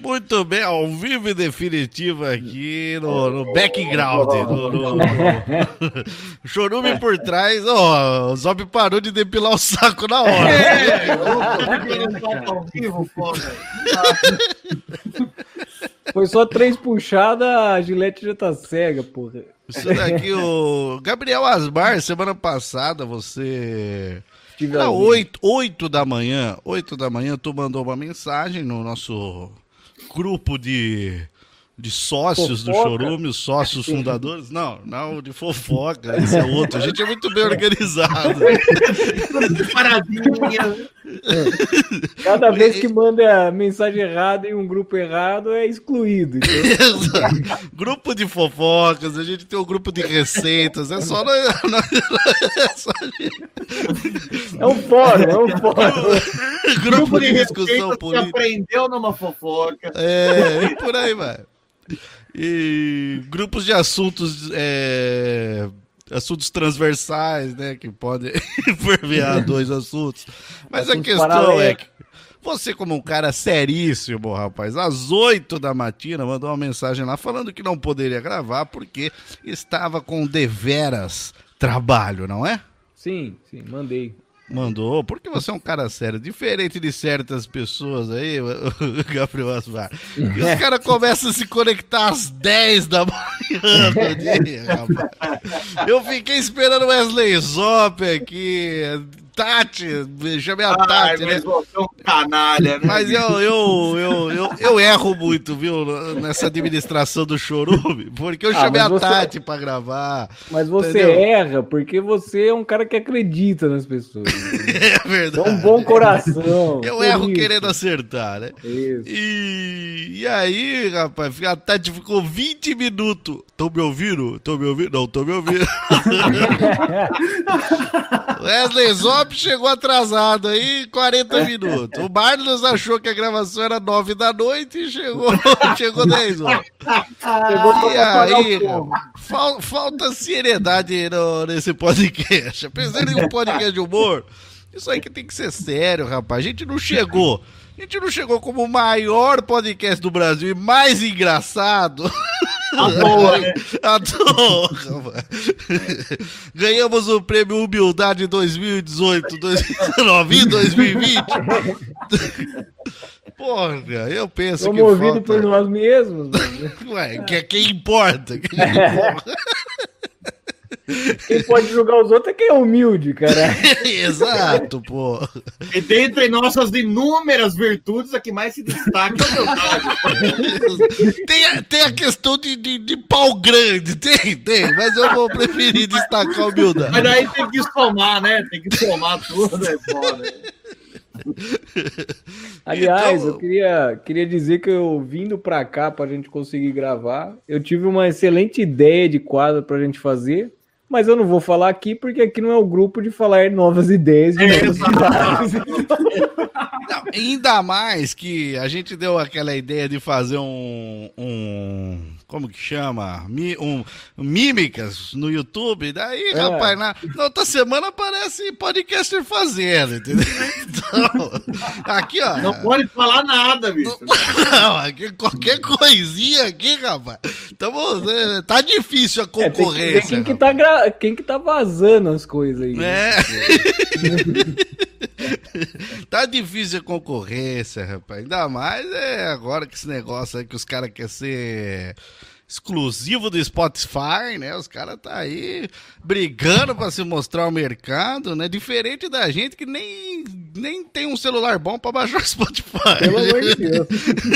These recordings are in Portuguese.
Muito bem, ao vivo e definitivo aqui no background. Chorume por trás. Ó, o Zob parou de depilar o saco na hora. Ao vivo, foda. Foi só 3 puxadas, a Gillette já tá cega, porra. Isso daqui, o Gabriel Asmar, semana passada, você... Era 8 da manhã, tu mandou uma mensagem no nosso grupo de sócios do Chorume, os sócios fundadores. Não, de fofoca, esse é outro. A gente é muito bem organizado. Paradinha. Cada vez que manda mensagem errada em um grupo errado é excluído. Então... Grupo de fofocas, a gente tem um grupo de receitas, é só... É um fórum. Grupo de discussão política. Que aprendeu numa fofoca. E por aí vai. E grupos de assuntos transversais, né, que podem permear 2 assuntos. Mas a questão é que você, como um cara seríssimo, rapaz, às 8 da matina mandou uma mensagem lá falando que não poderia gravar porque estava com deveras trabalho, não é? Sim, mandei. Mandou, porque você é um cara sério, diferente de certas pessoas aí, o Gabriel Asmar. E os caras começam a se conectar às 10 da manhã no dia, rapaz. Eu fiquei esperando o Wesley Zop aqui, Tati, chamei a Tati, né? Você é um canalha, né? Mas eu erro muito, viu, nessa administração do Chorume, porque eu chamei a Tati pra gravar. Mas você entendeu? erra porque você é um cara que acredita nas pessoas. É verdade. É um bom coração. Eu erro querendo acertar, né? Isso. E aí, rapaz, a Tati ficou 20 minutos. Tão me ouvindo? Não, tô me ouvindo. Wesley Zop chegou atrasado aí, 40 minutos. O Marlos achou que a gravação era 9 da noite e chegou 10 horas. E aí, falta seriedade nesse podcast. Apesar de um podcast de humor, isso aí que tem que ser sério, rapaz. A gente não chegou como o maior podcast do Brasil e mais engraçado. À toa. Ganhamos o prêmio Humildade 2018, 2019 e 2020. Porra, eu penso que somos movidos por nós mesmos. Ué, quem importa? Quem pode julgar os outros é quem é humilde, cara. Exato, pô. E dentre nossas inúmeras virtudes, a que mais se destaca é a humildade. Tem a questão de pau grande, tem, mas eu vou preferir destacar a humildade. Mas aí tem que somar, né? Tem que somar tudo, é foda. Aliás, então... eu queria dizer que eu vindo pra cá pra gente conseguir gravar, eu tive uma excelente ideia de quadro pra gente fazer, mas eu não vou falar aqui porque aqui não é o grupo de falar novas ideias de novos quadros. Não, ainda mais que a gente deu aquela ideia de fazer como que chama? Mímicas no YouTube. Daí, rapaz, na outra semana aparece podcaster fazendo, entendeu? Então, aqui, ó. Não pode falar nada, bicho. Não, aqui, qualquer coisinha aqui, rapaz. Tá difícil a concorrência. Quem que tá vazando as coisas aí. Tá difícil a concorrência, rapaz. Ainda mais agora que esse negócio aí que os caras querem ser exclusivo do Spotify, né? Os caras tá aí brigando pra se mostrar ao mercado, né? Diferente da gente que nem tem um celular bom pra baixar o Spotify. Pelo amor de Deus.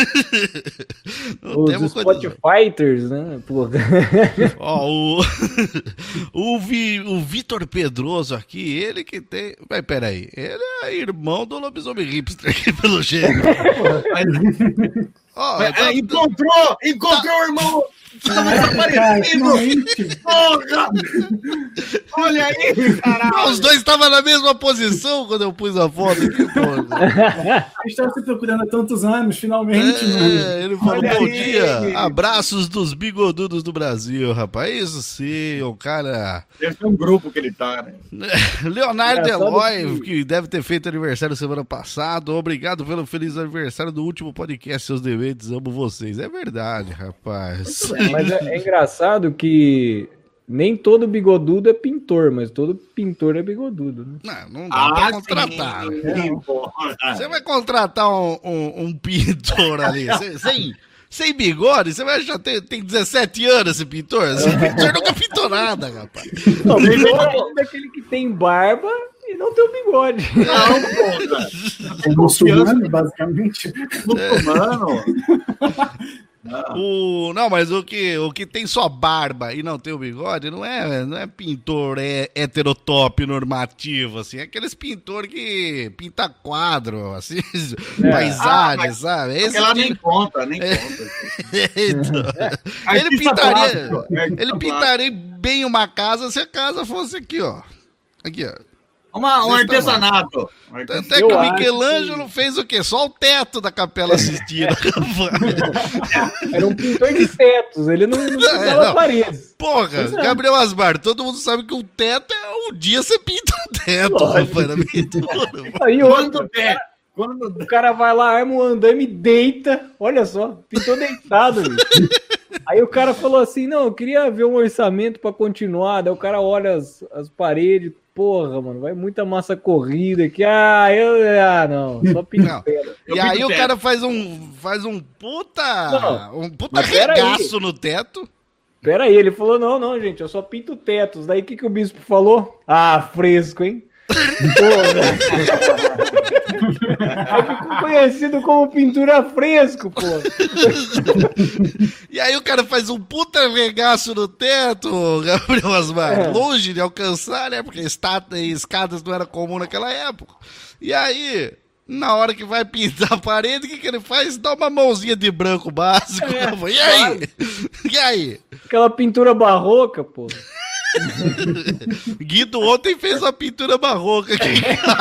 Os Spotifyters, né? Ó, o Vitor Pedroso aqui, ele que tem... Mas peraí, ele é irmão do Lobisomem Hipster aqui, pelo jeito. Encontrou o irmão. Porra! Olha aí, caralho! Os dois estavam na mesma posição quando eu pus a foto aqui, porra. A gente estava se procurando há tantos anos, finalmente, mano. Ele falou, Olha bom aí. dia, abraços dos bigodudos do Brasil, rapaz. Isso sim, o cara... Deve ser um grupo que ele tá, né? Leonardo Engraçado Eloy, que deve ter feito aniversário semana passada. Obrigado pelo feliz aniversário do último podcast, seus dementes. Amo vocês. É verdade, rapaz. Mas é engraçado que nem todo bigodudo é pintor, mas todo pintor é bigodudo, né? Não dá pra contratar. sim. Né? Porra. Você vai contratar um pintor ali sem bigode? Você vai achar tem 17 anos esse pintor? Esse pintor nunca pintou nada, rapaz. Não, pintor é aquele que tem barba e não tem o bigode. Não, porra. É muçulmano, basicamente. Muçulmano. Não, mas o que tem só barba e não tem o bigode não é pintor heterotop normativo, assim. É aqueles pintor que pinta quadro, assim, paisagem, sabe? Esse Aquela tipo- nem conta, nem conta. Então, ele Artista pintaria, plástico, ele artista pintaria bem uma casa se a casa fosse aqui, ó. Aqui, ó. Um Desse artesanato. Tanto é Eu que o acho Michelangelo fez o quê? Só o teto da Capela Sistina. Era um pintor de tetos, ele não pintava não. paredes. Porra, Gabriel Asmar, todo mundo sabe que o teto é um dia você pinta um teto, Lógico. rapaz, na pintura. Aí outro, Quando o cara vai lá, arma um andame e deita. Olha só, pintou deitado. Bicho. Aí o cara falou assim, não, eu queria ver um orçamento pra continuar. Daí o cara olha as paredes, porra, mano, vai muita massa corrida aqui. Não, só pintura. E aí o cara faz um puta mas pera regaço no teto. Pera aí, ele falou, não, gente, eu só pinto tetos. Daí o que o bispo falou? Ah, fresco, hein? Porra. Aí ficou conhecido como pintura fresco, pô. E aí o cara faz um puta regaço no teto, Gabriel Asmar, longe de alcançar, né? Porque escadas não era comum naquela época. E aí, na hora que vai pintar a parede, o que ele faz? Dá uma mãozinha de branco básico. E aí? E aí? Aquela pintura barroca, pô. Guido ontem fez uma pintura barroca aqui.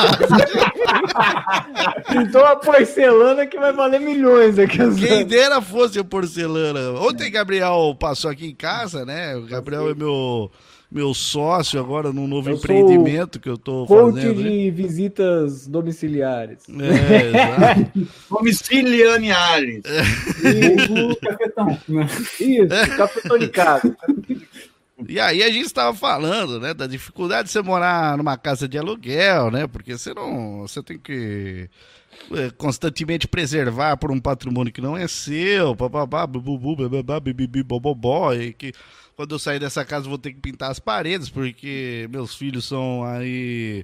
Pintou uma porcelana que vai valer milhões aqui. Quem dera fosse a porcelana. Ontem Gabriel passou aqui em casa, né? O Gabriel é meu sócio agora num novo empreendimento que eu tô Coach fazendo. Né? de visitas domiciliares. Exato. Domiciliares. O cafetão, né? Isso, cafetão de casa. E aí a gente estava falando, né, da dificuldade de você morar numa casa de aluguel, né? Porque você tem que constantemente preservar por um patrimônio que não é seu, bababá, bububu, bababá, bibibi, bobobó, e que quando eu sair dessa casa eu vou ter que pintar as paredes, porque meus filhos são aí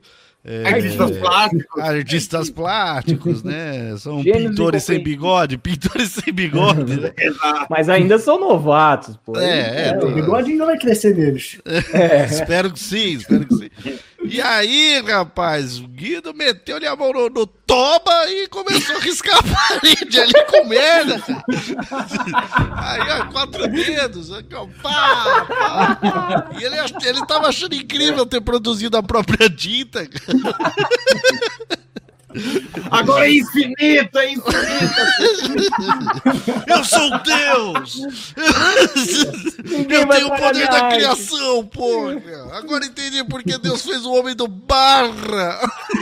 artistas plásticos, né? São Gênios pintores sem bigode, né? Exato. Mas ainda são novatos, pô. O bigode ainda vai crescer neles. Espero que sim. E aí, rapaz, o Guido meteu-lhe a mão no toba e começou a riscar a parede ali com merda, cara. Aí, ó, 4 dedos, aqui, ó, pá. E ele tava achando incrível ter produzido a própria tinta, cara. Agora é infinito. Eu sou Deus! Ninguém Eu vai tenho o parar poder minha da arte. criação, porra! Agora entendi porque Deus fez o homem do barra!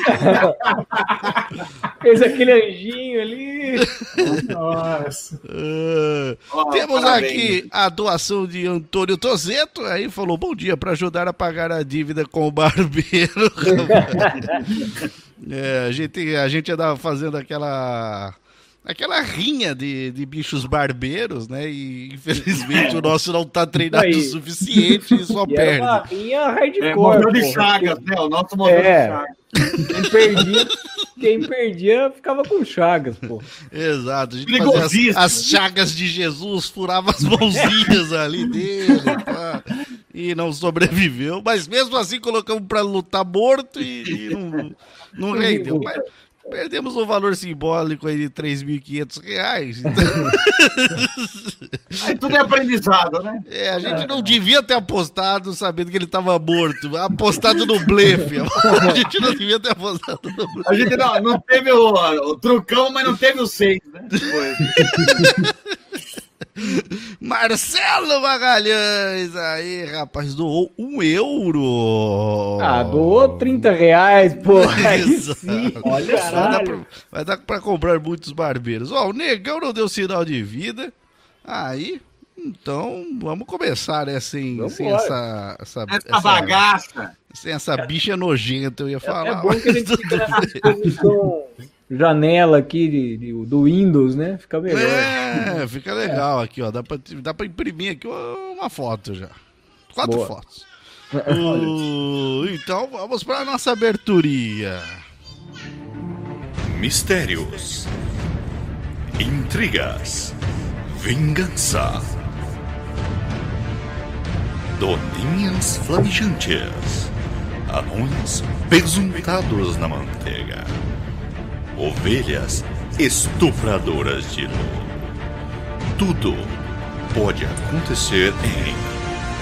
Fez aquele anjinho ali. Nossa. Temos parabéns. aqui a doação de Antônio Tozeto, aí falou, bom dia, para ajudar a pagar a dívida com o barbeiro. A gente andava fazendo aquela rinha de bichos barbeiros, né? E infelizmente o nosso não tá treinado o suficiente e só E era uma perde. rinha hardcore. Modelo de pô. Chagas, né? O nosso modelo de Chagas. Quem perdia ficava com chagas, pô. Exato, a gente Perigosíssimo. fazia as chagas de Jesus, furava as mãozinhas ali dele, pá, e não sobreviveu, mas mesmo assim colocamos pra lutar morto e não rendeu. Mas Perdemos um valor simbólico aí de R$3.500. Aí tudo é aprendizado, né? A gente não devia ter apostado sabendo que ele tava morto. Apostado no blefe. A gente não devia ter apostado no blefe. A gente não teve o trucão, mas não teve o 6, né? Marcelo Magalhães, aí, rapaz, doou €1. Doou R$30, pô. Aí Exato. sim, Olha só. Vai dar pra comprar muitos barbeiros. O Negão não deu sinal de vida. Aí, então, vamos começar, né? Sem essa bagaça. Sem essa bicha nojenta, eu ia falar. É bom que a gente fica nessa posição janela aqui do Windows, né? Fica melhor. Fica legal aqui, ó. Dá pra imprimir aqui uma foto já. 4 Boa. fotos. Então, vamos para a nossa aberturia. Mistérios, intrigas, vingança, doninhas flamejantes, anões pesuntados na manteiga, ovelhas estupradoras de lobo. Tudo pode acontecer em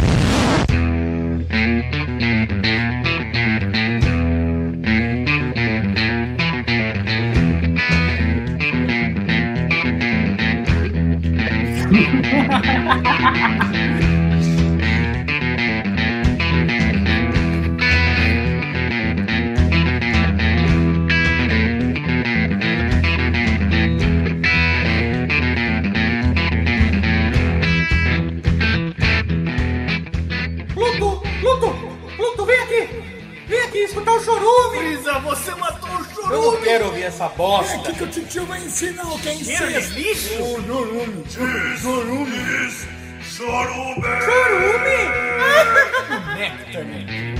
Pluto, vem aqui! Vem aqui escutar o chorume! Brisa, você matou o chorume! Eu não quero ouvir essa bosta! É aqui que o titio vai ensinar o que é Cheiro de incesto! lixo! Chorume! Chorume! Nectar!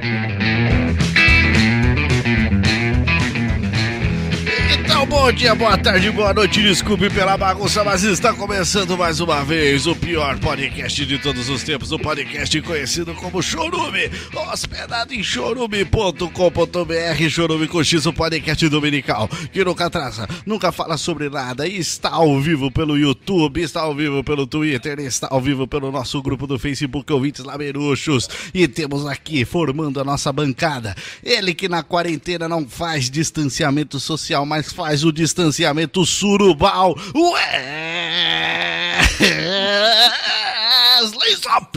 Então, bom dia, boa tarde, boa noite, desculpe pela bagunça, mas está começando mais uma vez o pior podcast de todos os tempos, o podcast conhecido como Chorume, hospedado em chorume.com.br, Chorume com X, o podcast dominical, que nunca atrasa, nunca fala sobre nada, e está ao vivo pelo YouTube, está ao vivo pelo Twitter, está ao vivo pelo nosso grupo do Facebook, Ouvintes Lameruxos, e temos aqui, formando a nossa bancada, ele que na quarentena não faz distanciamento social, mas faz o distanciamento surubal, Wesley Zop!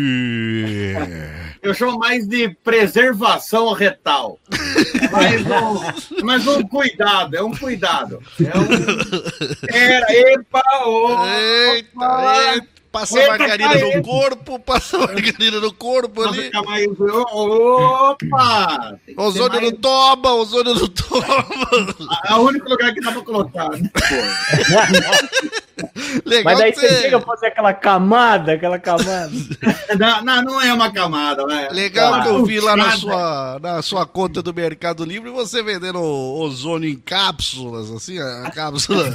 Eu chamo mais de preservação retal. Mas um cuidado, é um cuidado. Epa, Eita. Passa margarina no corpo, ali. Opa! Ozônio não toma. É o único lugar que dá pra colocar, né? Legal. Mas daí você chega a fazer aquela camada. Não é uma camada, né? Legal que eu vi lá na sua conta do Mercado Livre você vendendo ozônio em cápsulas, assim, a cápsula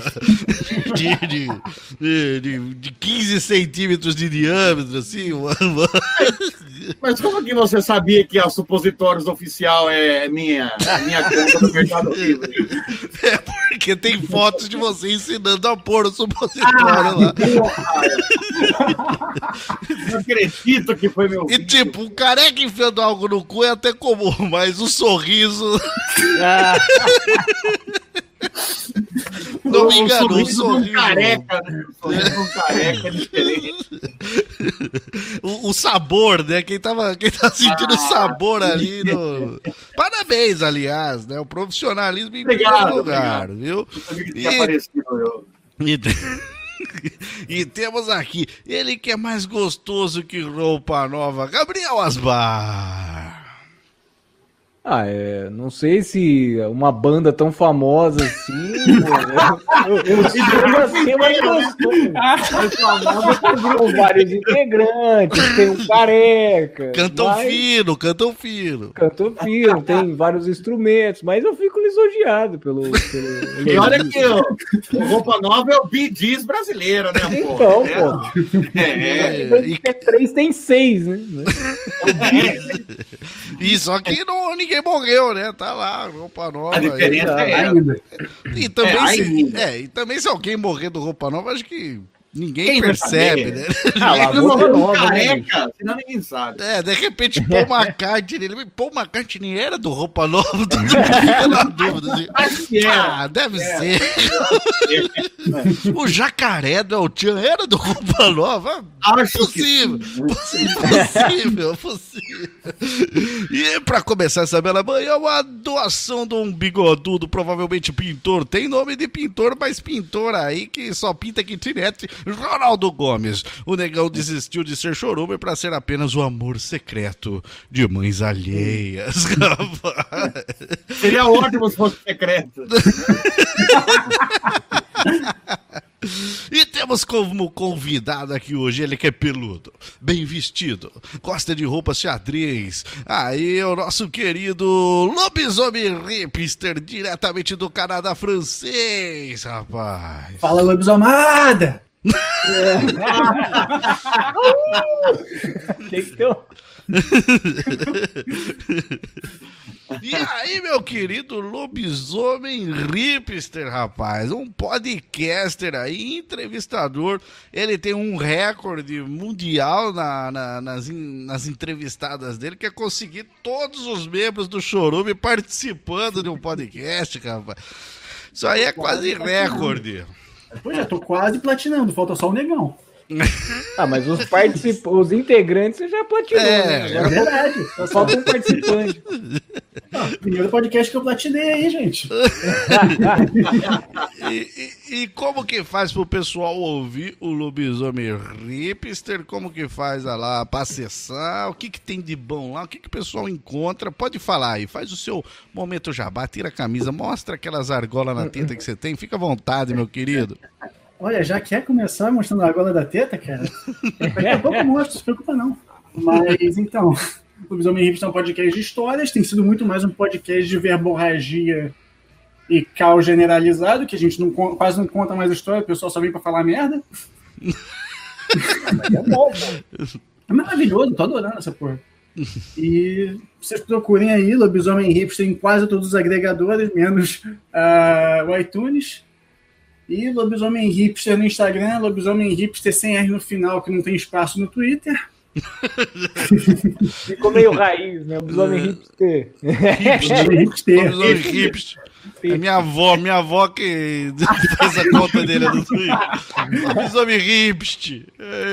de 15 centímetros de diâmetro, assim. Mas como que você sabia que a Supositórios Oficial é minha conta do Mercado Livre? É porque tem fotos de você ensinando a pôr o supositório lá. Não acredito que foi meu E tipo, um careca enfiando algo no cu é até comum, mas o sorriso... Não me engano, o sorriso... careca, né? O sorriso de um careca é diferente. O sabor, né? Quem tá sentindo sabor ali no... Parabéns, aliás, né? O profissionalismo em primeiro lugar, viu? E temos aqui ele que é mais gostoso que roupa nova, Gabriel Asbar. Não sei se uma banda tão famosa assim. eu assim, mas com vários integrantes, tem um careca. Cantam fino. Cantam fino, tem vários instrumentos, mas eu fico lisonjeado pelo e olha que o Roupa Nova é o Bee Gees brasileiro, né, pô? Então, pô. E 3 tem 6, né? E só que ninguém morreu, né? Tá lá, roupa nova. A diferença aí. é Ainda. E também, ainda. e também se alguém morrer do roupa nova, acho que ninguém Quem vai percebe, saber? né? Ah, lá, Ele roupa morreu nova, né? careca, senão ninguém sabe. De repente, Paul McCartney era do roupa nova, fica na dúvida. Assim. Acho que era. Deve ser. O jacaré do El Chan era do roupa nova? Acho Possível. Possível. E pra começar essa bela manhã, uma doação de um bigodudo, provavelmente pintor. Tem nome de pintor, mas pintor aí que só pinta kitnet. Ronaldo Gomes. O negão desistiu de ser chorume pra ser apenas o amor secreto de mães alheias. Rapaz. Seria ótimo se fosse secreto. E temos como convidado aqui hoje, ele que é peludo, bem vestido, gosta de roupas xadrez. Aí o nosso querido lobisomem hipster, diretamente do Canadá francês, rapaz. Fala, lobisomada! Tem que ter um... E aí, meu querido lobisomem hipster, rapaz, um podcaster aí, entrevistador, ele tem um recorde mundial nas entrevistadas dele, que é conseguir todos os membros do Chorume participando de um podcast, rapaz. Isso aí é quase recorde. Pois já tô quase platinando, falta só o negão. Ah, mas os integrantes você já platinou, né? É verdade. Só falta um participante. Primeiro podcast que eu platinei aí, gente. E como que faz pro pessoal ouvir o lobisomem hipster? Como que faz lá pra acessar? O que tem de bom lá? O que o pessoal encontra? Pode falar aí, faz o seu momento jabá, tira a camisa, mostra aquelas argolas na teta que você tem. Fica à vontade, meu querido. Olha, já quer começar mostrando a argola da teta, cara? Daqui a pouco eu mostro, não se preocupa não. Mas, então, o Lobisomem Hipster é um podcast de histórias, tem sido muito mais um podcast de verborragia e caos generalizado, que a gente quase não conta mais história, o pessoal só vem pra falar merda. Mas é bom, pô. É maravilhoso, tô adorando essa porra. E vocês procurem aí Lobisomem Hipster em quase todos os agregadores, menos o iTunes. E Lobisomem Hipster no Instagram, Lobisomem Hipster sem R no final, que não tem espaço no Twitter. Ficou meio raiz, né? Lobisomem Hipster. Lobisomem Hipster. É minha avó que fez a conta dele no Twitter. Lobisomem Hipster.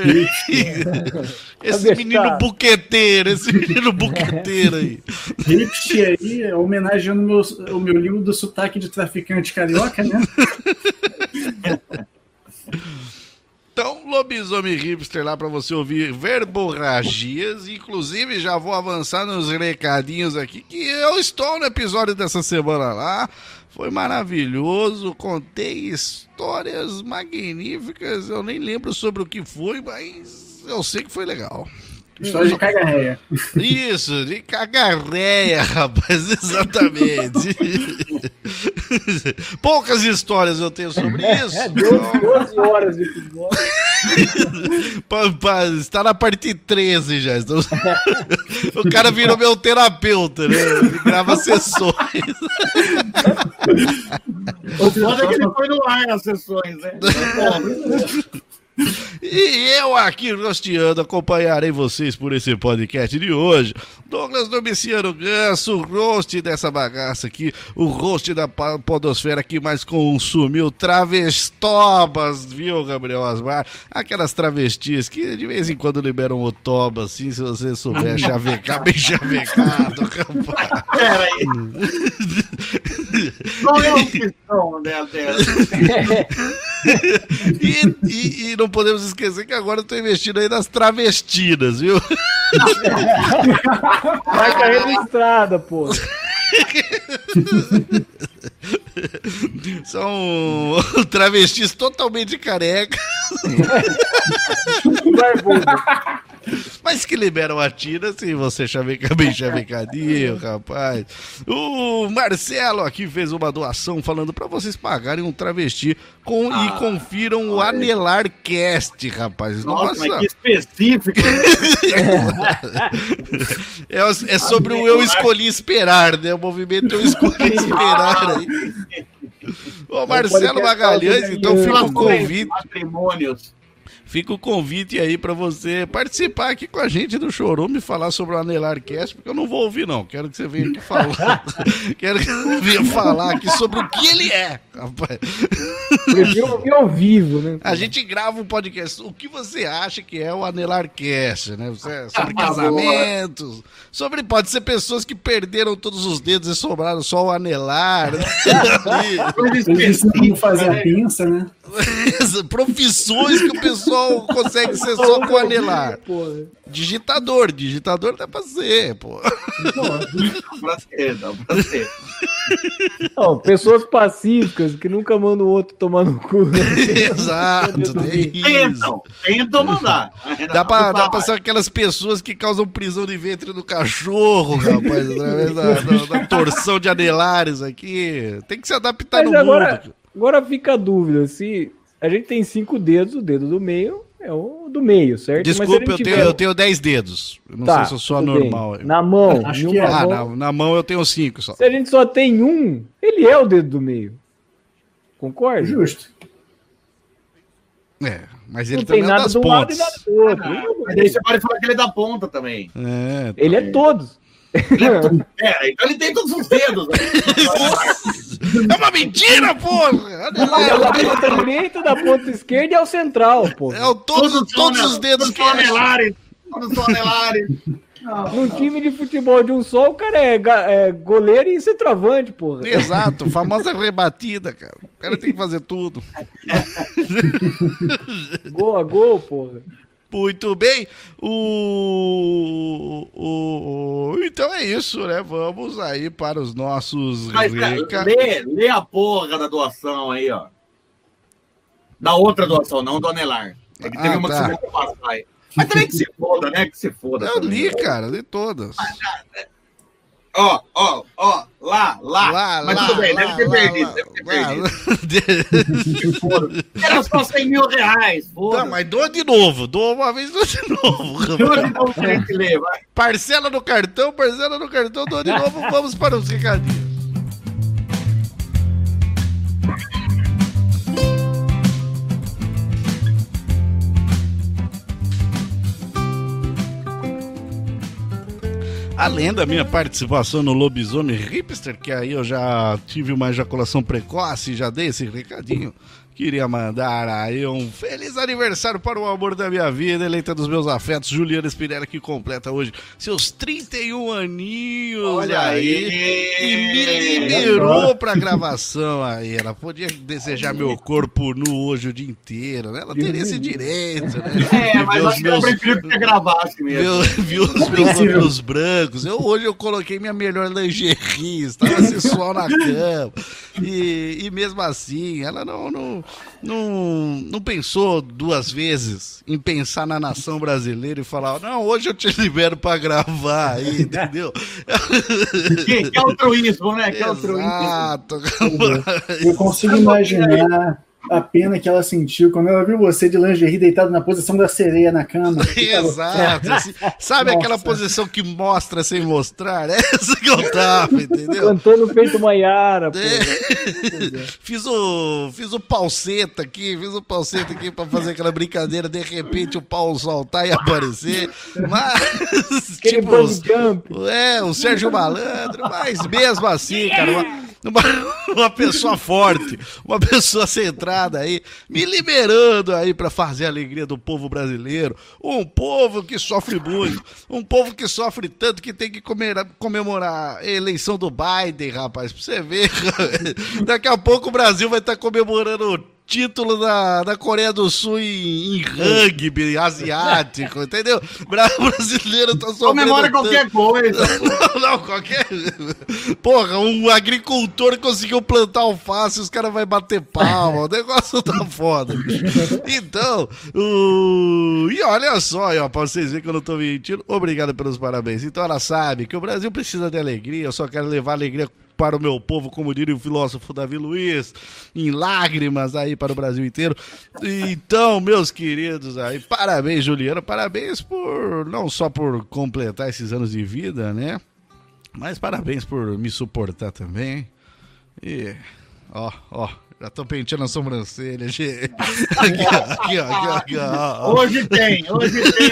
Esse menino buqueteiro aí. Hipster aí, homenageando o meu livro do sotaque de traficante carioca, né? Então, Lobisomem Hipster lá para você ouvir verborragias. Inclusive, já vou avançar nos recadinhos aqui, que eu estou no episódio dessa semana lá. Foi maravilhoso, contei histórias magníficas. Eu nem lembro sobre o que foi, mas eu sei que foi legal. História de cagarreia. Isso, de cagarreia, rapaz, exatamente. Poucas histórias eu tenho sobre isso. 12 horas de episódio. Está na parte 13 já. Então... O cara virou meu terapeuta, né? Ele grava sessões. O foda é que ele foi no ar as sessões, né? E eu aqui, rosteando, acompanharei vocês por esse podcast de hoje. Douglas Domiciano Ganso, o host dessa bagaça aqui, o host da podosfera que mais consumiu travestobas, viu, Gabriel Asmar? Aquelas travestis que de vez em quando liberam o toba, assim, se você souber chavecar, bem chavecado, rapaz. Peraí. Qual é a opção dela? E não podemos esquecer que agora eu tô investindo aí nas travestidas, viu? Marca registrada, pô. São travestis totalmente carecas. Mas que liberam a Tina se você chavecar bem chavecadinho, rapaz. O Marcelo aqui fez uma doação falando pra vocês pagarem um travesti e confiram o Anelar Cast, rapaz. Nossa, mas que específico. É sobre o Eu Escolhi Esperar, né? O movimento Eu Escolhi Esperar aí. Ô, Marcelo Magalhães, então fica o convite. Matrimônios. Fica o convite aí pra você participar aqui com a gente do Chorume e falar sobre o Anelar Cast, porque eu não vou ouvir, não. Quero que você venha aqui falar. Quero que você venha falar aqui sobre o que ele é, rapaz. Prefiro ouvir ao vivo, né? A gente grava um podcast. O que você acha que é o Anelar Cast, né? Sobre casamentos, pode ser pessoas que perderam todos os dedos e sobraram só o anelar. Né? Eles como fazer a pinça, né? Profissões que o pessoal consegue ser só com anelar. Digitador dá pra ser, pô. Dá pra ser. Não, pessoas pacíficas que nunca mandam o outro tomar no cu. Né? Exato, tentam mandar. Dá pra ser aquelas pessoas que causam prisão de ventre no cachorro, rapaz, através da torção de anelares aqui. Tem que se adaptar. Mas no mundo. Agora fica a dúvida, se a gente tem 5 dedos, o dedo do meio é o do meio, certo? Desculpa, eu tenho 10 dedos. Eu não sei se eu sou anormal. Na mão. Na mão eu tenho 5 só. Se a gente só tem um, ele é o dedo do meio. Concorda? Justo. Mas ele não também tem nada das pontas. Nada do outro. Mas aí você pode falar que ele é da ponta também. Ele é todos. Então ele tem todos os dedos. É uma mentira, porra! Da ponta direita, da ponta esquerda e ao central, porra. Todos os dedos que anelares. Todos são anelares. Num time de futebol de um só, o cara é goleiro e centroavante, porra. Exato, famosa rebatida, cara. O cara tem que fazer tudo. Gol, porra. Muito bem. Então é isso, né? Vamos aí para os nossos... Mas, lê a porra da doação aí, ó. Da outra doação, não do anelar. É que teve uma que você vai passar aí. Mas também que se foda, né? Que se foda. Eu li, cara, li todas. Ó, lá. Mas tudo bem, deve ter perdido. Era só 100 mil reais, foda. Não, mas doa de novo. Doa uma vez, doa de novo. Doa de novo pra gente ler, vai. Parcela no cartão, doa de novo. Vamos para os recadinhos. Além da minha participação no Lobisomem Hipster, que aí eu já tive uma ejaculação precoce, já dei esse recadinho, queria mandar aí um feliz aniversário para o amor da minha vida, eleita dos meus afetos, Juliana Spinelli, que completa hoje seus 31 aninhos. Olha aí. E me liberou pra gravação aí. Ela podia desejar meu corpo nu hoje o dia inteiro, né? Ela teria esse direito, né? Mas acho que eu prefiro que você gravasse mesmo. Viu os meus olhos brancos. Hoje eu coloquei minha melhor lingerie, estava sensual na cama. E mesmo assim, ela não pensou 2 vezes em pensar na nação brasileira e falar, não, hoje eu te libero pra gravar aí, entendeu? Que altruísmo, né? Que Exato. Eu consigo imaginar a pena que ela sentiu quando ela viu você de lingerie deitado na posição da sereia na cama. Exato. Assim, sabe aquela posição que mostra sem mostrar? Essa que eu tava, entendeu? Cantando feito Maiara, pô. Fiz o palseta aqui pra fazer aquela brincadeira, de repente o pau soltar e aparecer. Mas, tipo, o Sérgio Malandro, mas mesmo assim, cara, uma pessoa forte, uma pessoa centrada aí, me liberando aí pra fazer a alegria do povo brasileiro, um povo que sofre muito, um povo que sofre tanto que tem que comemorar a eleição do Biden, rapaz, pra você ver. Daqui a pouco o Brasil vai estar comemorando título da Coreia do Sul em rugby asiático, entendeu? Brasileiro tá sofrendo. Comemora qualquer coisa. Não, qualquer. Porra, um agricultor conseguiu plantar alface, os caras vão bater palma, o negócio tá foda. Então, e olha só, ó, pra vocês verem que eu não tô mentindo, obrigado pelos parabéns. Então ela sabe que o Brasil precisa de alegria, eu só quero levar alegria para o meu povo, como diria o filósofo Davi Luiz, em lágrimas aí para o Brasil inteiro. Então, meus queridos aí, parabéns, Juliana, parabéns não só por completar esses anos de vida, né? Mas parabéns por me suportar também. E, ó, já tô penteando a sobrancelha, gente. Aqui, ó. Hoje tem. O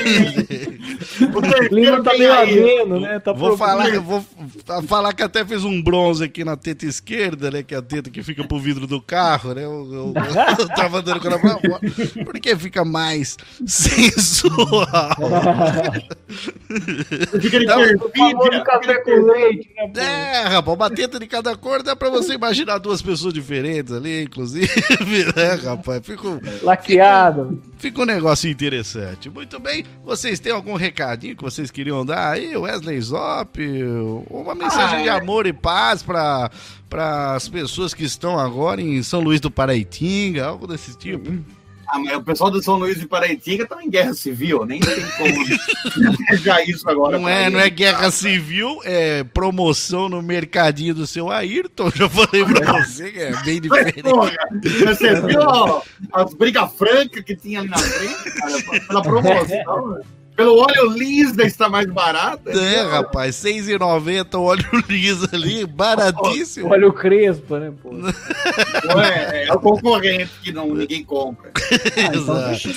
clima tá meio ameno, né? Tá vou falar que até fez um bronze aqui na teta esquerda, né? Que é a teta que fica pro vidro do carro, né? Eu tava andando com ela pra fora, porque fica mais sensual. Fica de café com leite, né? Rapaz, uma teta de cada cor dá pra você imaginar duas pessoas diferentes ali, inclusive, né, rapaz? Laqueado. Fica um negócio interessante. Muito bem, vocês têm algum recadinho que vocês queriam dar aí? Wesley Zop? Uma mensagem de amor e paz para as pessoas que estão agora em São Luís do Paraitinga, algo desse tipo? Mas o pessoal do São Luís de Paraitinga tá em guerra civil, nem tem como já isso agora. Não é guerra civil, é promoção no mercadinho do seu Ayrton, já falei pra você que é bem diferente. Você viu as brigas francas que tinha ali na frente, cara, pela promoção, pelo óleo lisa está mais barato. Rapaz, R$6,90 o óleo lisa ali, baratíssimo. Óleo crespo, né, pô? É o concorrente que ninguém compra. Exato.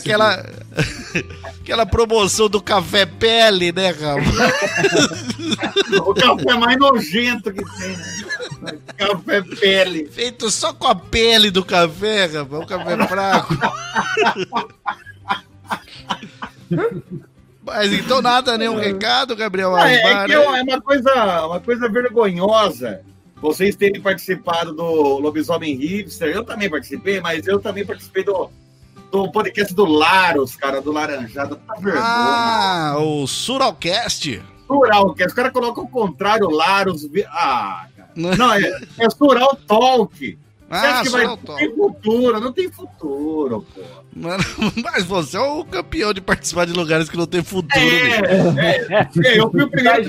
Aquela promoção do café pele, né, rapaz? O café mais nojento que tem, né? Café pele. Feito só com a pele do café, rapaz, o café fraco. Mas então nada, nenhum recado, Gabriel Asmar? É uma coisa vergonhosa vocês terem participado do Lobisomem Hipster. Eu também participei, mas eu também participei do podcast do Laros, cara, do Laranjada. Tá vergonha. O Suralcast. Suralcast. Os caras colocam o contrário, Laros. Cara. Não, é Sural Talk. Você acha que não tem futuro? Não tem futuro, pô. Mas você é o campeão de participar de lugares que não tem futuro. Eu fui o primeiro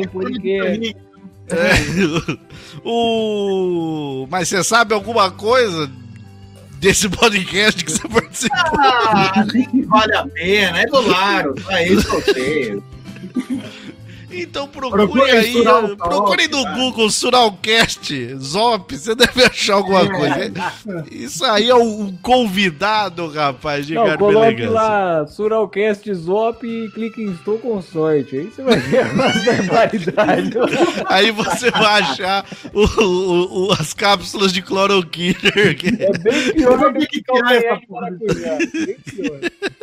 Mas você sabe alguma coisa desse podcast que você participou? Nem vale a pena. É do Laro. É isso que eu sei. Então procure no Google Suralcast Zop, você deve achar alguma coisa. Isso aí é um convidado, rapaz, de garbo e elegância. Coloque lá Suralcast Zop e clique em Estou com sorte. Aí você vai ver umas barbaridades. Aí você vai achar as cápsulas de cloroquina. É bem pior do que essa porra. Bem pior.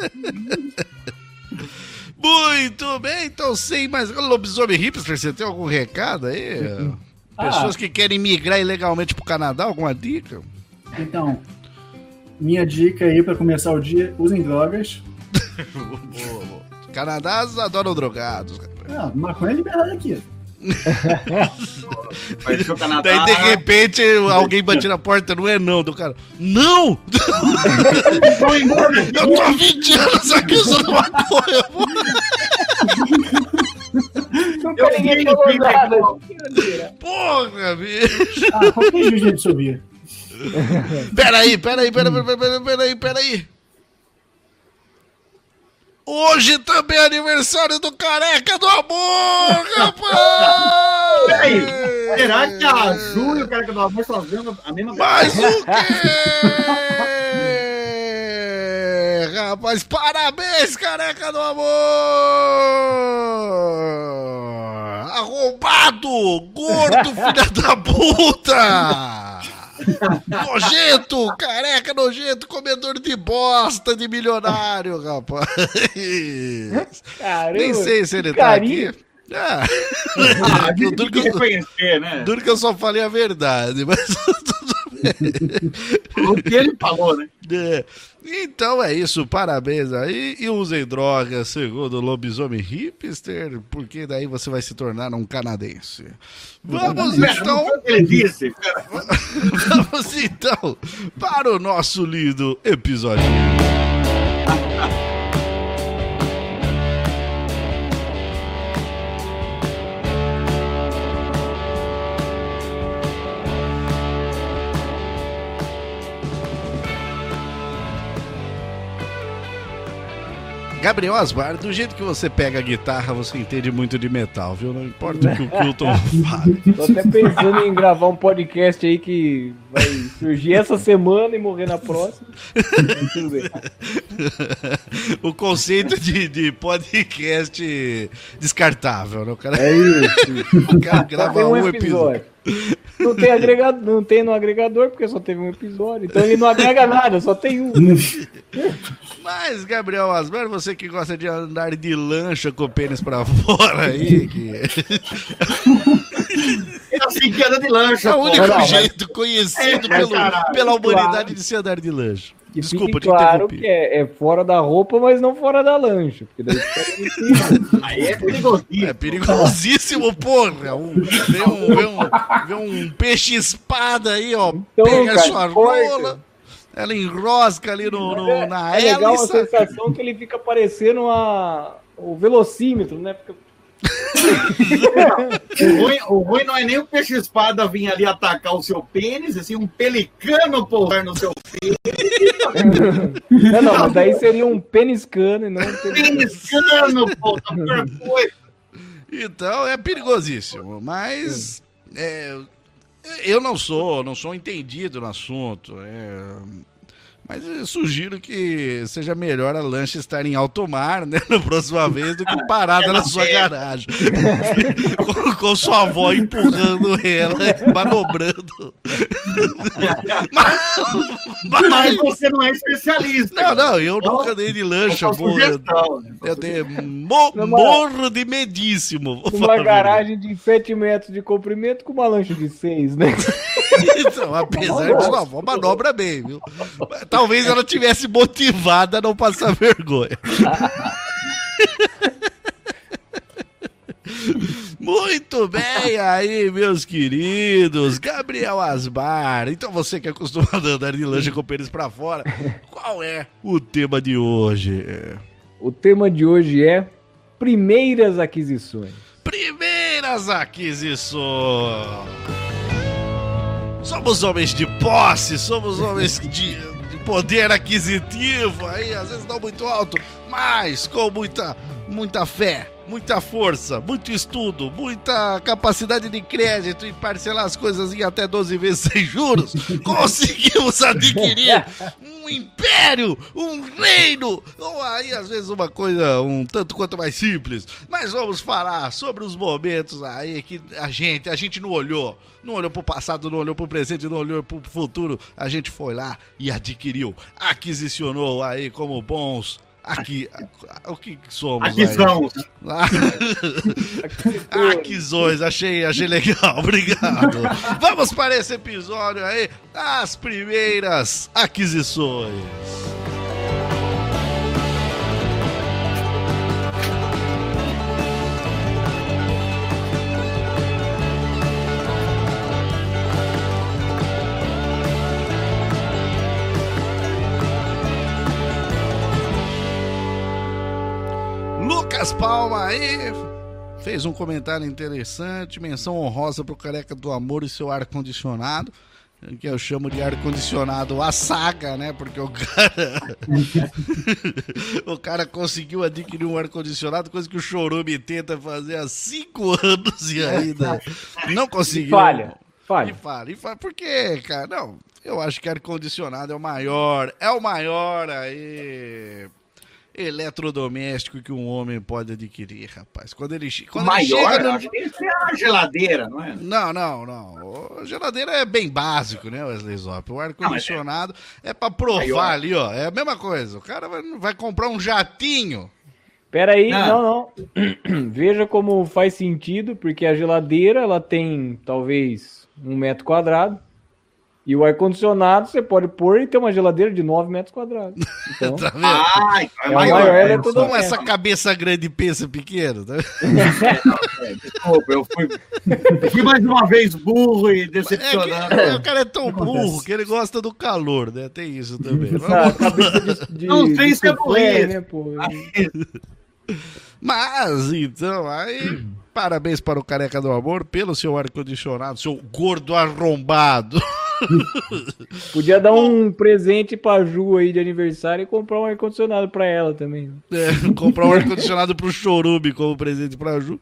Muito bem, então sem mais. Lobisomem Hipster, você tem algum recado aí? Pessoas que querem migrar ilegalmente pro Canadá, alguma dica? Então, minha dica aí pra começar o dia: usem drogas. Canadás adoram drogados. Maconha é liberada aqui. Daí de repente alguém bate na porta, não é não, do cara. Não! Eu tô há 20 anos aqui usando maconha. Ninguém falou nada. Porra, bicho. Qualquer juiz de subir. Peraí. Hoje também é aniversário do Careca do Amor, rapaz! Peraí, será que a Ju e o Careca do Amor estão fazendo a mesma coisa? Mas o quê? Rapaz, parabéns, Careca do Amor! Arrombado! Gordo, filha da puta! Nojento, careca nojento, comedor de bosta de milionário, rapaz. Caramba, nem sei se ele tá aqui. Duro que eu só falei a verdade, mas tudo bem. O que ele falou, né? Então é isso, parabéns aí. E usem drogas, segundo o Lobisomem Hipster, porque daí você vai se tornar um canadense. Vamos então. Ele disse, cara. Vamos então para o nosso lindo episódio. Gabriel Asmar, do jeito que você pega a guitarra, você entende muito de metal, viu? Não importa o que o Clinton fale. Tô até pensando em gravar um podcast aí que vai surgir essa semana e morrer na próxima. Tudo bem. O conceito de podcast descartável, né? O cara, É isso. o cara grava um episódio. Não tem agregador, não tem no agregador, porque só teve um episódio. Então ele não agrega nada, só tem um. Mas, Gabriel Asmar, você que gosta de andar de lancha com o pênis pra fora aí, que... É assim que anda de lancha. É o único porra. jeito conhecido pela humanidade de se andar de lancha. Que Desculpa, fique te claro interrompi. que é fora da roupa, mas não fora da lancha. Porque daí Aí é perigosíssimo. É perigosíssimo, porra. Vê um peixe espada aí, ó. Então, pega a cara, sua corta. rola, ela enrosca ali na é legal a hélice. sensação que ele fica parecendo o velocímetro, né? Porque O ruim não é nem o peixe-espada vir ali atacar o seu pênis, assim, um pelicano pousar no seu pênis. Não, mas daí seria um pênis-cano e não um Pelicano, pô, tá pior coisa. Então é perigosíssimo, mas eu não sou entendido no assunto. Mas eu sugiro que seja melhor a lancha estar em alto mar, né, na próxima vez, do que parada na sua garagem. com sua avó empurrando ela, manobrando. Mas você não é especialista. Não, eu nunca andei de lancha. Eu dei morro de medíssimo. Uma garagem de 7 metros de comprimento com uma lancha de 6, né? Então, apesar de sua avó manobra bem, viu? Talvez ela tivesse motivada a não passar vergonha. Muito bem aí, meus queridos. Gabriel Asmar. Então você que é acostumado a andar de lancha com o pênis pra fora, qual é o tema de hoje? O tema de hoje é primeiras aquisições. Primeiras aquisições. Somos homens de posse, somos homens de poder aquisitivo, aí às vezes não muito alto, mas com muita fé, muita força, muito estudo, muita capacidade de crédito e parcelar as coisas em até 12 vezes sem juros, conseguimos adquirir um império, um reino, ou aí às vezes uma coisa um tanto quanto mais simples, mas vamos falar sobre os momentos aí que a gente não olhou pro passado, não olhou pro presente, não olhou pro futuro, a gente foi lá e adquiriu, aquisicionou aí como bons o que somos? Aqui somos. Aquisições, achei legal, obrigado. Vamos para esse episódio aí, as primeiras aquisições. Lucas Palma aí fez um comentário interessante, menção honrosa pro Careca do Amor e seu ar-condicionado, que eu chamo de ar-condicionado a saga, né, porque o cara conseguiu adquirir um ar-condicionado, coisa que o Chorume tenta fazer há 5 anos e ainda não conseguiu. Falha. E fala, por quê, cara? Não, eu acho que ar-condicionado é o maior aí eletrodoméstico que um homem pode adquirir, rapaz. Quando ele chega acho que isso é a geladeira, não é? Não. A geladeira é bem básico, né, Wesley Zop? O ar-condicionado é pra provar ali, ó. É a mesma coisa. O cara vai comprar um jatinho. Peraí, não. Veja como faz sentido, porque a geladeira, ela tem talvez 1 metro quadrado. E o ar-condicionado você pode pôr e ter uma geladeira de 9 metros quadrados. Então, Tá vendo? É o maior eletrodoméstico. Como essa cabeça grande pensa pequeno, tá? Desculpa, eu fui mais uma vez burro e decepcionado. O cara é tão burro que ele gosta do calor, né? Tem isso também. Essa cabeça de Não sei se é soufflé, burrice. né, pô? Mas, então, aí, parabéns para o Careca do Amor pelo seu ar-condicionado, seu gordo arrombado. Podia dar um presente pra Ju aí de aniversário e comprar um ar-condicionado pra ela também. Comprar um ar-condicionado pro Chorume como presente pra Ju.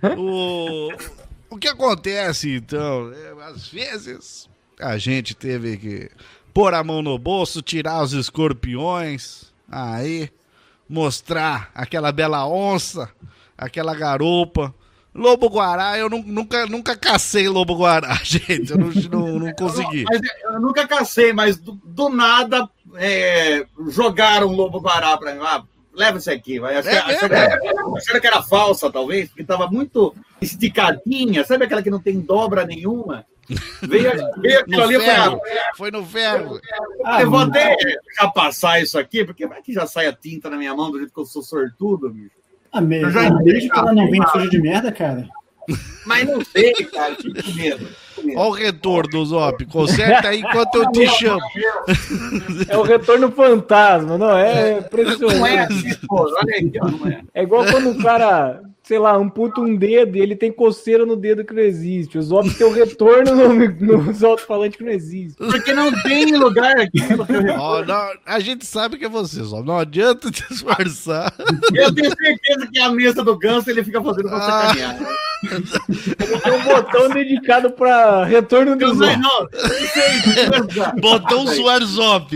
O que acontece, então, às vezes a gente teve que pôr a mão no bolso, tirar os escorpiões, aí mostrar aquela bela onça, aquela garupa. Lobo-guará, eu nunca cacei lobo-guará, gente, eu não consegui. Eu nunca cacei, mas do nada jogaram um lobo-guará pra mim. Ah, leva esse aqui. Acharam que era falsa, talvez, porque tava muito esticadinha. Sabe aquela que não tem dobra nenhuma? Veio aquilo ali. Foi no ferro. Eu vou até já passar isso aqui, porque vai que já sai a tinta na minha mão do jeito que eu sou sortudo, bicho. Desde que ela não vem suja de merda, cara. Mas não sei, cara, fico com medo. Olha o retorno, Zop. Conserta aí enquanto eu te chamo. É o retorno fantasma, não é impressionante. Não é assim, pô, olha aí, ó, não é. É igual quando o cara, sei lá, amputa um dedo e ele tem coceira no dedo que não existe. O Zop tem o retorno nos alto-falantes que não existe. Porque não tem lugar aqui. A gente sabe que é você, Zop. Não adianta disfarçar. Eu tenho certeza que a mesa do Ganso ele fica fazendo você caminhar. Tem um botão dedicado pra retorno do Zop. Não. Botão suar Zop.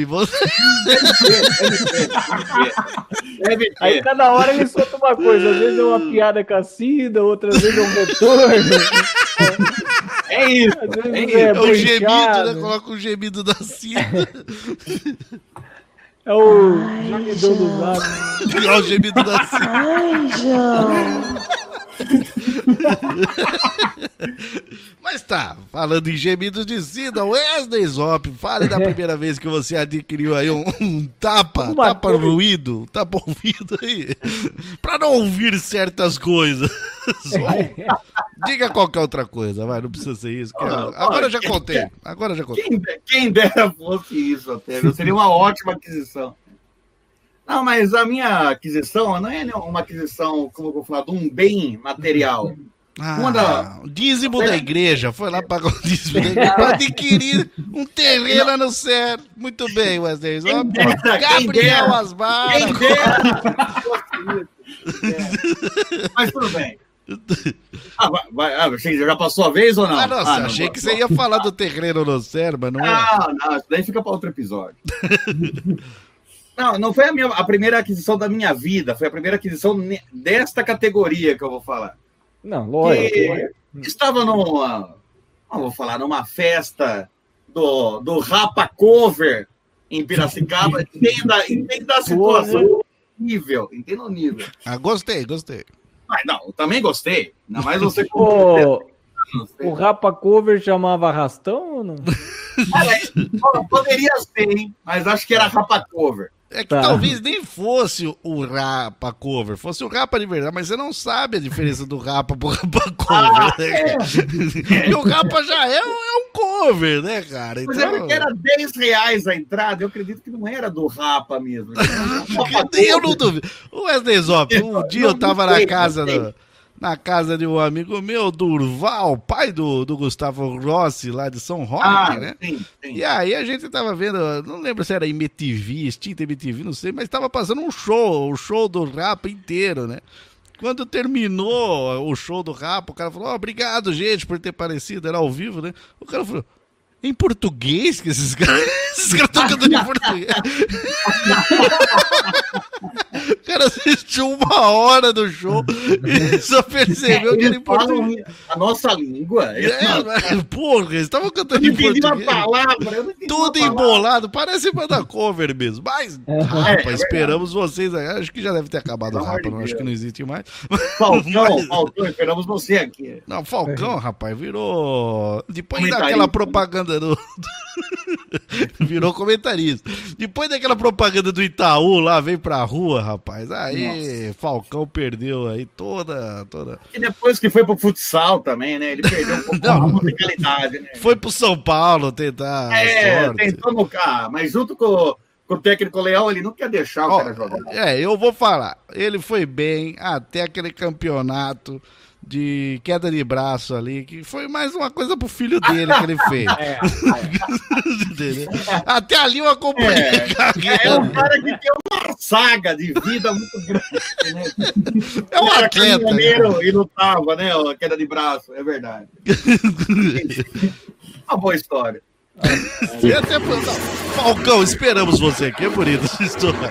Deve ter. Aí cada hora ele solta uma coisa. Às vezes é uma piada com a Cida, outras vezes é um retorno. É isso. Às vezes É o gemido, brincada. né? Coloca o gemido da Cida. É o gemidão do Zap. É o gemido da Cida. Ai, João. Mas tá, falando em gemidos de Cida, Wesley Zop, fale da primeira vez que você adquiriu aí um tapa-ruído, um tapa-ouvido aí, pra não ouvir certas coisas. Diga qualquer outra coisa, vai, não precisa ser isso. Agora eu já contei, Quem dera fosse isso até, seria uma ótima aquisição. Não, mas a minha aquisição não é uma aquisição, como eu vou falar, de um bem material. O dízimo da igreja, foi lá pagar o dízimo da igreja para adquirir um terreno no céu. Muito bem, Wesley. Gabriel Asmar. Quem dera. Mas tudo bem. Você já passou a vez ou não? Achei que você ia falar do terreno no céu, mas não é. Não, isso daí fica para outro episódio. Não foi a primeira aquisição da minha vida, foi a primeira aquisição desta categoria que eu vou falar. Não, lógico. Estava numa festa do Rapa Cover em Piracicaba. Entenda a situação. Entenda o nível. Gostei. Mas não, eu também gostei. Ainda mais você. O Rapa Cover chamava Arrastão ou não? Poderia ser, hein? Mas acho que era Rapa Cover. É que talvez nem fosse o Rapa Cover, fosse o Rapa de verdade, mas você não sabe a diferença do Rapa pro Rapa Cover, né? E o Rapa já é um cover, né, cara? Mas é porque era R$10 a entrada, eu acredito que não era do Rapa mesmo. Eu não duvido. O Wesley Zop, um dia eu tava na casa de um amigo meu, Durval, pai do Gustavo Rossi, lá de São Roque, né? Sim. E aí a gente tava vendo, não lembro se era MTV, extinta MTV, não sei, mas tava passando o show do Rapa inteiro, né? Quando terminou o show do Rapa, o cara falou, obrigado, gente, por ter aparecido, era ao vivo, né? O cara falou, em português que esses caras estão cantando em português. O cara assistiu 1 hora do show e só percebeu que ele falam a nossa língua. Porra, eles estavam cantando em português. Uma palavra, eu não entendi tudo embolado, parece banda cover mesmo. Mas, Rapa, esperamos vocês. Acho que já deve ter acabado o Rapa, não acho que não existe mais. Falcão, esperamos você aqui. Não, Falcão, rapaz, virou. Depois daquela propaganda do. Virou comentarista. Depois daquela propaganda do Itaú lá, vem pra rua, rapaz. Aí, Falcão perdeu aí toda. E depois que foi pro futsal também, né? Ele perdeu um pouco da musicalidade, né? Foi pro São Paulo tentar. Tentou no carro, mas junto com o técnico Leão, ele não quer deixar o cara jogar. Eu vou falar. Ele foi bem até aquele campeonato de queda de braço ali, que foi mais uma coisa pro filho dele que ele fez. Até ali eu acompanhei. É um cara que tem uma saga de vida muito grande, né? É um atleta. E lutava, né? A queda de braço, é verdade. Uma boa história. Até Falcão, esperamos você aqui, é bonito essa história.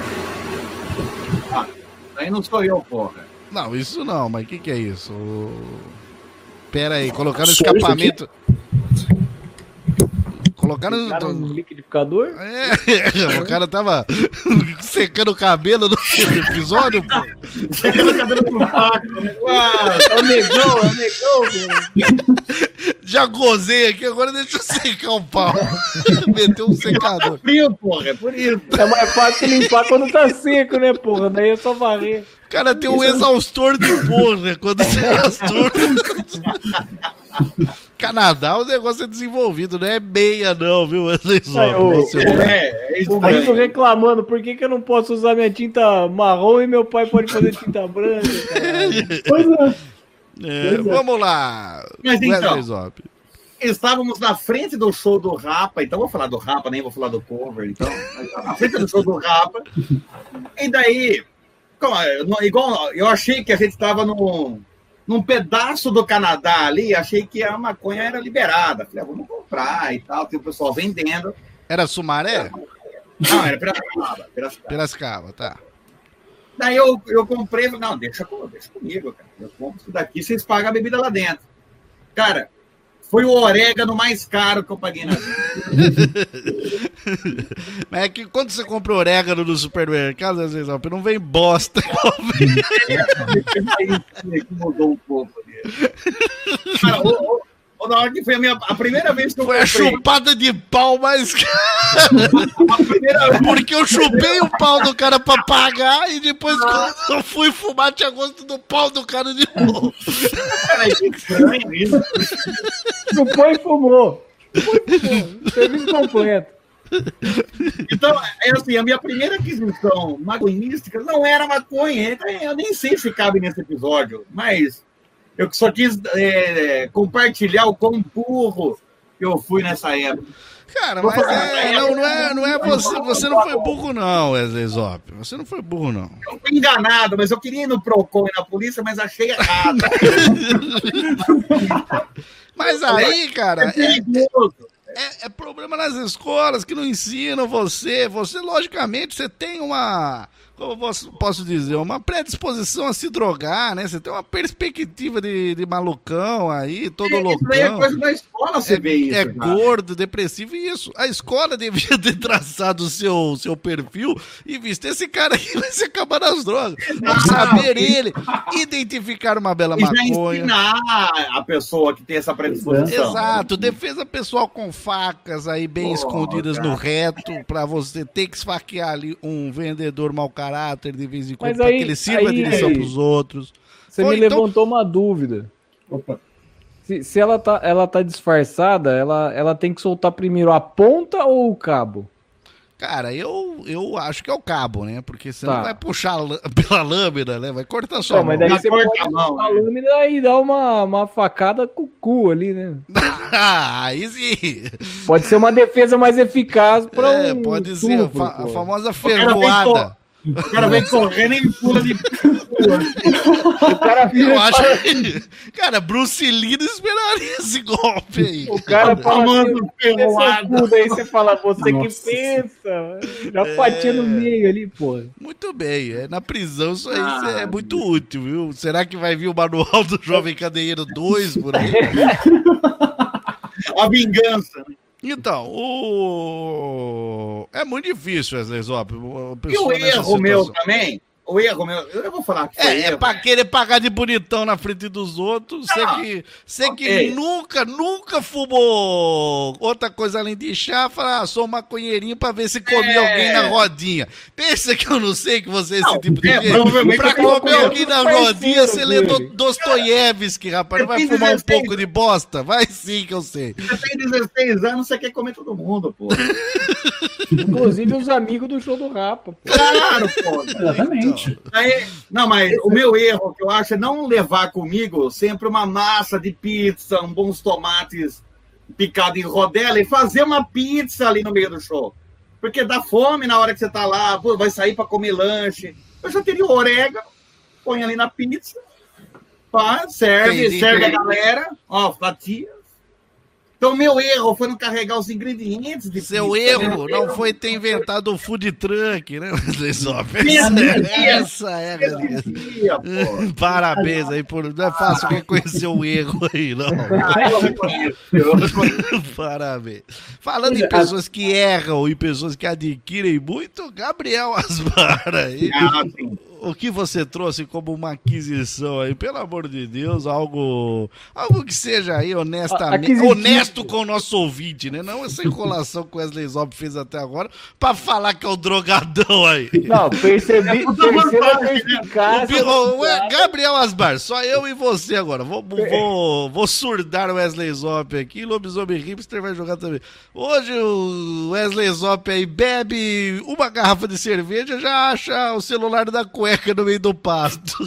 Aí não sou eu, porra. Não, isso não, mas o que é isso? Pera aí, colocaram escapamento. Colocaram no liquidificador? O cara tava secando o cabelo no episódio, pô. Secando o cabelo com faca. É o negão, Já gozei aqui, agora deixa eu secar o pau. Meteu um secador. Tá frio, porra, é por isso. É mais fácil limpar quando tá seco, né, porra? Daí é só varrer. O cara tem um exaustor de porra quando você exaustor. Canadá, o negócio é desenvolvido, não é meia não, viu? O Brito reclamando, por que eu não posso usar minha tinta marrom e meu pai pode fazer tinta branca, cara? Pois é. Vamos lá. Mas então, estávamos na frente do show do Rapa, então vou falar do Rapa, nem vou falar do cover, então, na frente do show do Rapa, e daí, igual, eu achei que a gente estava num pedaço do Canadá ali, achei que a maconha era liberada. Falei, vamos comprar e tal, tem o pessoal vendendo. Era Sumaré? Não, era Piracicaba, tá. Daí eu comprei, não, deixa comigo, cara. Eu compro isso daqui, vocês pagam a bebida lá dentro. Cara, foi o orégano mais caro que eu paguei na vida. Mas é que quando você compra orégano no supermercado, às vezes não vem bosta. Mudou um pouco ali. Cara, na hora que foi a primeira vez que eu comprei. Foi a chupada de pau mais cara. Porque eu chupei o pau do cara pra pagar e depois quando eu fui fumar tinha gosto do pau do cara de novo. Cara, que estranho isso. Chupou e fumou. Serviço completo. Então, assim, a minha primeira aquisição magonística não era maconha. Então, eu nem sei se cabe nesse episódio, mas eu só quis compartilhar o quão burro eu fui nessa época. Cara, mas não é você. Você não foi burro, não, Wesley Zop. Você não foi burro, não. Eu fui enganado, mas eu queria ir no Procon e na polícia, mas achei errado. Mas aí, cara, é problema nas escolas que não ensinam você. Você, logicamente, você tem uma... Como eu posso dizer, uma predisposição a se drogar, né? Você tem uma perspectiva de malucão aí, todo loucão. Isso aí é coisa da escola, você vê isso. É gordo, depressivo, e isso. A escola devia ter traçado o seu perfil e visto, esse cara aqui vai se acabar nas drogas. Vamos saber ele, identificar uma bela maconha. Já ensinar a pessoa que tem essa predisposição. Exato, defesa pessoal com facas aí bem escondidas no reto, pra você ter que esfaquear ali um vendedor mau caráter de vez em quando, para que ele sirva de lição para os outros. Você me levantou uma dúvida. Opa. Se ela tá disfarçada, ela tem que soltar primeiro a ponta ou o cabo? Cara, eu acho que é o cabo, né? Porque você não vai puxar pela lâmina, né? Vai cortar só a mão. Mas daí você pode puxar a lâmina e dar uma facada com o cu ali, né? Aí sim. Pode ser uma defesa mais eficaz para pode ser a famosa ferroada. O cara vem correndo e pula de... O cara Eu acho que... Cara, Bruce Lee não esperaria esse golpe aí. O cara fala Tomando assim, ferroada. aí você fala, você Nossa. que pensa. Já patinha no meio ali, pô. Muito bem, na prisão isso aí é muito útil, viu? Será que vai vir o manual do Jovem Cadeieiro 2 por aí? A vingança. Então, é muito difícil, Wesley Zop. E o erro meu também? O erro meu, eu vou falar que foi erro. Pra querer pagar de bonitão na frente dos outros. Você que nunca fumou outra coisa além de chá, fala, sou maconheirinho pra ver se comia alguém na rodinha. Pensa que eu não sei que você é esse tipo de gente? provavelmente Pra eu tô comer alguém na rodinha, você lê dele. Dostoiévski, rapaz. Não vai Tem fumar um 16 pouco de bosta? Vai sim que eu sei. Você tem 16 anos, você quer comer todo mundo, pô. Inclusive os amigos do show do Rapa, pô. Claro, pô. Exatamente. Aí, não, mas o meu erro que eu acho é não levar comigo sempre uma massa de pizza, bons tomates picados em rodela e fazer uma pizza ali no meio do show. Porque dá fome na hora que você tá lá, pô, vai sair pra comer lanche. Eu já teria o orégano, põe ali na pizza, pá, serve a galera, ó, fatia. Então, meu erro foi não carregar os ingredientes de Seu pizza. erro não foi ter inventado o food truck, né, Wesley Zop? Essa é a realidade. Parabéns aí, não é fácil reconhecer o erro aí, não. Eu reconheço. Parabéns. Falando em pessoas que erram e pessoas que adquirem muito, Gabriel Asmar aí. O que você trouxe como uma aquisição aí, pelo amor de Deus, algo que seja aí honesto com o nosso ouvinte, né? Não essa enrolação que o Wesley Zop fez até agora pra falar que é o drogadão aí. Não, percebi a perspicácia. Gabriel Asmar, só eu e você agora. Vou surdar o Wesley Zop aqui, Lobisomem Hipster vai jogar também. Hoje o Wesley Zop aí bebe uma garrafa de cerveja, já acha o celular da cueca no meio do pasto.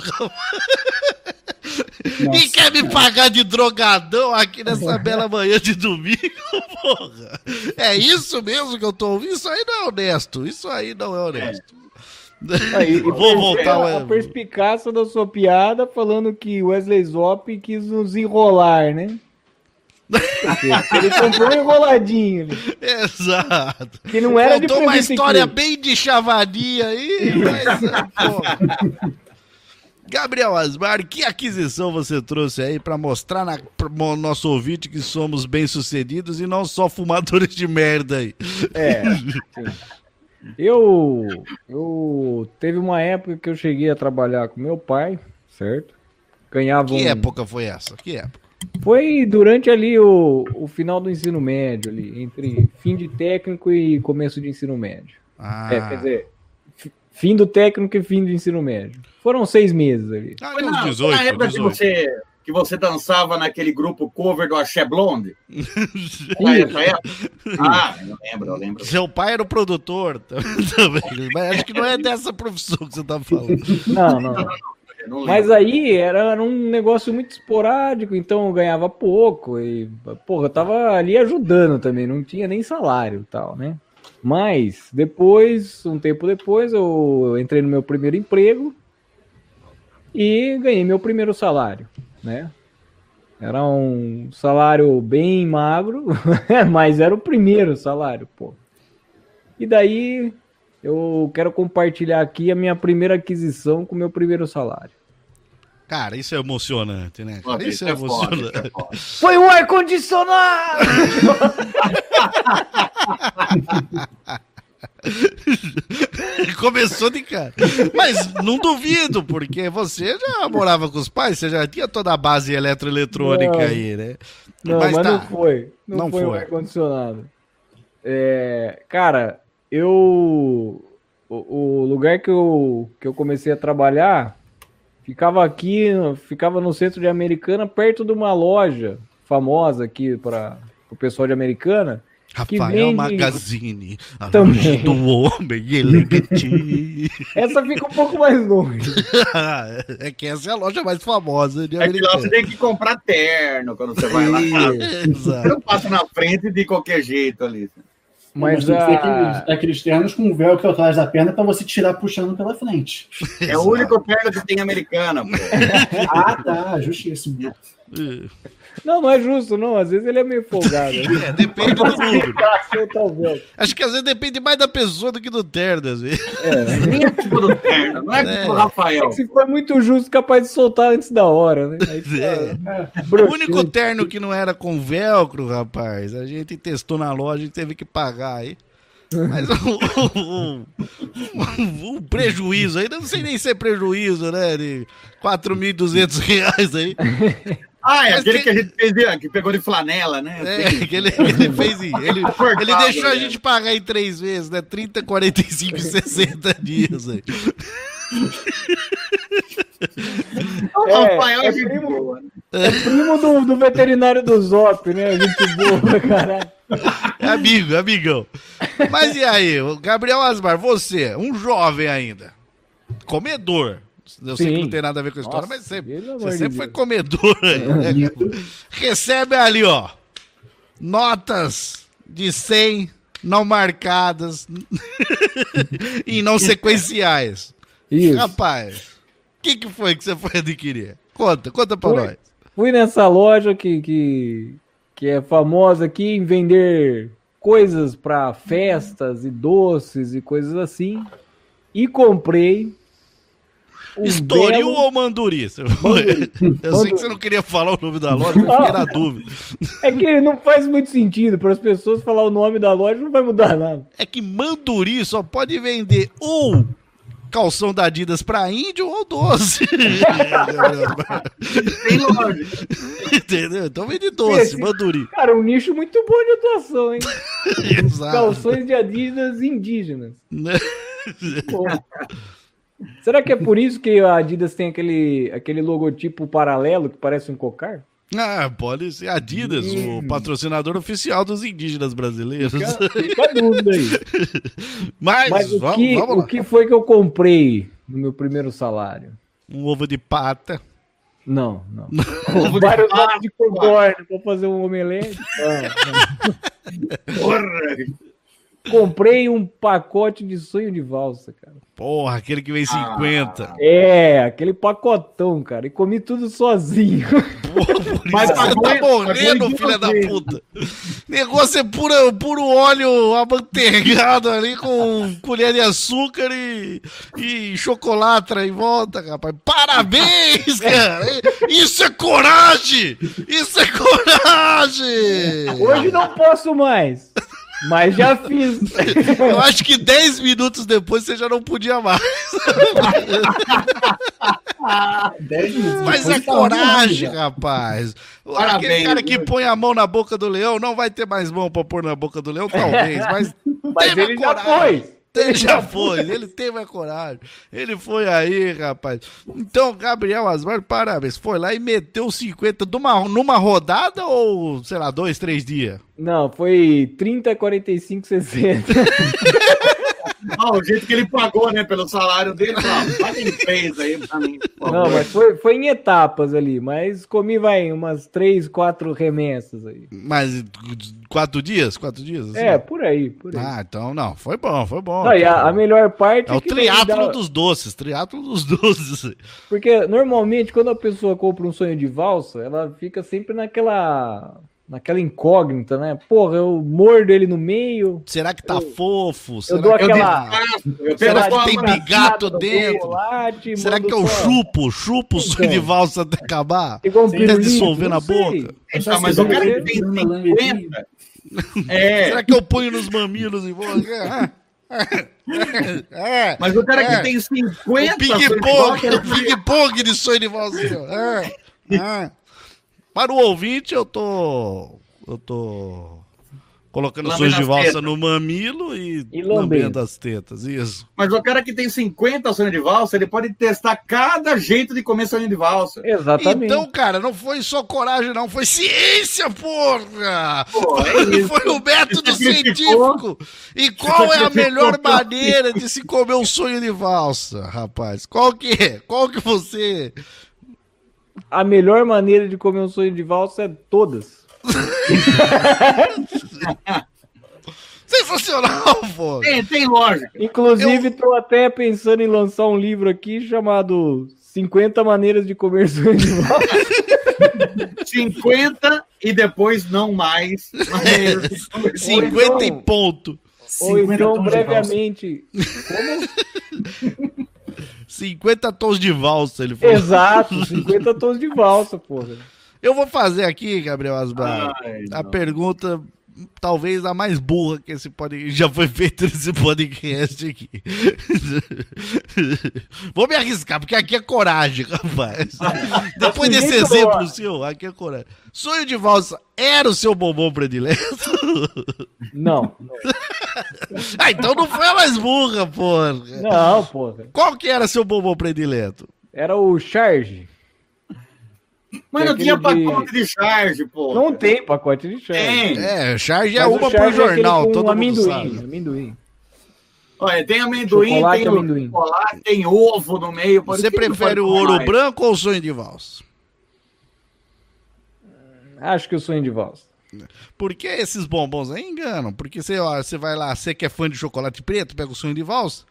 E quer me pagar de drogadão aqui nessa bela manhã de domingo, porra? É isso mesmo que eu tô ouvindo? Isso aí não é honesto. Isso aí não é honesto. Aí, vou voltar a perspicácia da sua piada falando que Wesley Zop quis nos enrolar, né? Ele comprou um enroladinho. Exato. Que não era contou uma história bem de chavadinha aí. Mas, Gabriel Asmar, que aquisição você trouxe aí pra mostrar pro nosso ouvinte que somos bem-sucedidos e não só fumadores de merda aí? Sim. Eu teve uma época que eu cheguei a trabalhar com meu pai, certo? Ganhava Que época foi essa? Que época? Foi durante ali o final do ensino médio, ali, entre fim de técnico e começo de ensino médio. Quer dizer, fim do técnico e fim do ensino médio. Foram 6 meses ali. Foi na época 18. que você dançava naquele grupo cover do Axé Blonde? Eu lembro. Seu pai era o produtor também, mas acho que não é dessa profissão que você tá falando. Não. Mas aí era um negócio muito esporádico, então eu ganhava pouco e, porra, eu tava ali ajudando também, não tinha nem salário e tal, né? Mas depois, um tempo depois, eu entrei no meu primeiro emprego e ganhei meu primeiro salário, né? Era um salário bem magro, mas era o primeiro salário, pô. E daí eu quero compartilhar aqui a minha primeira aquisição com o meu primeiro salário. Cara, isso é emocionante, né? Cara? Isso é emocionante. Foi um ar-condicionado! Começou de cara. Mas não duvido, porque você já morava com os pais, você já tinha toda a base eletroeletrônica aí, né? Não, mas não foi. Não foi um ar-condicionado. Cara, o lugar que eu comecei a trabalhar ficava no centro de Americana, perto de uma loja famosa aqui para o pessoal de Americana. Rafael Magazine, a também. loja do homem elegante. Essa fica um pouco mais longe. É que essa é a loja mais famosa de Americana. É que lá você tem que comprar terno quando você vai lá. Você não passa na frente de qualquer jeito ali. Mas tem que ter aqueles ternos com velcro atrás da perna pra você tirar puxando pela frente. É o único terno que tem americana, pô. Tá, justíssimo. Não é justo, não. Às vezes ele é meio folgado. Depende do número. Soltar o velcro. Acho que às vezes depende mais da pessoa do que do terno, às vezes. Nem é tipo do terno, não é tipo do Rafael. Se for muito justo, capaz de soltar antes da hora, né? Aí, O único terno que não era com velcro, rapaz, a gente testou na loja e teve que pagar aí. Mas o prejuízo aí, não sei nem se é prejuízo, né? De R$4.200 aí. É aquele que a gente fez, que pegou de flanela, né? Que ele fez. Ele deixou a gente pagar em 3 vezes, né? 30, 45 e 60 dias aí. É primo do veterinário do Zop, né? Gente boa, caralho. Amigão. Mas e aí, Gabriel Asmar, você, um jovem ainda, comedor. Eu sei que não tem nada a ver com a história, mas você sempre foi comedor aí, né? Recebe ali, ó, notas de 100 não marcadas e não sequenciais. Isso. Rapaz, o que foi que você foi adquirir? Conta pra nós. Fui nessa loja que é famosa aqui em vender coisas para festas e doces e coisas assim. E comprei Estoril ou Manduri? Eu sei que você não queria falar o nome da loja, mas fiquei na dúvida. É que não faz muito sentido para as pessoas falar o nome da loja, não vai mudar nada. É que Manduri só pode vender ou calção da Adidas pra índio ou doce. Tem loja. Entendeu? Então vende doce, Manduri. Cara, um nicho muito bom de atuação, hein? Exato. Calções de Adidas indígenas. Pô. Será que é por isso que a Adidas tem aquele logotipo paralelo que parece um cocar? Pode ser Adidas, o patrocinador oficial dos indígenas brasileiros. Fica a dúvida aí. Mas o vamos lá. O que foi que eu comprei no meu primeiro salário? Um ovo de pata. Não. Vários ovos de codorna pra fazer um omelete. Porra! Comprei um pacote de sonho de valsa, cara. Porra, aquele que vem 50. Aquele pacotão, cara. E comi tudo sozinho. Mas você tá morrendo, filha da puta. Negócio é puro óleo amanteigado ali com colher de açúcar e chocolate em volta, rapaz. Parabéns, cara. Isso é coragem! Isso é coragem! Hoje não posso mais. Mas já fiz. Eu acho que 10 minutos depois você já não podia mais. 10 minutos. Mas é coragem, rapaz. Aquele cara que põe a mão na boca do leão não vai ter mais mão pra pôr na boca do leão, talvez. Mas ele já foi. Ele já foi, ele teve a coragem. Ele foi aí, rapaz. Então, Gabriel Asmar, parabéns. Foi lá e meteu 50 numa rodada ou, sei lá, 2, 3 dias? Não, foi 30, 45, 60. O jeito que ele pagou, né, pelo salário dele, olha ele fez aí pra mim. Não, mas foi em etapas ali, mas comi, umas 3, 4 remessas aí. Mas 4 dias? 4 dias? Assim? Por aí. Então, não, foi bom. Não, e a melhor parte é o triatlo dos doces, Porque, normalmente, quando a pessoa compra um sonho de valsa, ela fica sempre naquela incógnita, né? Porra, eu mordo ele no meio. Será que tá fofo? Eu dou aquela... Será que tem bigato dentro? Será que eu chupo o sonho de valsa até acabar? Até dissolver na boca? Mas o cara que tem 50... Será que eu ponho nos mamilos e vou... Mas o cara que tem 50... O ping-pong de sonho de valsa. Para o ouvinte, eu tô colocando sonhos de valsa no mamilo e lambendo as tetas, isso. Mas o cara que tem 50 sonhos de valsa, ele pode testar cada jeito de comer sonho de valsa. Exatamente. Então, cara, não foi só coragem, não, foi ciência, porra! Foi o método científico! E qual é a melhor maneira de se comer um sonho de valsa, rapaz? Qual que é? Qual que você... A melhor maneira de comer um sonho de valsa é todas. Sensacional, pô. Tem lógica. Inclusive, tô até pensando em lançar um livro aqui chamado 50 Maneiras de Comer Sonho de Valsa. 50 e depois não mais. 50 e ponto. Ou então, tons de brevemente... 50 tons de valsa, ele falou. Exato, 50 tons de valsa, porra. Eu vou fazer aqui, Gabriel Asbar, a não. pergunta talvez a mais burra que esse podcast já foi feito nesse podcast aqui. Vou me arriscar, porque aqui é coragem, rapaz. Depois desse exemplo seu, aqui é coragem. Sonho de valsa era o seu bombom predileto? Não. Ah, então não foi a mais burra, porra. Não, porra. Qual que era seu bombom predileto? Era o Charge. Mas não Aquele tinha de- pacote de charge, pô. Não tem pacote de Charge. Tem. É, charge é Mas o uma Charge por é aquele jornal, com todo mundo amendoim, sabe. amendoim. Olha, tem amendoim, Chocolate, tem amendoim. chocolate, tem ovo no meio. Por Você isso que não prefere o pode ouro mais. branco ou o sonho de valsa? Acho que o sonho de valsa. Porque esses bombons aí enganam. Porque você vai lá, você que é fã de chocolate preto, pega o sonho de valsa,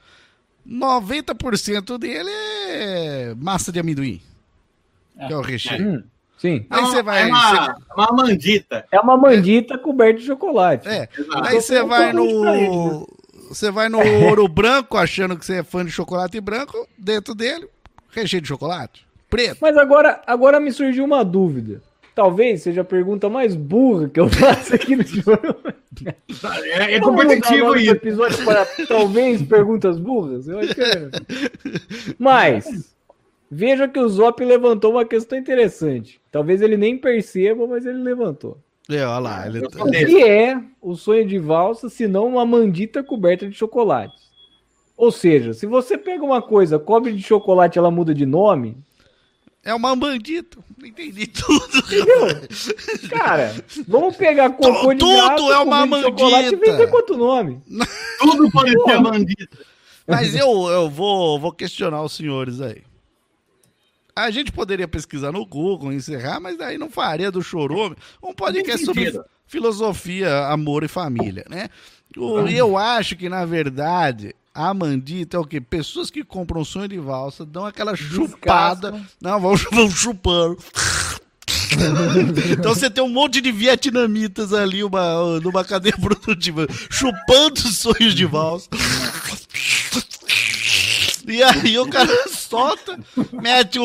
90% dele é massa de amendoim. Que é o recheio. Sim. Aí você vai. Uma mandita. É uma mandita coberta de chocolate. É, Exato. aí você vai pra ele, no. Você vai no ouro branco, achando que você é fã de chocolate branco, dentro dele, recheio de chocolate. Preto. Mas agora me surgiu uma dúvida. Talvez seja a pergunta mais burra que eu faço aqui no jogo. É Vamos mudar o competitivo nome do isso. episódio para talvez perguntas burras? Eu acho que é. Mas, veja que o Zop levantou uma questão interessante. Talvez ele nem perceba, mas ele levantou. Olha lá. Ele... Eu sou O desse. que é o sonho de valsa, se não uma mandita coberta de chocolate? Ou seja, se você pega uma coisa, cobre de chocolate, ela muda de nome, É uma bandita. Não entendi tudo. cara, vamos pegar cocô de Tudo gato, é uma cobrir de chocolate e mandita. vender quanto nome? Tudo pode ser mandita. Mas eu vou questionar os senhores aí. A gente poderia pesquisar no Google, encerrar, mas daí não faria do Chorume um podcast sobre sentido. filosofia, amor e família, né? E eu acho que, na verdade, a mandita é o quê? Pessoas que compram sonho de valsa, dão aquela chupada. Não, vão chupando. Então você tem um monte de vietnamitas ali, numa cadeia produtiva, chupando sonhos de valsa. E aí o cara solta, mete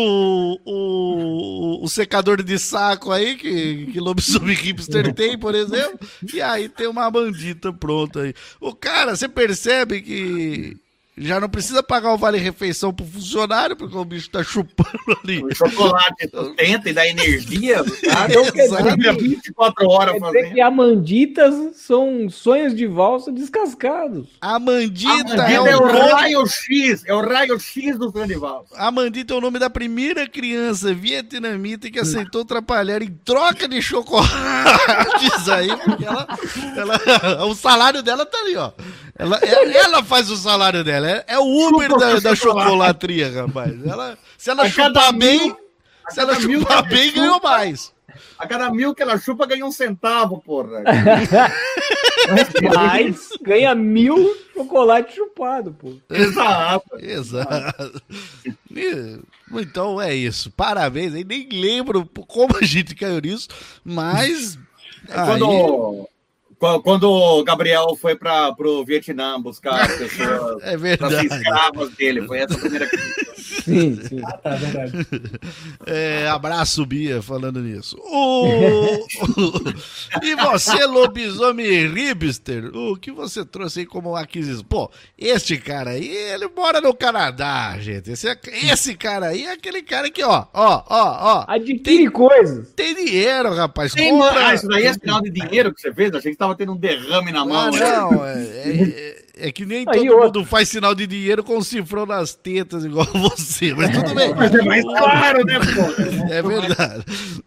o secador de saco aí, que lobisomem hipster tem, por exemplo, e aí tem uma bandita pronta aí. O cara, você percebe que já não precisa pagar o vale-refeição pro funcionário, porque o bicho tá chupando ali. O chocolate sustenta e dá energia. Cara. Então quer dizer Fica 24 horas Quer dizer fazendo. que amanditas são sonhos de valsa descascados. A A mandita mandita é é o o nome... raio-x. É o raio-x do Sandival. A mandita é o nome da primeira criança vietnamita que aceitou trabalhar em troca de chocolates aí, porque o salário dela tá ali, ó. Ela faz o salário dela. É o Uber da chocolatria, rapaz. Se ela chupar bem, ganhou mais. A cada 1.000 que ela chupa ganha 1 centavo, porra. Mas ganha 1.000 chocolate chupado, pô. Exato. Exato. Então é isso. Parabéns. Eu nem lembro como a gente caiu nisso, mas... Quando o Gabriel foi pro Vietnã buscar as pessoas, É as verdade. escravas dele, foi essa a primeira coisa. Sim, sim. Tá, verdade. Abraço, Bia, falando nisso. E você, lobisomem hipster, o que você trouxe aí como aquisição? Pô, este cara aí, ele mora no Canadá, gente. Esse cara aí é aquele cara que, ó. Adquire coisas. Tem dinheiro, rapaz. Tem, Compra... isso daí é sinal de dinheiro que você fez? Achei que tava tendo um derrame na mão. né? Não, é que nem Aí, todo outro. mundo faz sinal de dinheiro com cifrão nas tetas igual você, mas tudo bem. Mas é mais claro, né, pô? É verdade.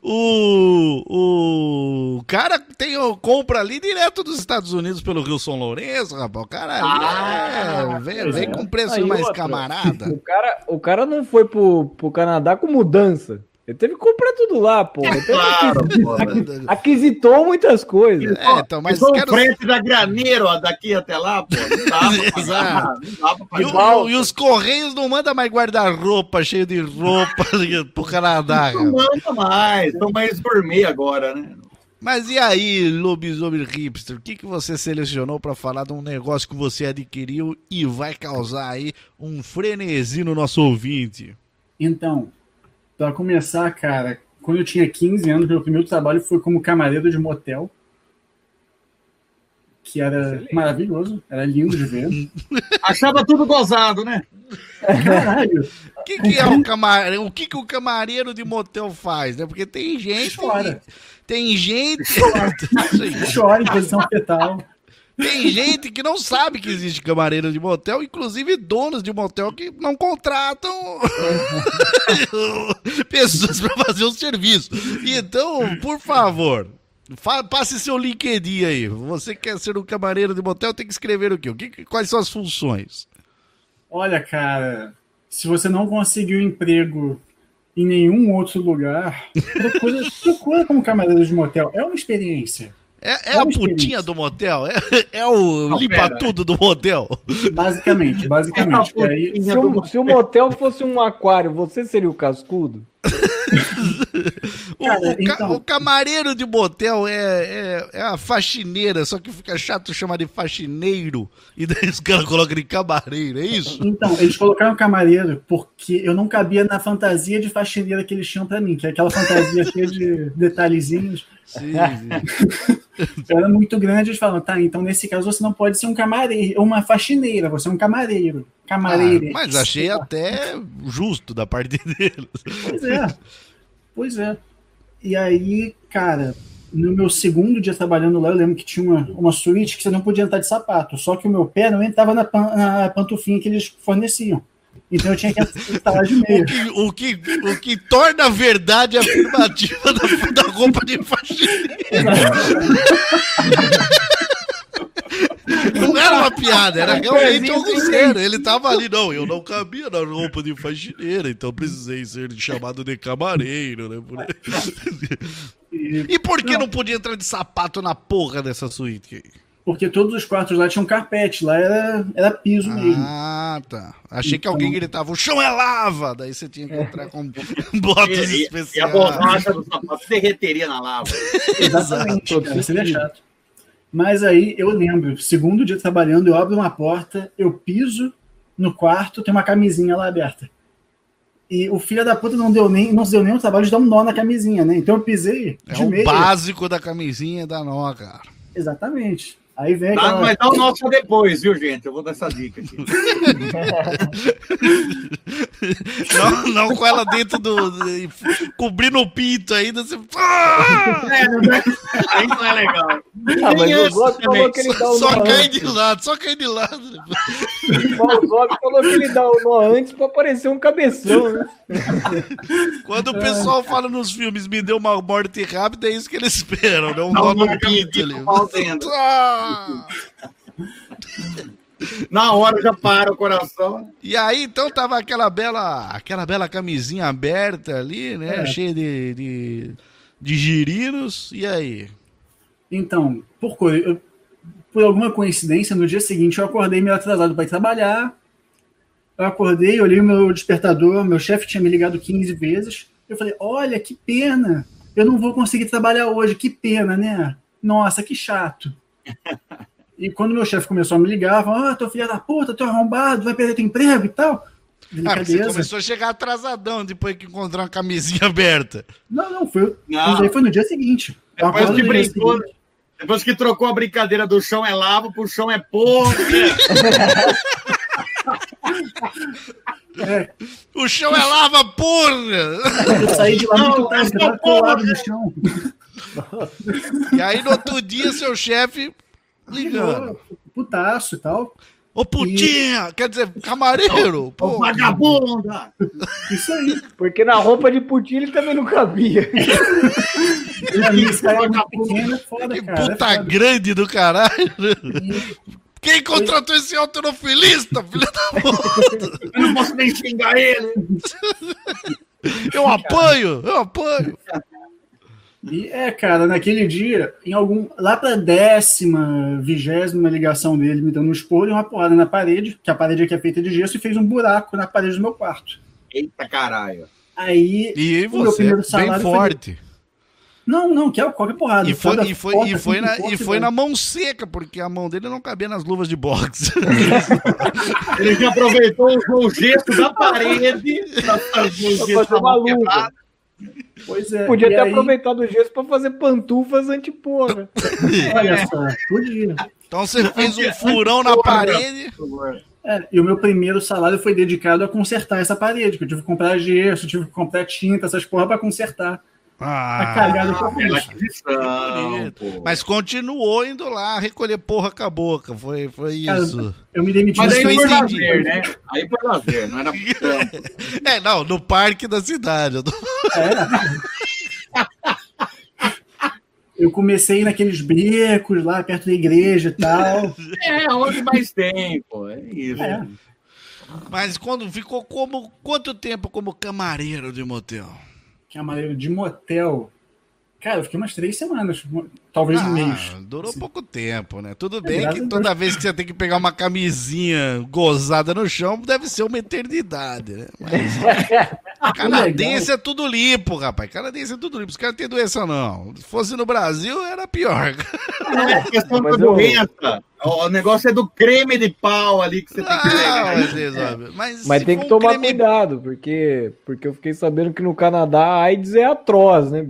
O cara compra ali direto dos Estados Unidos pelo Rio São Lourenço, rapaz. O cara vem com preço Aí, mais outra. camarada. O cara não foi pro Canadá com mudança. Ele teve que comprar tudo lá, pô. Claro, pô. Aquisitou muitas coisas. Então, mas o frete da Graneiro, ó, daqui até lá, pô. Não dá pra e os Correios não mandam mais guarda-roupa cheio de roupa pro Canadá. Não manda mais. Estão mais gourmet agora, né? Mas e aí, lobisomem hipster, o que você selecionou para falar de um negócio que você adquiriu e vai causar aí um frenesi no nosso ouvinte? Então, para começar, cara, quando eu tinha 15 anos, meu primeiro trabalho foi como camareiro de motel, que era maravilhoso, era lindo de ver. Achava tudo gozado, né? Caralho. O que é o camareiro? O que o camareiro de motel faz, né? Porque tem gente... Chora. Tem gente... Chora em posição fetal. Tem gente que não sabe que existe camareiro de motel, inclusive donos de motel que não contratam pessoas para fazer o serviço. Então, por favor, passe seu LinkedIn aí. Você quer ser um camareiro de motel, tem que escrever o quê? Quais são as funções? Olha, cara, se você não conseguiu emprego em nenhum outro lugar, procura como camareiro de motel. É uma experiência. É a putinha do motel? É o limpa-tudo do motel? Basicamente. Aí, se o motel fosse um aquário, você seria o cascudo? O camareiro de motel é a faxineira, só que fica chato chamar de faxineiro, e daí os caras colocam de camareiro, é isso? Então, eles colocaram camareiro porque eu não cabia na fantasia de faxineira que eles tinham pra mim, que é aquela fantasia cheia de detalhezinhos. Sim. Era muito grande, eles falam, tá, então nesse caso você não pode ser um camareiro, uma faxineira, você é um camareiro. Mas achei até justo da parte deles. Pois é. E aí, cara, no meu segundo dia trabalhando lá, eu lembro que tinha uma suíte que você não podia entrar de sapato, só que o meu pé não entrava na pantufinha que eles forneciam. Então eu tinha que instalar de meia. O que torna a verdade afirmativa da roupa de faxineira. Não era uma piada, era realmente algo sério. Ele tava ali, não, eu não cabia na roupa de faxineira, então precisei ser chamado de camareiro, né? E por que não podia entrar de sapato na porra dessa suíte? Porque todos os quartos lá tinham carpete, lá era piso mesmo. Ah, tá. Achei que alguém gritava, o chão é lava! Daí você tinha que entrar com botas especiais. E a borracha do sapato derreteria na lava. Exatamente, cara, seria chato. Mas aí eu lembro, segundo dia trabalhando, eu abro uma porta, eu piso no quarto, tem uma camisinha lá aberta. E o filho da puta não se deu nem o trabalho de dar um nó na camisinha, né? Então eu pisei de meia. É o básico da camisinha da nó, cara. Exatamente. Aí vem Mas dá o nó só depois, viu, gente? Eu vou dar essa dica aqui. não com ela dentro cobrindo o pinto ainda. Você... Aí não é legal. Mas o Zog falou que ele dá o nó só cai de lado. O Zog falou que ele dá o nó antes pra parecer um cabeção, né? Quando o pessoal fala nos filmes, me deu uma morte rápida, é isso que eles esperam, né? Um nó no pinto ali. Na hora já para o coração. E aí, então, tava aquela bela camisinha aberta ali, né? Cheia de girinos. E aí? Então, por alguma coincidência, no dia seguinte eu acordei meio atrasado para ir trabalhar. Eu acordei, olhei o meu despertador, meu chefe tinha me ligado 15 vezes. Eu falei, olha, que pena. Eu não vou conseguir trabalhar hoje, que pena, né? Nossa, que chato. E quando meu chefe começou a me ligar, falou, teu filho da puta, teu arrombado, vai perder teu emprego e tal. Você começou a chegar atrasadão depois que encontrou uma camisinha aberta. Não, foi no dia seguinte. Depois que trocou a brincadeira do chão é lava pro chão é porra. O chão é lava, porra! Eu saí de lá muito tarde, eu tava colado no chão. E aí no outro dia seu chefe ligando. Putaço e tal. Ô putinha, quer dizer, camareiro. Pô, vagabunda. Isso aí. Porque na roupa de putinha ele também não cabia. Que puta grande do caralho. Quem contratou esse alterofilista, filho da puta? Eu não posso nem xingar ele. Eu apanho. E cara, naquele dia, lá pra 10ª, 20ª ligação dele, me dando um esporro e uma porrada na parede, que a parede aqui é feita de gesso, e fez um buraco na parede do meu quarto. Eita caralho. Aí, E o meu você, primeiro bem salário forte. Não, que é qualquer porrada. E foi na mão seca, porque a mão dele não cabia nas luvas de boxe. Ele já aproveitou o gesto da parede pra fazer uma luva. Pois é. Podia ter aproveitado o gesso pra fazer pantufas anti-porra. Olha só, podia. Então você fez um furão na parede. E o meu primeiro salário foi dedicado a consertar essa parede, que eu tive que comprar gesso, tive que comprar tinta, essas porra pra consertar. A cagada que eu fiz. Mas continuou indo lá recolher porra com a boca. Foi isso. Cara, eu me demiti. Mas aí foi lazer, né? Aí foi lazer, não era tanto. Não, no parque da cidade. Eu comecei naqueles becos lá perto da igreja e tal. Onde mais tem, pô. É isso. Mas ficou quanto tempo como camareiro de motel? Camareiro de motel. Cara, eu fiquei umas 3 semanas, talvez um mês. Durou pouco tempo, né? Tudo bem que toda vez que você tem que pegar uma camisinha gozada no chão, deve ser uma eternidade, né? Mas canadense é tudo limpo, rapaz. Canadense é tudo limpo. Os caras não têm doença, não. Se fosse no Brasil, era pior. Questão da doença. O negócio é do creme de pau ali que você tem que pegar. Mas tem que tomar cuidado, porque eu fiquei sabendo que no Canadá a AIDS é atroz, né?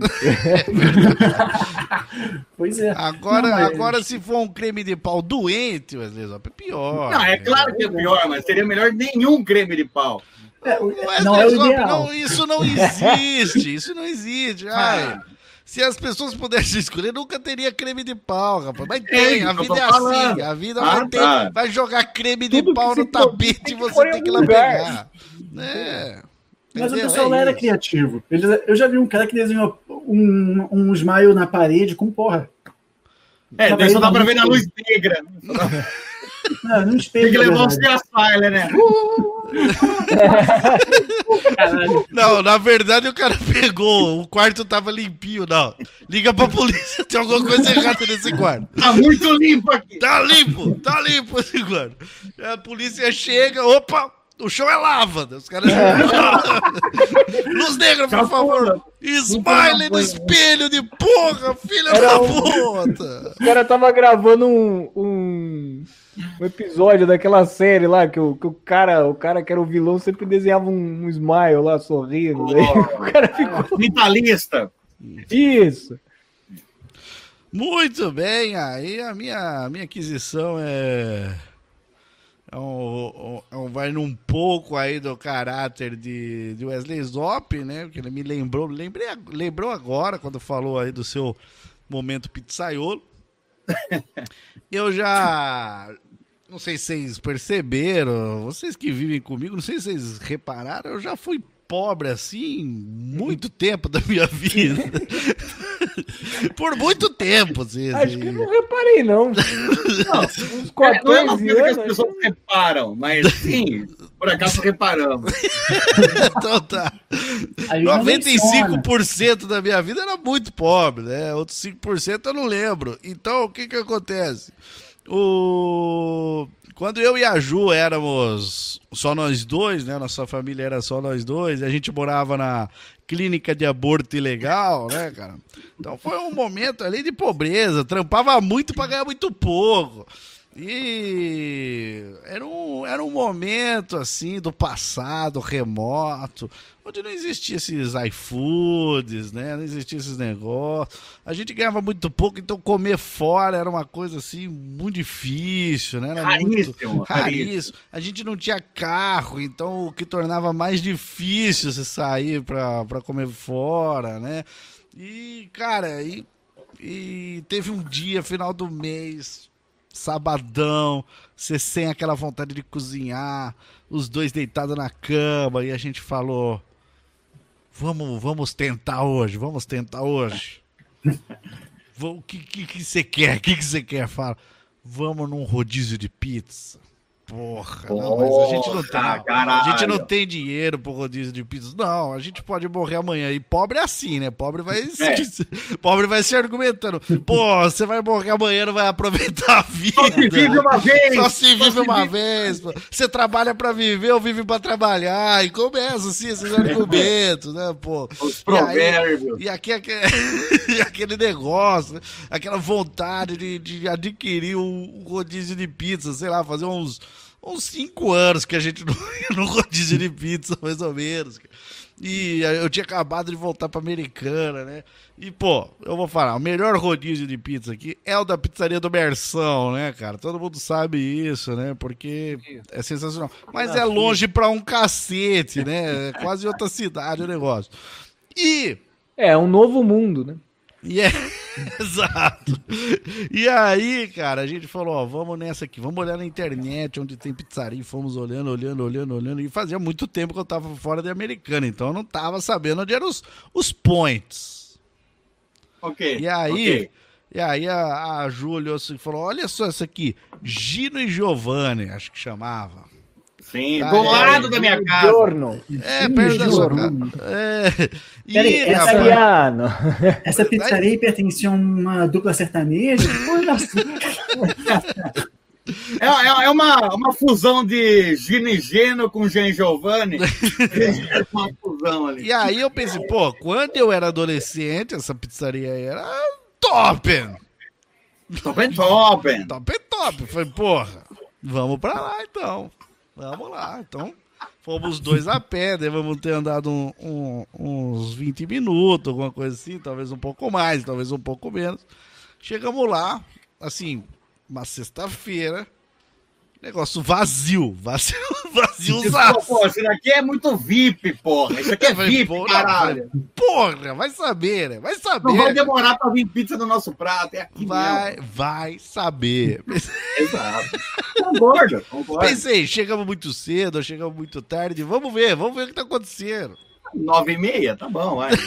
Pois é. Agora, se for um creme de pau doente, Wesley Zop, é pior. Não, é claro que é pior, mas seria melhor nenhum creme de pau. Não é o ideal. Isso não existe. Isso não existe. Se as pessoas pudessem escolher, nunca teria creme de pau, rapaz. Mas tem, a vida é assim. A vida vai jogar creme de pau no tapete e você tem que ir lá pegar. Mas o pessoal lá era criativo. Eu já vi um cara que desenhou um smile na parede com porra. Daí só dá pra ver na luz negra. Não espelho. Tem que levar o Seafiler, né? Não, na verdade o cara pegou, o quarto tava limpinho, não. Liga pra polícia, tem alguma coisa errada nesse quarto. Tá muito limpo aqui. Tá limpo esse quarto. A polícia chega, opa, o chão é lava. Os caras luz negra, por favor. Smile no espelho de porra, filha da puta. O cara tava gravando um episódio daquela série lá que o cara que era o vilão sempre desenhava um smile lá, sorrindo. Daí o cara ficou... Mentalista. Isso. Muito bem, aí a minha aquisição vai num pouco aí do caráter de Wesley Zop, né? Porque ele me lembrou agora, quando falou aí do seu momento pizzaiolo. Eu já... Não sei se vocês perceberam, vocês que vivem comigo, não sei se vocês repararam, eu já fui pobre assim muito tempo da minha vida. Por muito tempo. Acho que não reparei, não. Uns 14 não é uma coisa anos. que as pessoas reparam, mas sim, por acaso reparamos. Então tá. 95% da minha vida era muito pobre, né? Outros 5% eu não lembro. Então, o que acontece? Quando eu e a Ju éramos só nós dois, né? Nossa família era só nós dois, a gente morava na clínica de aborto ilegal, né, cara? Então foi um momento ali de pobreza, trampava muito para ganhar muito pouco. E era um momento, assim, do passado remoto, onde não existia esses iFoods, né? Não existia esses negócios. A gente ganhava muito pouco, então comer fora era uma coisa, assim, muito difícil, né? Era raríssimo. A gente não tinha carro, então o que tornava mais difícil você sair pra comer fora, né? E, cara, e teve um dia, final do mês... Sabadão, você sem aquela vontade de cozinhar, os dois deitados na cama, e a gente falou, vamos tentar hoje. O que você quer? O que você quer? Fala, vamos num rodízio de pizza. Porra, não, mas a gente não tem. Caralho. A gente não tem dinheiro pro rodízio de pizza. Não, a gente pode morrer amanhã. E pobre é assim, né? Pobre vai se argumentando. Pô, você vai morrer amanhã, não vai aproveitar a vida. Só se vive uma vez. Só se vive uma vez. Pô. Você trabalha pra viver ou vive pra trabalhar. E começa assim, esses argumentos, né, pô? Os provérbios. E aquele negócio, né? Aquela vontade de adquirir um rodízio de pizza, sei lá, fazer uns 5 anos que a gente não ia no rodízio de pizza, mais ou menos. E eu tinha acabado de voltar pra Americana, né? E, pô, eu vou falar, o melhor rodízio de pizza aqui é o da pizzaria do Mersão, né, cara? Todo mundo sabe isso, né? Porque é sensacional. Mas é longe pra um cacete, né? É quase outra cidade o negócio. E... É um novo mundo, né? Exato. E aí, cara, a gente falou, ó, vamos nessa aqui, vamos olhar na internet onde tem pizzaria, e fomos olhando, e fazia muito tempo que eu tava fora da Americana, então eu não tava sabendo onde eram os points. Ok. E aí a Ju olhou assim e falou, olha só essa aqui, Gino e Giovanni, acho que chamava. Sim, do lado da minha casa. Perto da sua casa. Peraí, essa pizzaria aí pertencia a uma dupla sertaneja? É uma fusão de Gino e Geno com Jean e Giovanni. É uma fusão ali. E aí eu pensei, pô, quando eu era adolescente, essa pizzaria era top. Falei, porra, vamos pra lá então. Vamos lá, então fomos os dois a pé, devemos ter andado uns 20 minutos, alguma coisa assim, talvez um pouco mais, talvez um pouco menos. Chegamos lá, assim, uma sexta-feira, negócio vaziozaço. Pô, isso daqui é muito VIP, porra. Isso aqui é VIP, caralho. Porra, vai saber, né? Vai saber. Não vai demorar pra vir pizza no nosso prato, é aqui vai saber. Exato. Concordo. Pensei, chegamos muito cedo, chegamos muito tarde, vamos ver o que tá acontecendo. 9h30, tá bom, vai.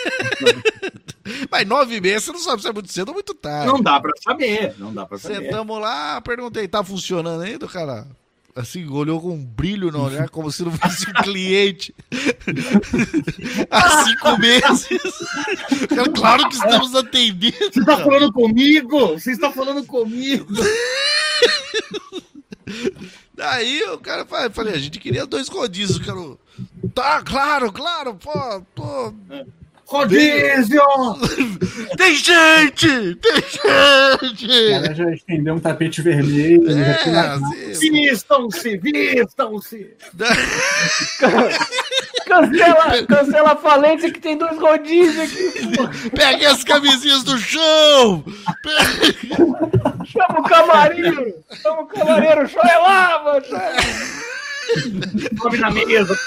Mas 9h30 você não sabe se é muito cedo ou muito tarde. Não dá pra saber. Sentamos lá, perguntei, tá funcionando ainda, cara? Assim, olhou com um brilho no olhar, como se não fosse um cliente. Há 5 meses. Claro que estamos atendendo. Você tá falando comigo? Você está falando comigo? Daí o cara falei, a gente queria 2 rodízios, cara. Tá, claro, pô, tô... Rodízio! Tem gente! Ela já estendeu um tapete vermelho. Vistam-se! Cancela a falência que tem 2 rodízios aqui. Pegue as camisinhas do chão! Chama o camareiro! Chora lá, mano! Sobe na mesa!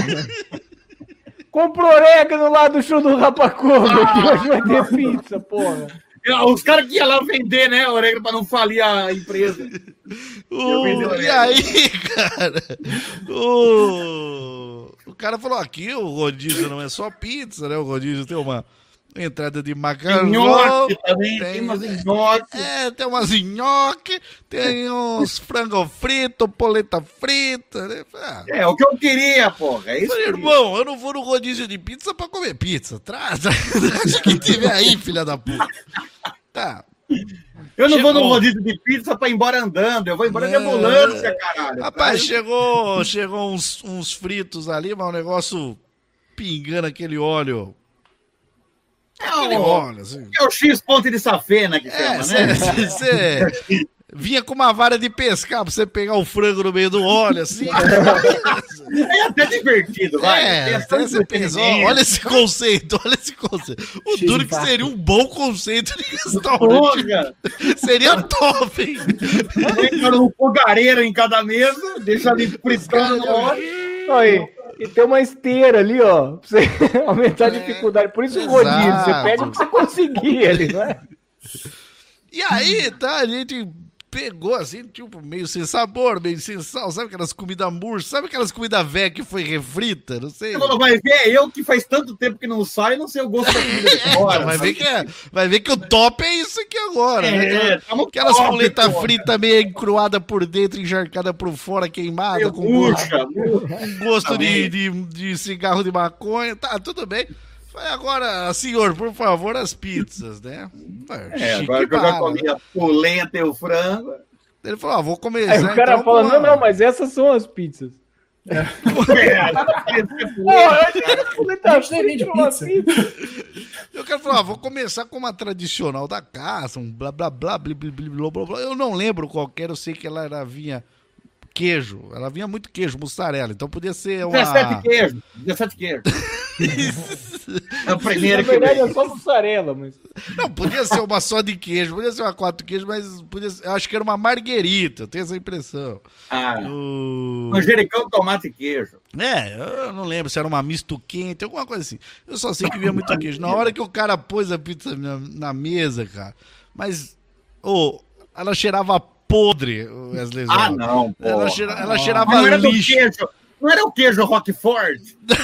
Compra orégano lá do show do Rapacoga, que hoje vai ter pizza, porra. Os caras que iam lá vender, né, orégano pra não falir a empresa. E aí, cara, o cara falou, aqui o rodízio não é só pizza, né? O rodízio tem uma entrada de macarrão. Nhoque também, tem umas nhoque. Tem umas nhoque, tem uns frango frito, polenta frita, né? É o que eu queria, porra. É isso. Falei, irmão, eu não vou no rodízio de pizza pra comer pizza. Traz o que tiver aí, filha da puta. Tá. Eu não vou no rodízio de pizza pra ir embora andando, eu vou embora de ambulância, caralho. Rapaz, chegou uns fritos ali, mas o negócio pingando aquele óleo. Assim. É o X-ponte de safena que chama, né? Você vinha com uma vara de pescar pra você pegar o frango no meio do óleo, assim. É até divertido, vai. Até você pensou, olha esse conceito. O duro que seria um bom conceito de restaurante. Seria top, hein? Um fogareiro em cada mesa, deixa ali fritando no óleo. Aí. E tem uma esteira ali, ó, pra você aumentar a dificuldade. Por isso o rodízio, você pega o que você conseguir ali, não é? E aí, tá, a gente pegou assim, tipo, meio sem sabor, meio sem sal, sabe aquelas comidas murchas, sabe aquelas comidas velhas que foi refrita, não sei. Não, vai ver, eu que faz tanto tempo que não sai, não sei o gosto da comida de fora. Vai ver que o top é isso aqui agora, né? Aquelas poletas fritas meio encruada por dentro, encharcada por fora, queimada, com gosto de cigarro de maconha, tá, tudo bem. Agora, senhor, por favor, as pizzas, né? Agora que eu já comi a polenta e o frango. Ele falou, vou começar. Aí o cara então, fala, não, mas essas são as pizzas. Eu quero falar, vou começar com uma tradicional da casa, um blá blá blá, blá blá blá blá. Eu não lembro qual que era, eu sei que ela vinha queijo, ela vinha muito queijo, mussarela, então podia ser uma... 17 queijos. É o primeiro que é só mussarela, mas... Não, podia ser uma só de queijo, podia ser uma 4 queijos, mas podia ser, eu acho que era uma marguerita, eu tenho essa impressão. Manjericão, tomate e queijo. Eu não lembro se era uma misto quente, alguma coisa assim. Eu só sei que vinha muito queijo. Na hora que o cara pôs a pizza na mesa, cara, mas ela cheirava podre, Wesley. Não, pô. Ela cheirava lixo. Não era o queijo Roquefort?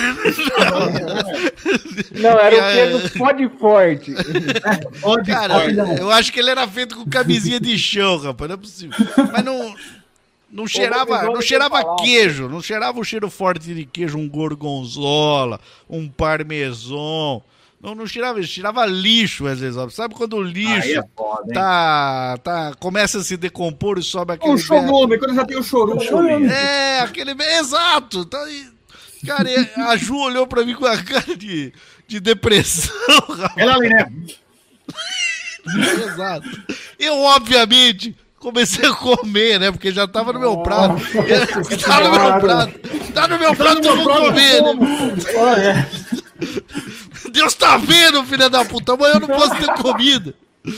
Não, era o queijo Podfort. Cara, eu acho que ele era feito com camisinha de chão, rapaz, não é possível. Mas não cheirava queijo, não cheirava o cheiro forte de queijo, um gorgonzola, um parmesão. Não cheirava lixo, às vezes. Sabe quando o lixo começa a se decompor e sobe aquele... O chorume, quando já tem o chorume. Aquele... Exato. Tá aí. Cara, a Ju olhou pra mim com a cara de depressão, rapaz. Ela ali, né? Exato. Eu, obviamente... comecei a comer, né? Porque já tava no meu prato. Tá no meu prato, eu vou comer, né? Deus tá vendo, filha da puta. Amanhã eu não posso ter comida.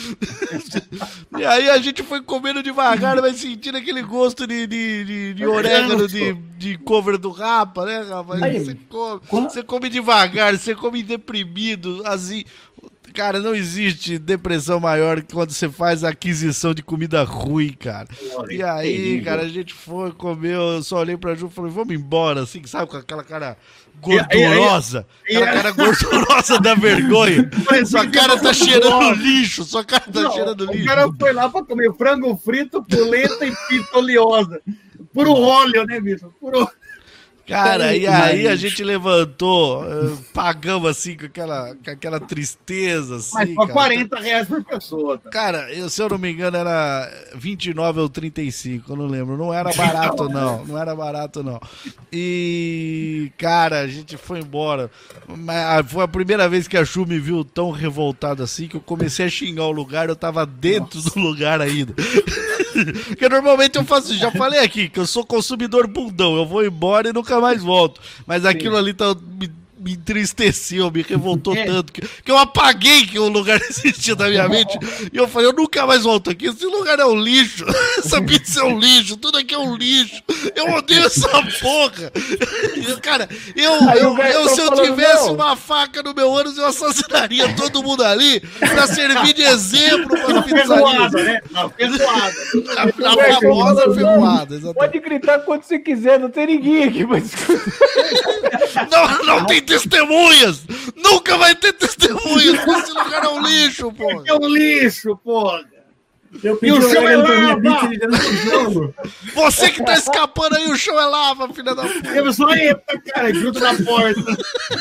E aí a gente foi comendo devagar, vai sentindo aquele gosto de orégano, de cover do Rapa, né, rapaz? Você come devagar, você come deprimido, assim... Cara, não existe depressão maior que quando você faz a aquisição de comida ruim, cara. E aí, cara, a gente foi, comeu, eu só olhei pra Ju e falei, vamos embora, assim, sabe, com aquela cara gordurosa, aquela cara gordurosa da vergonha. Sua cara tá cheirando lixo, O cara foi lá pra comer frango frito, polenta e pita oleosa. Puro óleo, né, bicho? Puro... Cara, e aí a gente levantou, pagamos assim com aquela tristeza. Assim, mas foi R$40 por pessoa. Tá? Cara, se eu não me engano era 29 ou 35, eu não lembro. Não era barato não. E, cara, a gente foi embora. Foi a primeira vez que a Chu me viu tão revoltado assim que eu comecei a xingar o lugar, eu tava dentro do lugar ainda. Porque normalmente eu faço, já falei aqui, que eu sou consumidor bundão, eu vou embora e nunca mais volto. Mas aquilo ali me entristeceu, me revoltou tanto, que eu apaguei que o lugar existia da minha mente, e eu falei, eu nunca mais volto aqui, esse lugar é um lixo, essa pizza é um lixo, tudo aqui é um lixo, eu odeio essa porra. Cara, se eu tivesse uma faca no meu ânus, eu assassinaria todo mundo ali pra servir de exemplo para a pizzaria. Né? A famosa ferroada, exatamente. Pode gritar quando você quiser, não tem ninguém aqui pra discutir. Não tem testemunhas! Nunca vai ter testemunhas! Esse lugar é um lixo, pô! É um lixo, pô! E o chão é lava! Você que tá escapando aí, o chão é lava, filha da puta! Eu só entra, cara, junto na porta!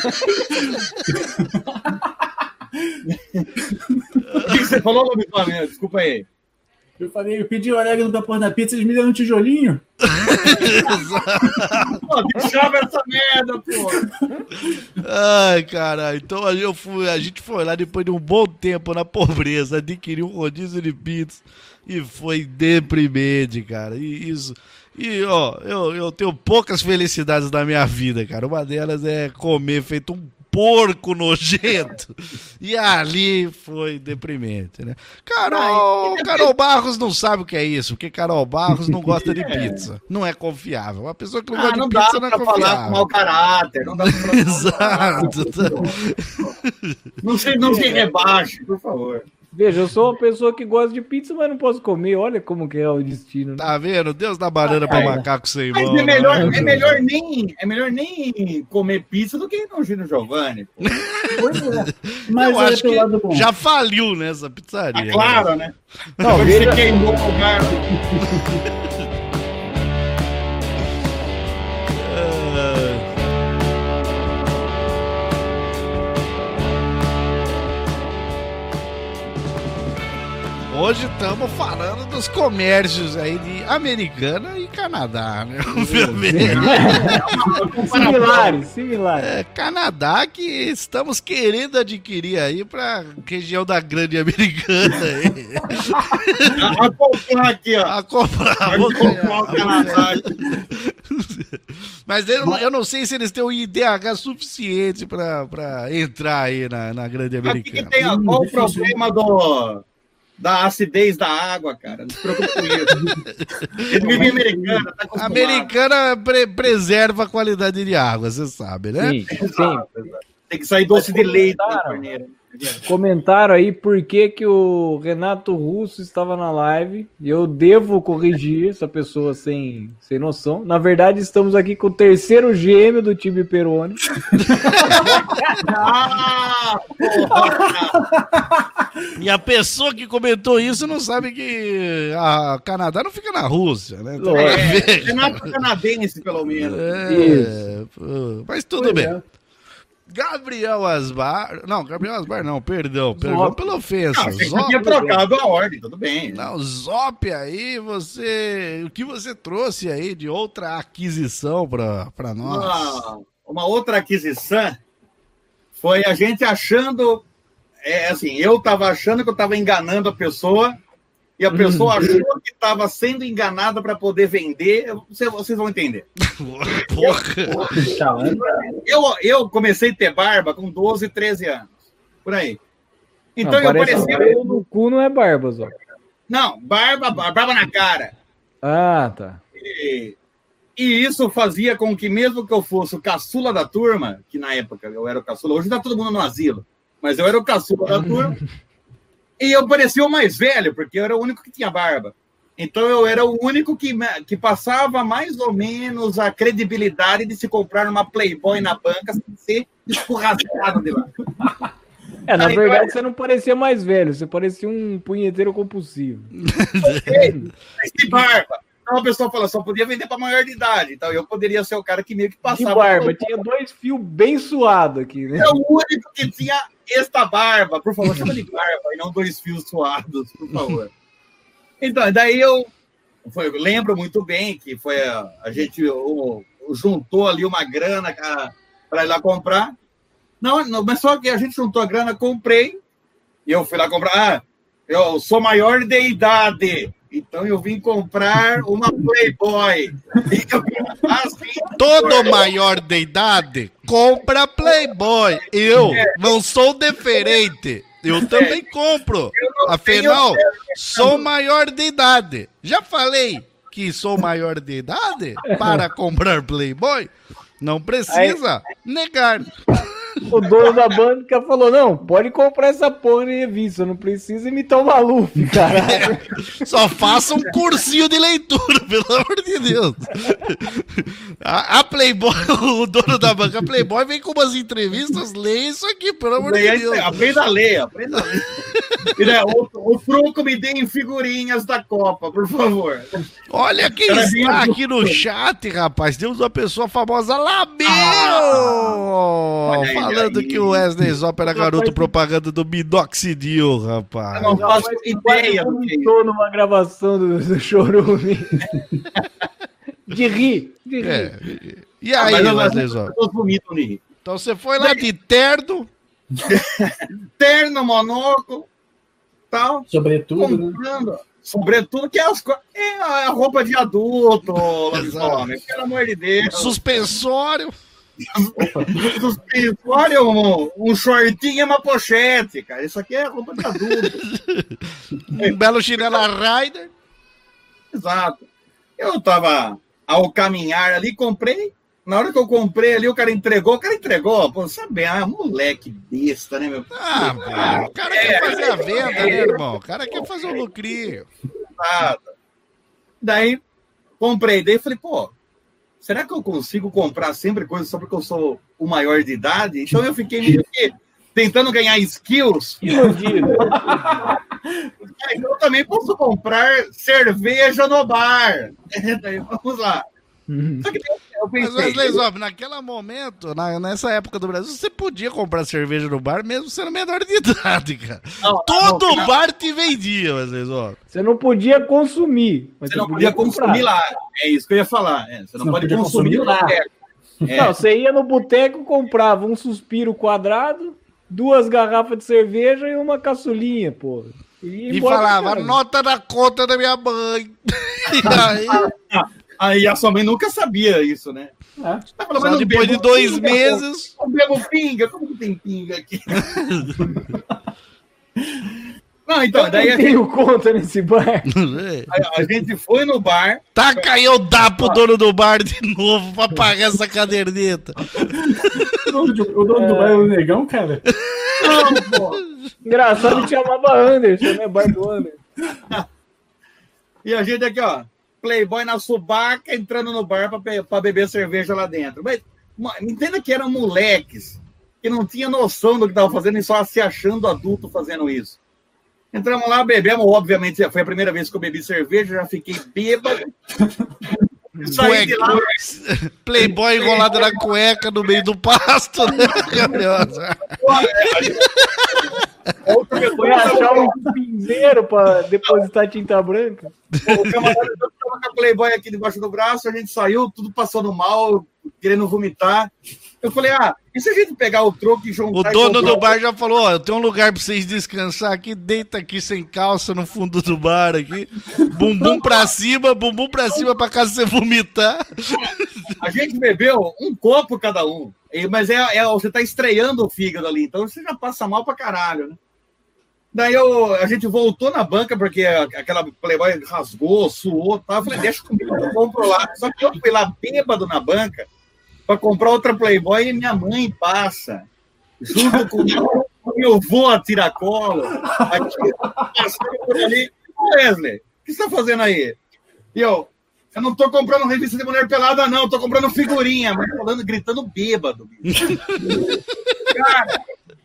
O que você falou, Lobisomem? Desculpa aí. Eu pedi orégano da porra da pizza, eles me deram um tijolinho. Pô, deixava essa merda, pô. Ai, caralho. Então a gente foi lá depois de um bom tempo na pobreza, adquiriu um rodízio de pizza e foi deprimente, cara. E ó, eu tenho poucas felicidades na minha vida, cara. Uma delas é comer feito um porco nojento. E ali foi deprimente, né? Carol Barros não sabe o que é isso, porque Carol Barros não gosta de pizza. Não é confiável. Uma pessoa que não gosta de pizza não é confiável. Falar com mau caráter. Não dá pra falar. Exato. Não se rebaixe, por favor. Veja, eu sou uma pessoa que gosta de pizza, mas não posso comer. Olha como que é o destino. Né? Tá vendo? Deus dá banana pra macaco sem mão. Mas é melhor nem comer pizza do que ir no Gino Giovanni. Pô. Mas eu acho que lado bom. já faliu nessa pizzaria. Claro, né? Não, Depois veja- você queimou o lugar. Hoje estamos falando dos comércios aí de Americana e Canadá, né? Obviamente. Similares. É, Canadá que estamos querendo adquirir aí para região da Grande Americana. Aí. A comprar aqui, ó. A comprar. A vou comprar ganhar. o Canadá. Mas eu não sei se eles têm o IDH suficiente para entrar aí na Grande Aqui que Americana. tem qual o problema da acidez da água, cara. Não se preocupe com isso. Ele vive americana, tá A acostumado. Americana preserva a qualidade de água, você sabe, né? Sim, sim. Exato. Tem que sair doce de leite da torneira. Comentaram aí por que o Renato Russo estava na live. E eu devo corrigir essa pessoa sem noção. Na verdade, estamos aqui com o terceiro gêmeo do time Peroni. Ah, porra! E a pessoa que comentou isso não sabe que a Canadá não fica na Rússia, né? Então, Renato canadense, pelo menos. pô, mas tudo Pois bem. é. Gabriel Asbar não, perdão pela ofensa. Não, você tinha trocado a ordem, tudo bem. Não, Zop aí, o que você trouxe aí de outra aquisição para nós? Uma outra aquisição foi a gente achando, eu estava achando que eu estava enganando a pessoa e a pessoa achou que estava sendo enganada para poder vender. Vocês vão entender. Porra. Eu comecei a ter barba com 12, 13 anos. Por aí. Então Não, eu parece parecia. que o no cu não é barba, Zó. Não, barba na cara. Ah, tá. E isso fazia com que, mesmo que eu fosse o caçula da turma, que na época eu era o caçula, hoje está todo mundo no asilo, mas eu era o caçula da turma, e eu parecia o mais velho, porque eu era o único que tinha barba. Então eu era o único que passava mais ou menos a credibilidade de se comprar uma Playboy na banca sem ser escorraçado de lá. Na verdade, você não parecia mais velho, você parecia um punheteiro compulsivo. Mas de barba. Então a pessoa fala, só podia vender para maior de idade. Então eu poderia ser o cara que meio que De passava. barba, tinha 2 fios bem suados aqui, né? É o único que tinha esta barba. Por favor, chama de barba e não 2 fios suados, por favor. Então, daí eu lembro muito bem que foi a gente juntou ali uma grana para ir lá comprar. Não, mas só que a gente juntou a grana, comprei, e eu fui lá comprar. Eu sou maior de idade, então eu vim comprar uma Playboy. Todo maior de idade compra Playboy. Eu não sou diferente. Eu também compro. Afinal, sou maior de idade. Já falei que sou maior de idade para comprar Playboy? Não precisa negar. O dono da banca falou, não, pode comprar essa porra de revista, não precisa imitar o Maluf, caralho. Só faça um cursinho de leitura, pelo amor de Deus. A Playboy, o dono da banca Playboy vem com umas entrevistas, leia isso aqui, pelo amor de Deus. Aprenda a ler. O truco me deem figurinhas da Copa, por favor. Olha quem está aqui no chat, rapaz. Temos uma pessoa famosa, Label! Falando que o Wesley Zop era garoto propaganda do Minoxidil, rapaz. Eu não faço ideia do que é isso. Numa gravação do Chorume. De rir. E aí, Wesley Zop? Então você foi lá de terno. Terno, monóculo, tal. Sobretudo, comprando. Né? Sobretudo, que é a roupa de adulto, homem, pelo amor de Deus. Suspensório. Suspensório, um shortinho e uma pochete, cara. Isso aqui é roupa de adulto. Um belo chinelo Rider. Exato. Eu tava ao caminhar ali, comprei. Na hora que eu comprei ali, o cara entregou, pô, sabe, moleque besta, né, meu? Velho, o cara quer fazer a venda, né, irmão? O cara quer fazer o lucrinho. Nada. Daí, comprei, daí falei, pô, será que eu consigo comprar sempre coisa só porque eu sou o maior de idade? Então eu fiquei meio que tentando ganhar skills. Iludido. Eu também posso comprar cerveja no bar. Daí, vamos lá. Só que eu pensei... Mas, Wesley Zop, naquele momento, nessa época do Brasil, você podia comprar cerveja no bar mesmo sendo menor de idade, cara. Todo bar te vendia, Wesley Zop. Você não podia consumir. Mas você não podia consumir lá. É isso que eu ia falar. Você não pode consumir lá. Não, você ia no boteco, comprava um suspiro quadrado, 2 garrafas de cerveja e uma caçulinha, pô. E falava, nota da conta da minha mãe. Aí a sua mãe nunca sabia isso, né? Só depois de 2 meses... Não bebo pinga? Como que tem pinga aqui? Não, então, daí a gente... conta nesse bar. A gente foi no bar... Taca aí eu dar pro dono do bar de novo pra pagar essa caderneta. O dono do bar é o negão, cara? Não, pô. Engraçado que chamava Anderson, né? Bar do Anderson. E a gente aqui, ó... Playboy na subaca, entrando no bar para beber cerveja lá dentro. Mas entenda que eram moleques que não tinham noção do que estavam fazendo e só se achando adulto fazendo isso. Entramos lá, bebemos, obviamente, foi a primeira vez que eu bebi cerveja, já fiquei bêbado. Saí de lá. Playboy enrolado na cueca no meio do pasto, né? Foi achar um pinzeiro pra depositar tinta branca. O camarada estava com a Playboy aqui debaixo do braço, a gente saiu, tudo passando mal, querendo vomitar. Eu falei, e se a gente pegar o troco e juntar... O dono do bar já falou, eu tenho um lugar pra vocês descansar aqui, deita aqui sem calça no fundo do bar aqui, bumbum pra cima pra caso você vomitar. A gente bebeu um copo cada um, mas você tá estreando o fígado ali, então você já passa mal pra caralho, né? Daí a gente voltou na banca, porque aquela Playboy rasgou, suou, tá? Eu falei, deixa comigo, eu compro lá. Só que eu fui lá bêbado na banca para comprar outra Playboy e minha mãe passa, junto com o meu avô a tiracolo, passando por ali. Wesley, o que você tá fazendo aí? E eu não tô comprando revista de mulher pelada, não, tô comprando figurinha, mas falando, gritando bêbado. Cara...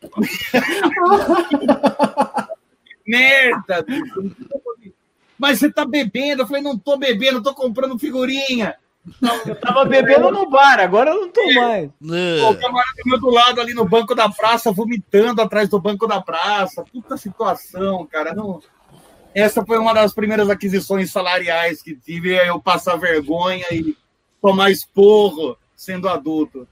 merda, bicho. Mas você tá bebendo? Eu falei, não tô bebendo, tô comprando figurinha. Eu tava bebendo no bar, agora eu não tô mais. O camarada do meu lado ali no banco da praça, vomitando atrás do banco da praça. Puta situação, cara. Não... Essa foi uma das primeiras aquisições salariais que tive, eu passar vergonha e tomar esporro sendo adulto.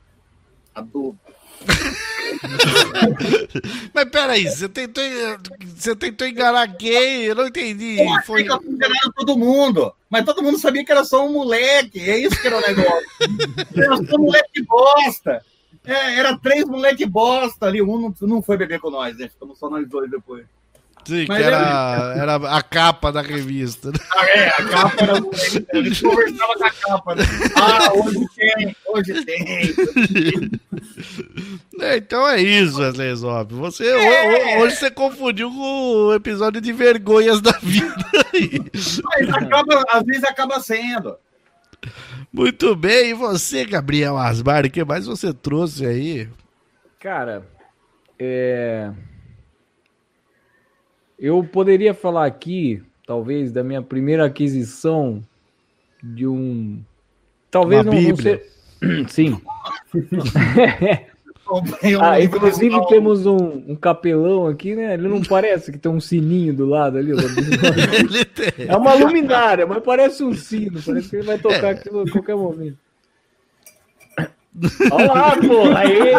Mas peraí, você tentou enganar quem? Eu não entendi. Foi enganaram todo mundo, mas todo mundo sabia que era só um moleque. É isso que era o negócio. Era só um moleque bosta. Era 3 moleque bosta ali. Um não foi beber com nós, né? Ficamos só nós 2 depois. Sim, mas que era a capa da revista. A capa era... A gente conversava com a capa, né? Hoje tem. Então é isso, Wesley Zop. Hoje você confundiu com o episódio de vergonhas da vida. Mas às vezes acaba sendo. Muito bem, e você, Gabriel Asmar, o que mais você trouxe aí? Cara, eu poderia falar aqui, talvez, da minha primeira aquisição de um... Talvez não ser... Sim. Inclusive temos um capelão aqui, né? Ele não parece que tem um sininho do lado ali. É uma luminária, mas parece um sino. Parece que ele vai tocar aquilo a qualquer momento. Olha lá, porra! Aê!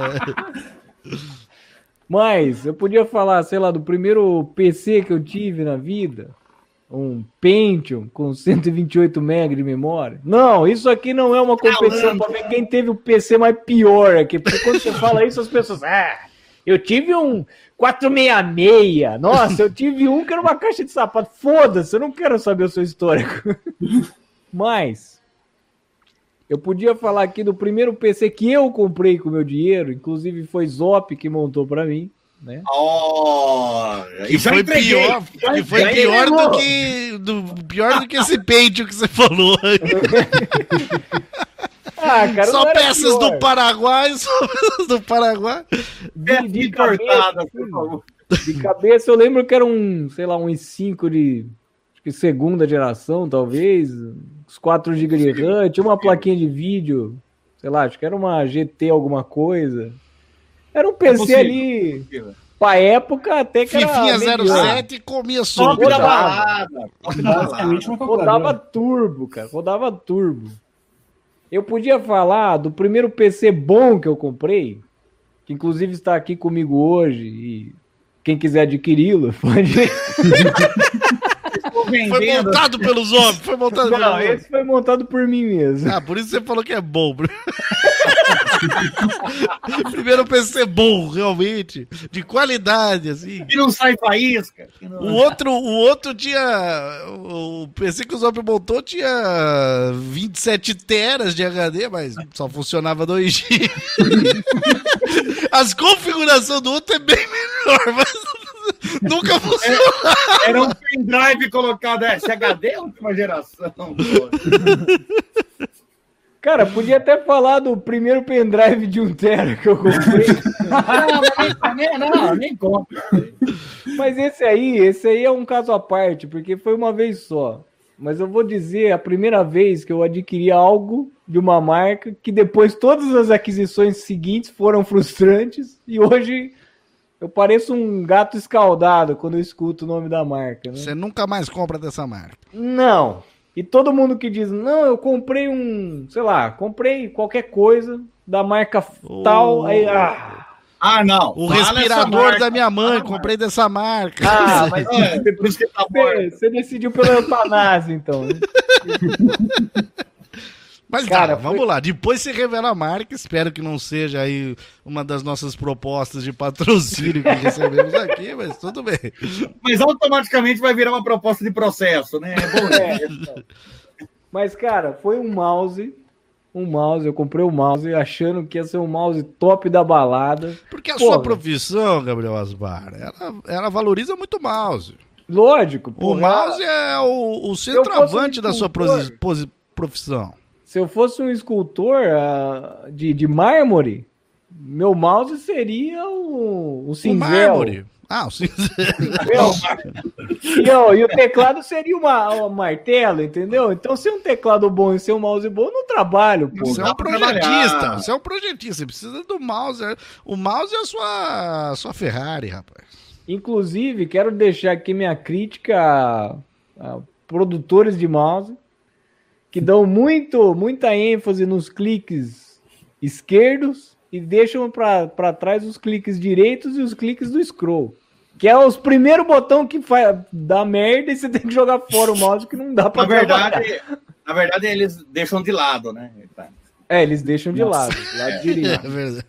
Mas eu podia falar, sei lá, do primeiro PC que eu tive na vida, um Pentium com 128 MB de memória. Não, isso aqui não é uma competição para ver quem teve o PC mais pior aqui, porque quando você fala isso as pessoas, eu tive um 466, nossa, eu tive um que era uma caixa de sapato, foda-se, eu não quero saber o seu histórico. Mas Eu podia falar aqui do primeiro PC que eu comprei com meu dinheiro, inclusive foi Zop que montou pra mim, né? Que foi pior, que foi pior do que esse peito que você falou. Cara, só peças do Paraguai, De cabeça eu lembro que era um i5 de acho que segunda geração, talvez, uns 4 GB de RAM, tinha uma plaquinha de vídeo, sei lá, acho que era uma GT alguma coisa. Era um PC ali, pra época, até que Fifinha era 07 e comia sopa. Top da balada. Rodava turbo, cara, rodava turbo. Eu podia falar do primeiro PC bom que eu comprei, que inclusive está aqui comigo hoje, e quem quiser adquiri-lo, pode... Foi montado pelos homens, foi montado pelos homens. Esse foi montado por mim mesmo. Por isso você falou que é bom. Primeiro PC bom, realmente, de qualidade, assim. Que não sai faísca. O outro tinha... O PC que o Zop montou tinha 27 teras de HD, mas só funcionava 2 GB. As configurações do outro é bem melhor, mas... Nunca funcionou. Era um pendrive colocado. Esse HD é a última geração. Pô. Cara, podia até falar do primeiro pendrive de 1 TB que eu comprei. Não, nem compra. Mas esse aí é um caso à parte, porque foi uma vez só. Mas eu vou dizer, a primeira vez que eu adquiri algo de uma marca, que depois todas as aquisições seguintes foram frustrantes, e hoje... Eu pareço um gato escaldado quando eu escuto o nome da marca, né? Você nunca mais compra dessa marca. Não. E todo mundo que diz, não, eu comprei comprei qualquer coisa da marca tal. Aí, não. O respirador da minha mãe, comprei dessa marca. Mas por isso que tá você decidiu pela eutanásia, então. Né? Mas, cara, vamos lá. Depois você revela a marca. Espero que não seja aí uma das nossas propostas de patrocínio que recebemos aqui, mas tudo bem. Mas automaticamente vai virar uma proposta de processo, né? Mas, cara, foi um mouse. Eu comprei um mouse achando que ia ser um mouse top da balada. Porque a sua profissão, Gabriel Asbar, ela valoriza muito o mouse. Lógico. O mouse é o centroavante da sua profissão. Se eu fosse um escultor de mármore, meu mouse seria o cinzel. O mármore. O cinzel. E o teclado seria um martelo, entendeu? Então, se um teclado bom e ser um mouse bom, eu não trabalho, pô. Você é um projetista. Você é um projetista. Você precisa do mouse. O mouse é a sua Ferrari, rapaz. Inclusive, quero deixar aqui minha crítica a produtores de mouse, que dão muita ênfase nos cliques esquerdos e deixam para trás os cliques direitos e os cliques do scroll. Que é os primeiros botões que dá merda e você tem que jogar fora o mouse, que não dá para Na verdade, eles deixam de lado, né? Eles deixam de lado direito. É verdade.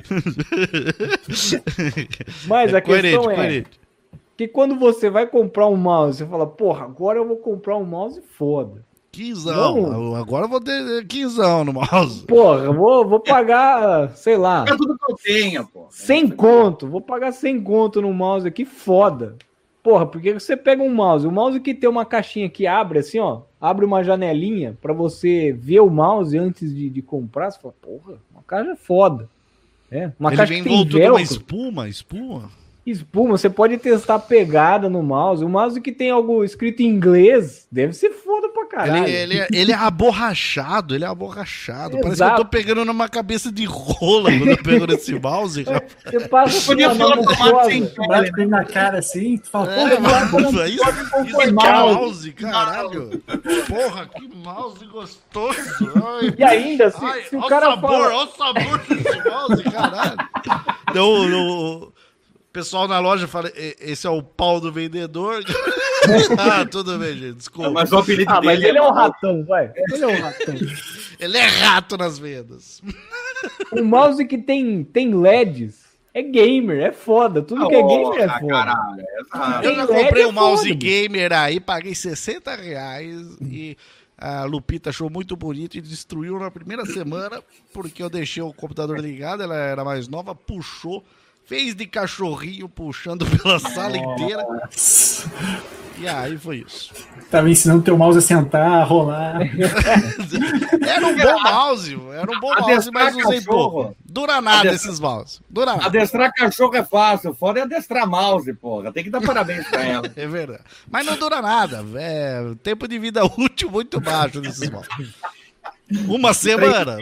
Mas a questão é que quando você vai comprar um mouse, você fala, porra, agora eu vou comprar um mouse foda. Quinzão. Agora eu vou ter quinzão no mouse. Porra, eu vou pagar, sei lá. É tudo que eu tenho, pô. 100 conto. Vou pagar 100 conto no mouse aqui, foda. Porra, porque você pega um mouse que tem uma caixinha que abre assim, ó. Abre uma janelinha pra você ver o mouse antes de comprar. Você fala, porra, uma caixa foda. Uma Ele caixa vem que tem voltando uma espuma. Você pode testar a pegada no mouse. O mouse que tem algo escrito em inglês deve ser foda pra caralho. Ele é aborrachado, Parece que eu tô pegando numa cabeça de rola quando eu pego nesse mouse. Você passa por bate na cara assim, tu fala, isso é mouse, caralho. Porra, que mouse gostoso. Ai. E ainda, se o cara fala... Olha o sabor desse mouse, caralho. Então, o pessoal na loja fala, esse é o pau do vendedor. Tudo bem, gente, desculpa. Mas o apelido dele mas ele é um ratão, vai. Ele é um ratão. Ele é rato nas vendas. O mouse que tem LEDs é gamer, é foda. Tudo que é gamer é foda. Caralho, eu já comprei um mouse gamer aí, paguei R$60 e A Lupita achou muito bonito e destruiu na primeira semana, porque eu deixei o computador ligado, ela era mais nova, puxou, fez de cachorrinho puxando pela sala inteira. E aí foi isso. Tava ensinando teu mouse a sentar, a rolar. Era um bom mouse, mas usei pouco. Dura nada esses mouse. Dura nada. Adestrar cachorro é fácil, foda é adestrar mouse, porra. Tem que dar parabéns pra ela. É verdade. Mas não dura nada. É tempo de vida útil muito baixo desses mouse. Uma semana.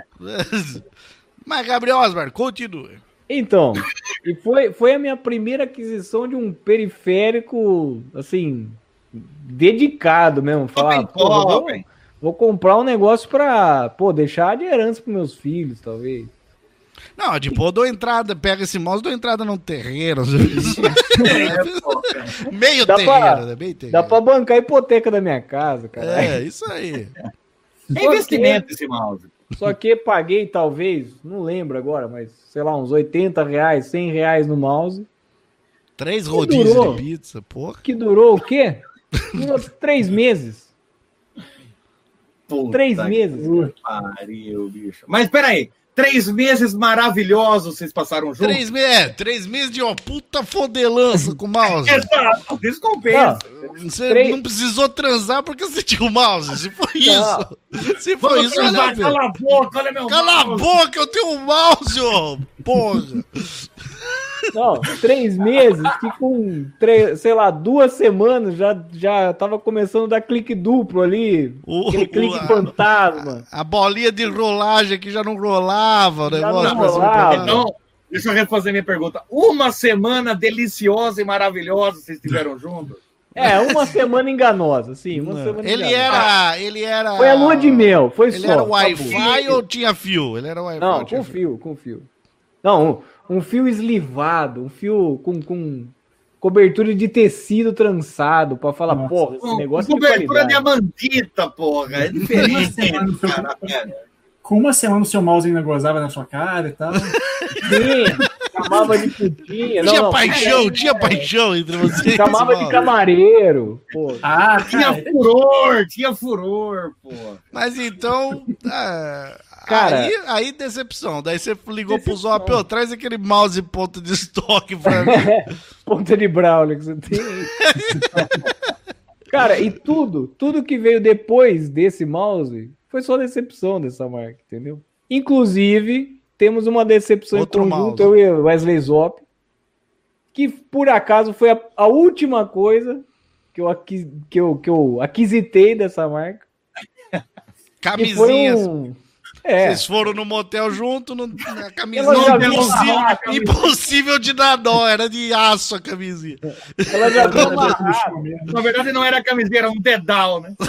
Mas, Gabriel Osmar, continue. Então, e foi a minha primeira aquisição de um periférico, assim, dedicado mesmo. Falar, vou comprar um negócio pra, deixar de herança pros meus filhos, talvez. Não, tipo, eu dou entrada, pega esse mouse, dou entrada num terreno. Meio terreno, né? Meio terreno. Dá pra bancar a hipoteca da minha casa, cara. É, isso aí. É investimento esse mouse. Só que paguei, talvez, não lembro agora, mas sei lá, uns R$80, R$100 no mouse. 3 rodízios de pizza, porra. Que durou o quê? 3 meses. Puta 3 meses. Pariu, bicho. Mas peraí, 3 meses maravilhosos vocês passaram juntos? 3 meses de uma puta fodelança com o mouse. Exato, isso compensa. Você não precisou transar porque você tinha o mouse. Se foi isso. Se foi isso, olha. Cala a boca, olha meu Cala mouse. A boca, eu tenho um mouse, ô. Porra. Não, 3 meses que com, 2 semanas já tava começando a dar clique duplo ali. Aquele clique fantasma. A bolinha de rolagem que já não rolava. O negócio não rolava. Então, deixa eu refazer minha pergunta. Uma semana deliciosa e maravilhosa vocês estiveram juntos? Uma semana enganosa, sim. Uma semana ele era. Foi a lua de mel, foi ele só. Ele era Wi-Fi ou tinha fio? Ele era Wi-Fi. Não, com fio. Não, um fio eslivado, um fio com cobertura de tecido trançado, pra falar, porra, esse negócio cobertura diamantita, porra. É diferente, cara. Com uma semana o seu mouse ainda gozava na sua cara e tal. Sim, chamava de putinha. Tinha paixão entre vocês. Chamava de camareiro. Pô. Tinha furor, pô. Mas então, cara, aí decepção. Daí você ligou pro Zop, traz aquele mouse ponto de estoque pra mim. Ponta de Brawler que você tem. Cara, e tudo que veio depois desse mouse foi só decepção dessa marca, entendeu? Inclusive, temos uma decepção outro em conjunto, mouse. eu e o Wesley Zop, que por acaso foi a última coisa que eu aquisitei dessa marca. Camisinhas. Vocês foram no motel junto, a camisinha impossível de dar dó, era de aço a camisinha. Ela já na verdade não era camisinha, era um dedal, né?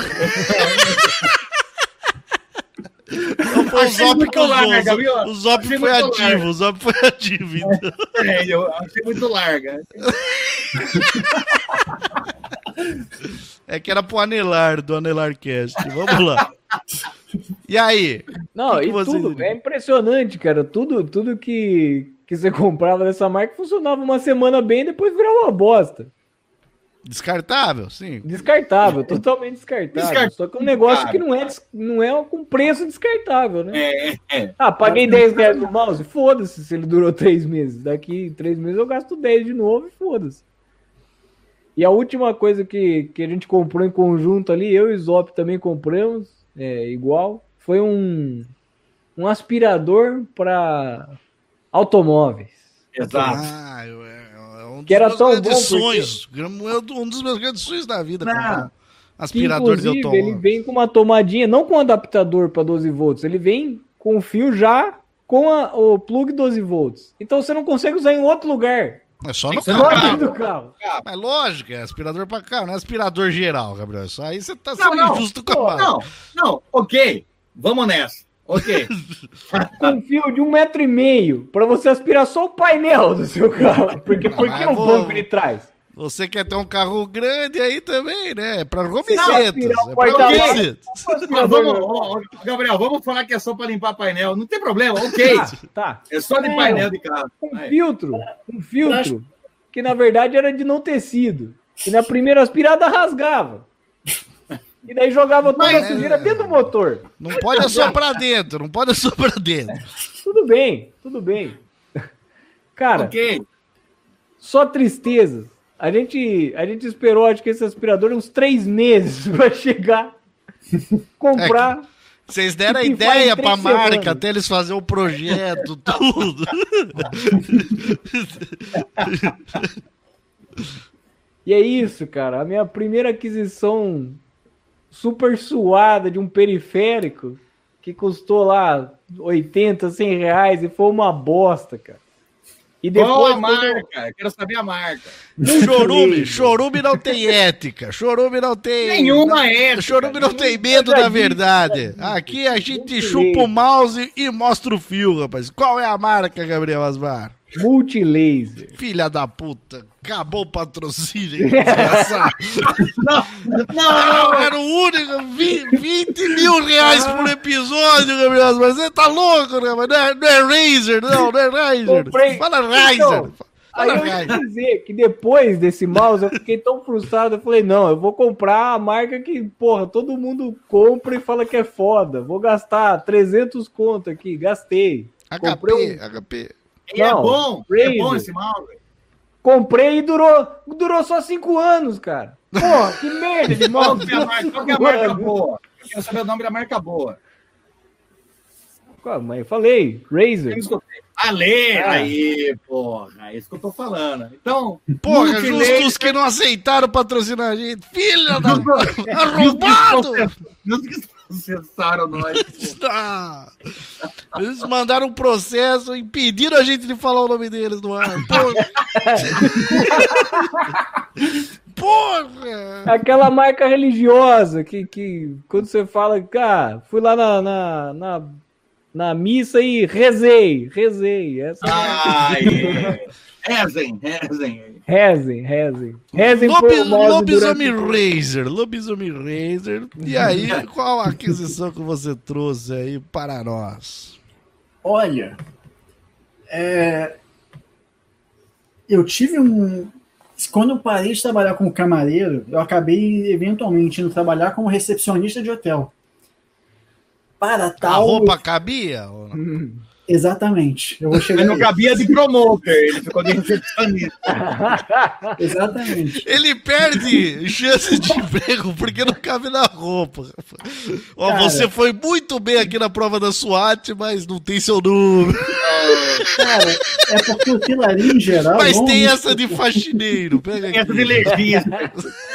Não foi o Zop que usou. O Zop foi ativo. O Zop foi ativo. Então. Eu achei muito larga. É que era pro Anelar, do Anelarcast. Vamos lá. E aí? Não, e tudo, é impressionante, cara. Tudo que você comprava dessa marca funcionava uma semana bem e depois virava uma bosta. Descartável, sim. Descartável, totalmente descartável. Só que um negócio que não é com preço descartável, né? Paguei R$10 no mouse, foda-se se ele durou 3 meses. Daqui 3 meses eu gasto 10 de novo e foda-se. E a última coisa que a gente comprou em conjunto ali, eu e o Zop também compramos, igual, foi um aspirador para automóveis. Exato. Que era tão bom. Um dos meus grandes sonhos da vida. Aspirador de automóvel. Ele vem com uma tomadinha, não com adaptador para 12 volts, ele vem com o fio já com o plug 12 volts. Então você não consegue usar em outro lugar. É só no carro. Mas lógico, é aspirador para carro, não é aspirador geral, Gabriel. Isso aí você tá sendo injusto com a marca. Não, ok. Vamos nessa. Ok. Com fio de 1,5 m para você aspirar só o painel do seu carro. Por que um banco de trás? Você quer ter um carro grande aí também, né? Para Romicetas. Gabriel, vamos falar que é só para limpar painel. Não tem problema, ok. Tá. É só de painel de carro. Um filtro que na verdade era de não tecido. E na primeira aspirada rasgava. E daí jogava toda a sujeira dentro do motor. Não pode assoprar dentro, não pode assoprar dentro. Tudo bem. Cara, só tristeza. A gente esperou, acho que esse aspirador uns 3 meses pra chegar, comprar. Vocês deram a ideia pra marca, até eles fazerem o projeto, tudo. E é isso, cara. A minha primeira aquisição super suada de um periférico que custou lá 80, 100 reais e foi uma bosta, cara. E depois, qual a marca? Quero saber a marca. Chorume não tem ética. Chorume não tem... Nenhuma ética. Chorume não tem medo da verdade. Aqui a gente chupa o mouse e mostra o fio, rapaz. Qual é a marca, Gabriel Asmar? Multilaser. Filha da puta. Acabou o patrocínio. Não, era o único. 20 mil reais por episódio, Gabriel Asmar. Você tá louco, né? Mas não é Razer, não é Razer. Fala Razer. Então, aí eu ia dizer que depois desse mouse eu fiquei tão frustrado, eu falei, não, eu vou comprar a marca que, porra, todo mundo compra e fala que é foda. Vou gastar 300 conto aqui, gastei. HP. E é bom esse mouse. Comprei e durou só 5 anos, cara. Porra, que merda de mouse. Qual que é a marca boa? Eu quero saber o nome da marca boa. Mas eu falei, Razer. Aí, porra, é isso que eu tô falando. Então, porra, justos que não aceitaram patrocinar a gente. Filha da... Arrombado! Não que processaram nós. Eles mandaram um processo, impediram a gente de falar o nome deles no ar. Porra! Aquela marca religiosa que quando você fala, cara, fui lá na missa e rezei. Essa Rezem Lobisomem Razer. E aí, qual a aquisição que você trouxe aí para nós? Olha, eu tive quando eu parei de trabalhar como camareiro, eu acabei eventualmente indo trabalhar como recepcionista de hotel. Para tal... A roupa cabia? Exatamente. Eu vou chegar. Ele não cabia de promoter, ele ficou de recepcionista. Exatamente. Ele perde chances de emprego porque não cabe na roupa. Ó, cara, você foi muito bem aqui na prova da SWAT, mas não tem seu número. Cara, é porque o hotelaria em geral... Mas tem essa de faxineiro. Pega aqui. Essa de legista.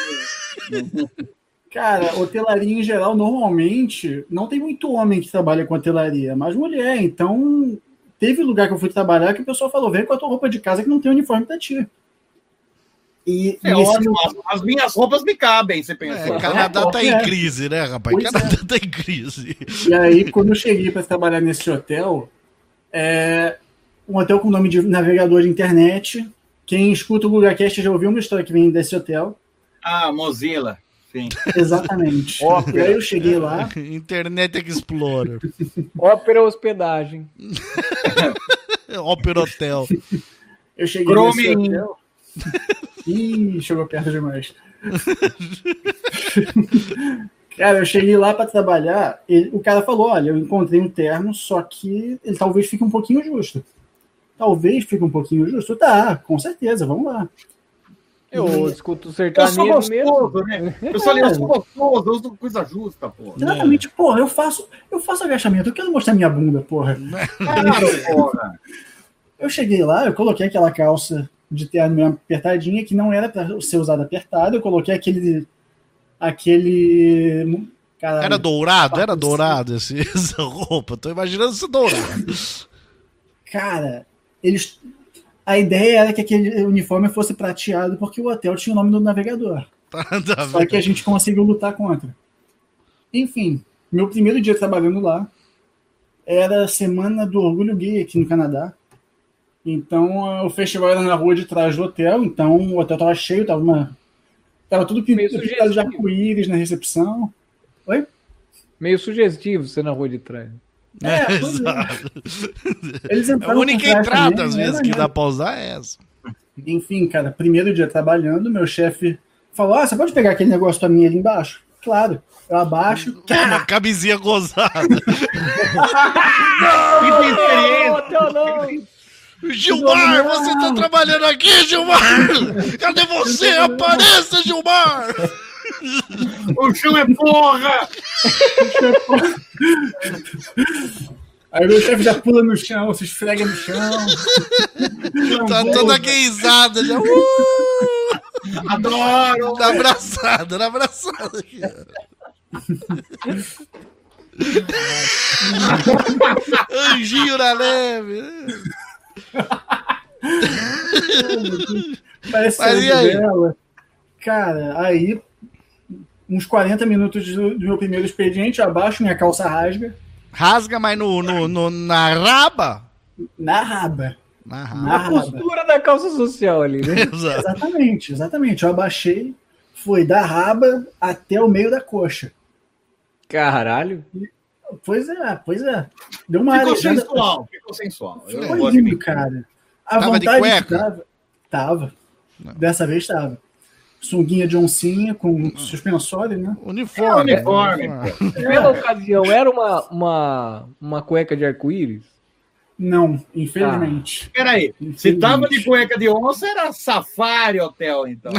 Cara, hotelaria em geral, normalmente, não tem muito homem que trabalha com hotelaria, mas mulher. Então, teve lugar que eu fui trabalhar que o pessoal falou, vem com a tua roupa de casa que não tem uniforme pra ti. E ótimo, as minhas roupas me cabem, você pensou. Canadá tá em crise, né, rapaz? Pois Canadá tá em crise. E aí, quando eu cheguei para trabalhar nesse hotel, um hotel com nome de navegador de internet. Quem escuta o GugaCast já ouviu uma história que vem desse hotel. Mozilla. Sim. Exatamente. E aí eu cheguei lá. Internet Explorer. Ópera Hospedagem. Ópera Hotel. Eu cheguei nesse hotel. Ih, chegou perto demais. Cara, eu cheguei lá para trabalhar. O cara falou: olha, eu encontrei um terno, só que ele talvez fique um pouquinho justo. Talvez fique um pouquinho justo. Tá, com certeza, vamos lá. Eu escuto o sertanejo mesmo. Né? Eu sou gostoso, eu uso coisa justa, porra. Exatamente, porra, eu faço agachamento, eu quero mostrar minha bunda, porra. Claro, porra. Eu cheguei lá, eu coloquei aquela calça de terno meio apertadinha, que não era para ser usada apertada, eu coloquei aquele caralho, era dourado? Era dourado essa roupa, tô imaginando isso dourado. Cara, a ideia era que aquele uniforme fosse prateado porque o hotel tinha o nome do navegador. Só que a gente conseguiu lutar contra. Enfim, meu primeiro dia trabalhando lá era a semana do Orgulho Gay aqui no Canadá. Então, o festival era na rua de trás do hotel, então o hotel tava cheio, tava tudo pintado de arco-íris na recepção. Oi? Meio sugestivo você na rua de trás. Exato. Eles a única entrada, às vezes, que dá pra usar é essa. Enfim, cara, primeiro dia trabalhando, meu chefe falou: você pode pegar aquele negócio pra mim ali embaixo? Claro, eu abaixo. Uma camisinha gozada. Gilmar, você tá trabalhando aqui, Gilmar? Cadê você? Apareça, Gilmar! O chão é porra! Aí meu chefe já pula no chão, se esfrega no chão. Tá toda guisada já. Adoro! Na abraçada aqui. Anjinho na neve. Parece Mas e aí? dela. Cara, aí uns 40 minutos do meu primeiro expediente, abaixo, minha calça rasga. Rasga, mas na raba? Na raba. Na A raba. postura da calça social ali, né? Exato. Exatamente. Eu abaixei, foi da raba até o meio da coxa. Caralho. Pois é. Deu uma Ficou arejada. sensual. Eu não Foi gosto de lindo, mim. cara. A Tava de vontade cueca? Tava. Dessa vez tava. Sunguinha de oncinha com suspensório, né? Uniforme. Pela ocasião, era uma cueca de arco-íris? Não, infelizmente. Peraí, se tava de cueca de onça, era Safari Hotel, então.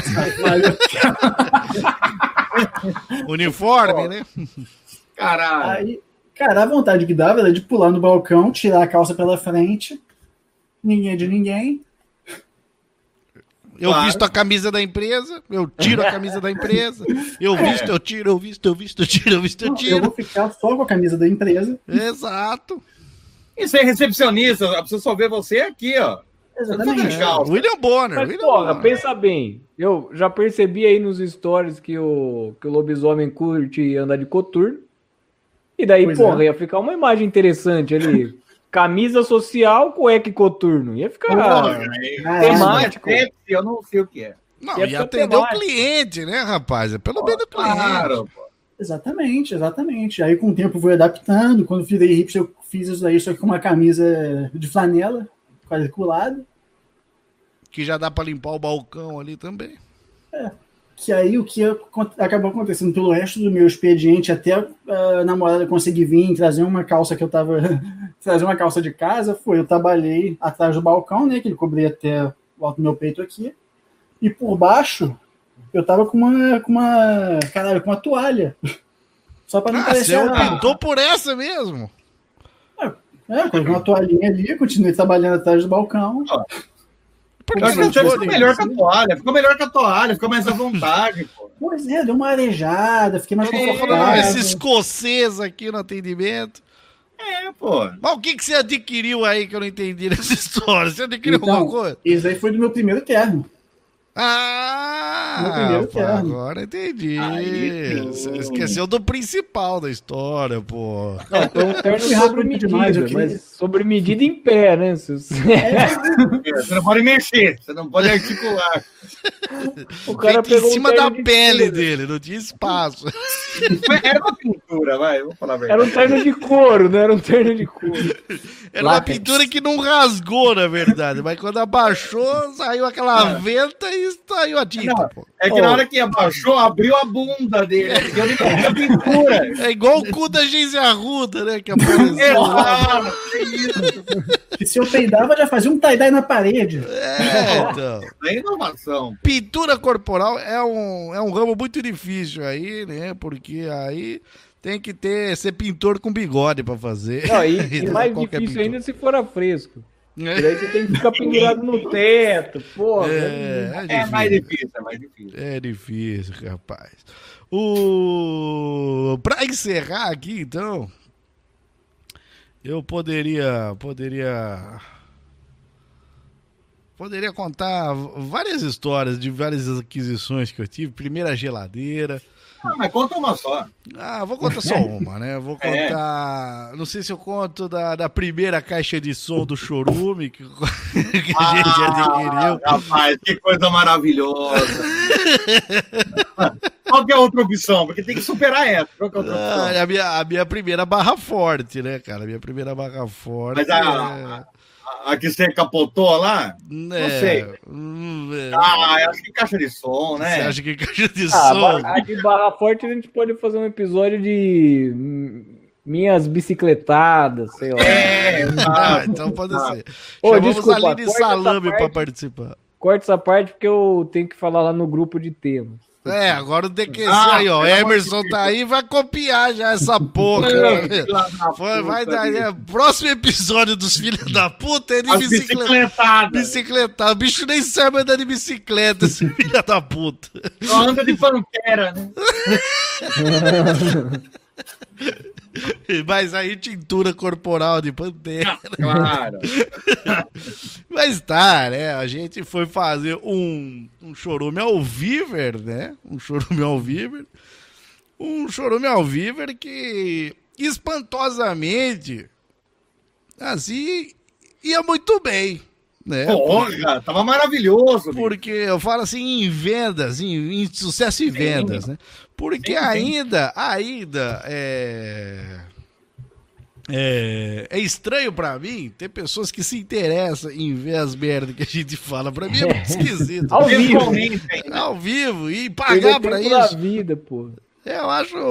Uniforme, né? Caralho. Aí, cara, a vontade que dava era de pular no balcão, tirar a calça pela frente. Ninguém é de ninguém. Eu Claro. visto a camisa da empresa, eu tiro a camisa da empresa, eu visto, eu tiro, eu visto, eu visto, eu tiro, eu visto, eu Não, eu tiro. vou ficar só com a camisa da empresa. Exato. Isso é recepcionista, a pessoa só vê você aqui, ó. Exatamente. É. William Bonner. Mas, William porra, Bonner. pensa bem. Eu já percebi aí nos stories que o lobisomem curte andar de coturno. E daí, Pois porra, é. ia ficar uma imagem interessante ali. Camisa social, cueca e coturno. Ia ficar temático. Eu não sei o que é. Não, Ia e ficar atender o temático. cliente, né, rapaz? É pelo bem do cliente. Claro, pô. Exatamente. Aí com o tempo eu fui adaptando. Quando virei hipster, eu fiz isso aí só que com uma camisa de flanela, quadriculada. Que já dá pra limpar o balcão ali também. Que aí o que acabou acontecendo pelo resto do meu expediente, até a namorada conseguir vir trazer uma calça que eu tava. trazer uma calça de casa, eu trabalhei atrás do balcão, né? Que ele cobria até o alto do meu peito aqui. E por baixo, eu tava com uma toalha. Só pra não parecer. Você optou por essa mesmo? Coloquei uma toalhinha ali, continuei trabalhando atrás do balcão. Por Eu acho que não o chefe foi ficou melhor com a toalha. Ficou melhor com a toalha, ficou mais à vontade, pô. Pois é, deu uma arejada, fiquei mais Falando, confortável. esse escocês aqui no atendimento. É, pô. Mas o que você adquiriu aí que eu não entendi nessa história? Você adquiriu Então, alguma coisa? isso aí foi do meu primeiro terno. Meu Ah, primeiro pô, terno. agora entendi. Aí, Você esqueceu do principal da história, pô. Foi um terno Fui sobre rápido demais, medida, eu queria- mas sobre medida em pé, né? Você não pode mexer, você não pode articular. O cara Feito em pegou cima um da terno de pele couro. dele, não tinha espaço. Era uma pintura, vai, eu vou falar a verdade. Era um terno de couro, não era um terno de couro. Era uma Látex. pintura que não rasgou, na verdade, mas quando abaixou, saiu aquela venta e saiu a tinta, Não, pô. é que na hora que abaixou, abriu a bunda dele. Eu nem vi a pintura. É igual o cu da Geise Arruda, né, que apareceu lá. Exato, é isso. Que se eu peidava, já fazia um tie-dye na parede. É, então. É inovação. Pintura corporal é um ramo muito difícil aí, né, porque aí tem que ser pintor com bigode pra fazer. Não, e mais Qualquer difícil pintor. ainda se for a fresco. E É, aí você tem que ficar pendurado no teto, porra. É mais difícil, é mais difícil. É difícil, rapaz. Pra encerrar aqui, então, eu poderia contar várias histórias de várias aquisições que eu tive. Primeira geladeira. Ah, mas conta uma só. Ah, vou contar só uma, né? Vou contar. Não sei se eu conto da primeira caixa de som do Chorume que a gente adquiriu. Rapaz, que coisa maravilhosa. Qual que é a outra opção? Porque tem que superar essa. Qual que é a outra opção? A minha primeira barra forte, né, cara? A minha primeira barra forte. Mas A que você capotou lá? Não sei. Acho que caixa de som, né? Você acha que caixa de som? A de Barra Forte a gente pode fazer um episódio de minhas bicicletadas, sei lá. Então pode ser. Chamamos a Aline Salame para participar. Corta essa parte porque eu tenho que falar lá no grupo de temas. Agora o DQC aí, ó. Emerson tá aí, vai copiar já essa porra. Vai dar. Próximo episódio dos filhos da puta é de bicicletada. O bicho nem sabe andar de bicicleta, esse filho da puta. Só anda de pantera, né? Mas aí tintura corporal de pantera. Claro. Mas tá, né? A gente foi fazer um chorume ao viver, né? Um chorume ao viver que espantosamente assim ia muito bem, né? Porra, tava maravilhoso. Porque eu falo assim em vendas, em sucesso em vendas, né? Porque ainda é estranho pra mim ter pessoas que se interessam em ver as merdas que a gente fala. Pra mim é muito esquisito. Ao vivo e pagar pra isso. Da vida, pô. Eu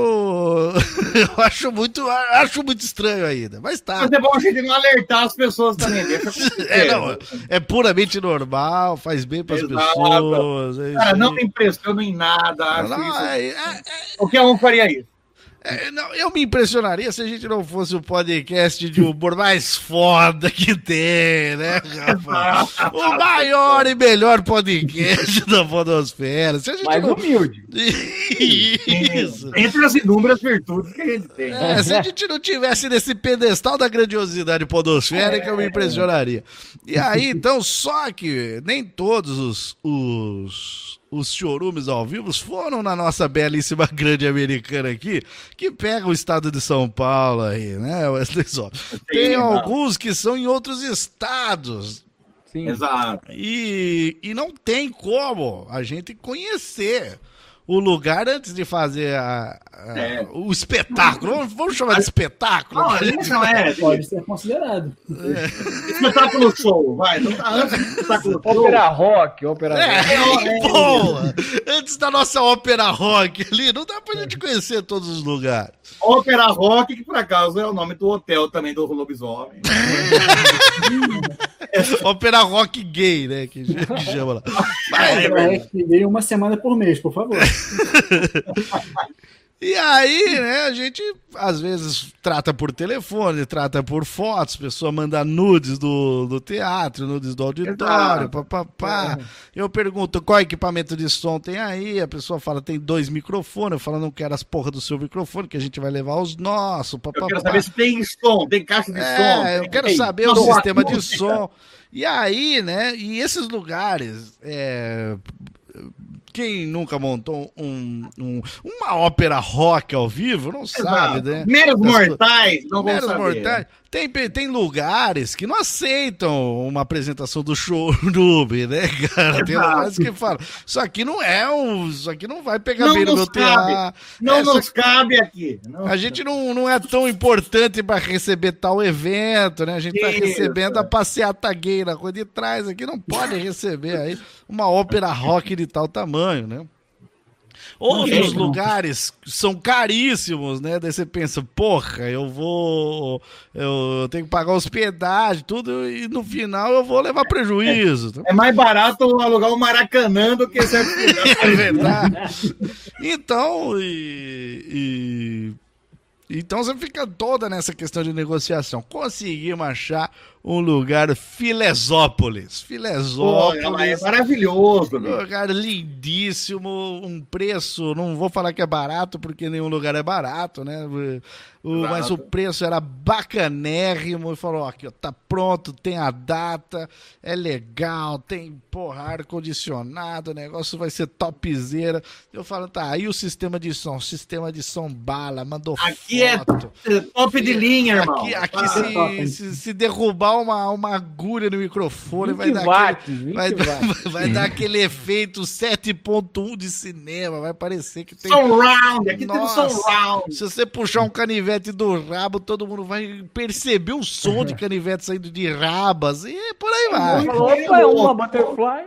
acho muito estranho ainda, mas tá. Mas é bom a gente não alertar as pessoas também. É puramente normal, faz bem pras pessoas. Cara, não me impressiono em nada. Qualquer um faria isso. Eu me impressionaria se a gente não fosse o podcast de humor mais foda que tem, né, Rafa? O maior e melhor podcast da podosfera. Se a gente mais humilde. Isso. Entre as inúmeras virtudes que a gente tem. Se a gente não tivesse nesse pedestal da grandiosidade podosférica, eu me impressionaria. E aí, então, só que nem todos os chorumes ao vivo foram na nossa belíssima grande americana aqui, que pega o estado de São Paulo aí, né, Wesley Zó? Tem alguns que são em outros estados. Sim. Exato. E não tem como a gente conhecer o lugar antes de fazer o espetáculo. Vamos chamar de espetáculo? Pode ser considerado. Espetáculo show, vai. Não tá antes do espetáculo show. Ópera rock. Boa! Antes da nossa ópera rock ali, não dá pra gente conhecer todos os lugares. Ópera rock, que por acaso é o nome do hotel também do lobisomem. Ópera rock gay, né? Que chama lá. Gay uma semana por mês, por favor. E aí, né, a gente às vezes trata por telefone, trata por fotos, a pessoa manda nudes do teatro, nudes do auditório, papapá. Eu pergunto qual equipamento de som tem aí, a pessoa fala tem 2 microfones, eu falo não quero as porra do seu microfone, que a gente vai levar os nossos, papapá. Eu quero saber se tem som, tem caixa de som. Eu quero saber o sistema de som. E aí, né, e esses lugares, quem nunca montou uma ópera rock ao vivo não sabe, né? Meros mortais não vão saber. Tem lugares que não aceitam uma apresentação do chorume, né, cara? Tem lugares que falam, isso aqui não vai pegar bem no meu teatro. Não nos cabe aqui. A gente não é tão importante para receber tal evento, né? A gente tá recebendo a passeata gay na rua de trás, aqui não pode receber aí uma ópera rock de tal tamanho, né? Outros lugares são caríssimos, né? Daí você pensa, porra, eu tenho que pagar hospedagem, tudo, e no final eu vou levar prejuízo. É mais barato alugar um Maracanã do que certo. É verdade. Então, então você fica toda nessa questão de negociação. Conseguimos achar um lugar Filesópolis. É maravilhoso. Um lugar lindíssimo, um preço, não vou falar que é barato, porque nenhum lugar é barato, né? Mas o preço era bacanérrimo. E falou, aqui, ó, tá pronto, tem a data, é legal, tem, ar-condicionado, o negócio vai ser topzera. Eu falo, tá, aí o sistema de som bala, mandou aqui foto. É top de linha, irmão. Aqui se derrubar enfiar uma agulha no microfone, vai dar aquele efeito 7.1 de cinema, vai parecer que tem... Surround, aqui tem um surround. Se você puxar um canivete do rabo, todo mundo vai perceber o som de canivete saindo de rabas e por aí vai. Opa, é uma butterfly.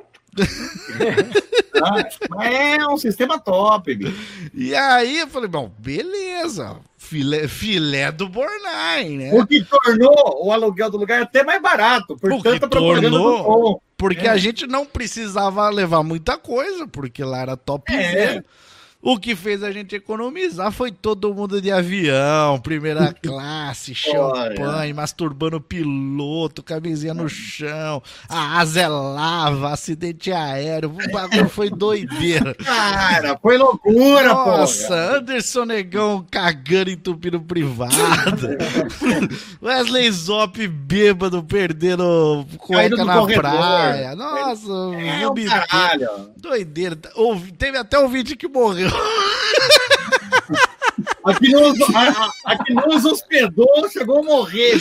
É um sistema top, bicho. E aí eu falei, bom, beleza, filé do Bornai, né? O que tornou o aluguel do lugar até mais barato, por tanta propaganda do som. Porque a gente não precisava levar muita coisa, porque lá era topzera. O que fez a gente economizar foi todo mundo de avião, primeira classe, champanhe, masturbando o piloto, camisinha no chão, a asa é lava, acidente aéreo, o bagulho foi doideira. Cara, foi loucura, pô. Nossa, Anderson Negão cagando em tupi privado. Wesley Zop bêbado, perdendo cueca na praia. Nossa, caralho. Doideira. Teve até um vídeo que morreu. Aqui nos hospedou, chegou a morrer.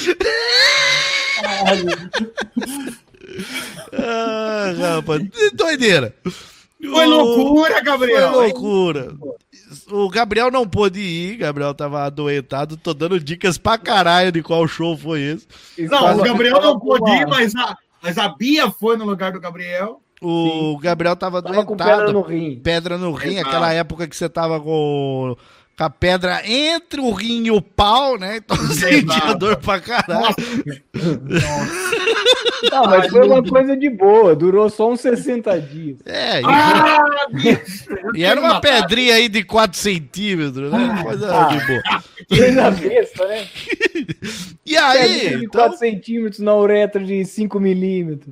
Rapaz, doideira. Foi loucura, Gabriel. Foi loucura. O Gabriel não pôde ir, Gabriel tava adoentado, tô dando dicas pra caralho de qual show foi esse. Não, o Gabriel não pôde ir, mas a Bia foi no lugar do Gabriel. O Gabriel tava adoentado. Com pedra no rim. Pedra no rim, aquela época que você tava com a pedra entre o rim e o pau, né? Então você sentia dor pra caralho. Não, mas foi uma coisa de boa, durou só uns 60 dias. E era uma pedrinha aí de 4 centímetros, né? Coisa de boa. Coisa besta, né? E aí? De 4 centímetros na uretra de 5 milímetros.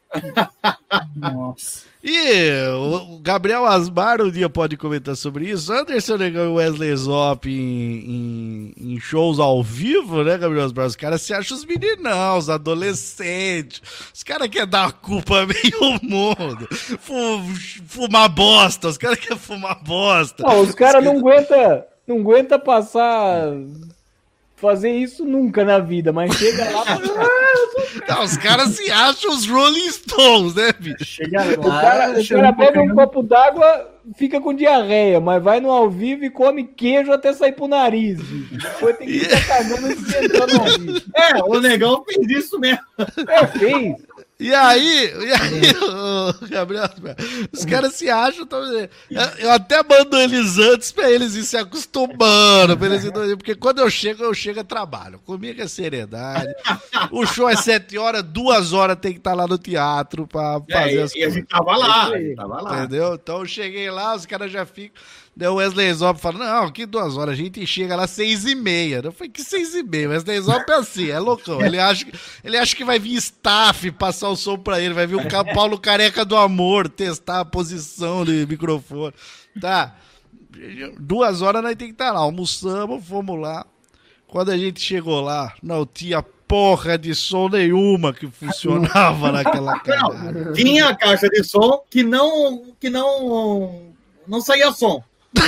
Nossa. E o Gabriel Asmar um dia pode comentar sobre isso. Anderson Negão e Wesley Zop em shows ao vivo, né, Gabriel Asmar? Os caras se acham os meninão, os adolescentes. Os caras querem dar a culpa a meio mundo. Fumar bosta. Os caras querem fumar bosta. Não, os caras não aguenta passar... fazer isso nunca na vida, mas chega lá... Não, os caras se acham os Rolling Stones, né, bicho? Chega lá, o cara pega um copo d'água, fica com diarreia, mas vai no ao vivo e come queijo até sair pro nariz, bicho. Depois tem que ficar cagando e esquentando o nariz. O Negão fez isso mesmo. Fez. E aí, Gabriel, os caras se acham. Eu até mando eles antes pra eles ir se acostumando. Pra eles ir, porque quando eu chego a trabalho. Comigo é seriedade. O show é 7 horas, 2 horas tem que estar lá no teatro pra fazer as coisas. E a gente tava lá, Entendeu? Então eu cheguei lá, os caras já ficam. Daí o Wesley Zop fala, não, que 2 horas, a gente chega lá 6h30. Eu falei, que 6h30? O Wesley Zop é assim, é loucão. Ele acha que vai vir staff passar o som pra ele, vai vir o Paulo Careca do Amor testar a posição do microfone. Tá, 2 horas nós tem que estar lá, almoçamos, fomos lá. Quando a gente chegou lá, não tinha porra de som nenhuma que funcionava naquela cagada. Tinha a caixa de som que não saía som.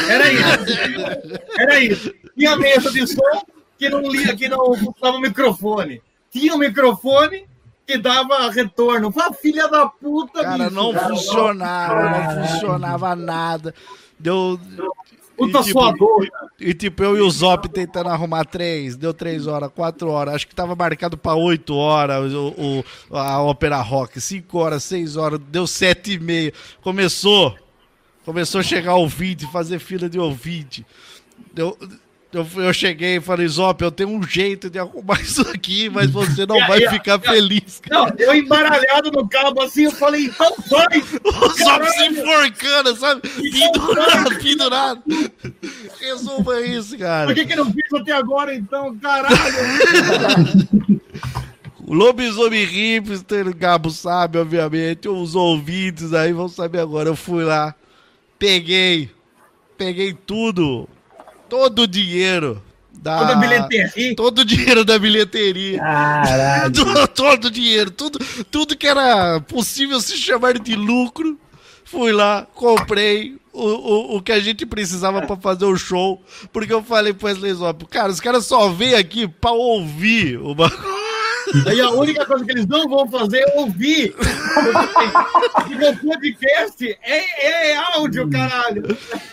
Era isso. Tinha a mesa de som que não funcionava o microfone. Tinha um microfone que dava retorno. Filha da puta, cara, bicho. Não funcionava nada. Deu... Puta suador. E tipo, eu e o Zop tentando arrumar 3, deu 3 horas, 4 horas, acho que tava marcado pra 8 horas a ópera rock, 5 horas, 6 horas, deu 7h30, começou a chegar ouvinte, fazer fila de ouvinte, eu cheguei e falei, Zop, eu tenho um jeito de arrumar isso aqui, mas você não vai ficar feliz. Não, eu embaralhado no cabo assim, eu falei, então vai! O Zop se enforcando, sabe? Pendurado. Resolva isso, cara. Por que não fiz até agora, então? Caralho! O Lobisomem Hipster, o Gabo sabe, obviamente, os ouvintes aí vão saber agora. Eu fui lá, peguei tudo. Todo o dinheiro todo o dinheiro da bilheteria. Caralho. Todo o dinheiro. Tudo que era possível se chamar de lucro. Fui lá, comprei o que a gente precisava pra fazer o show. Porque eu falei pro Wesley Zop, cara, os caras só vêm aqui pra ouvir o bagulho. Aí a única coisa que eles não vão fazer é ouvir. Porque meu podcast é áudio, caralho.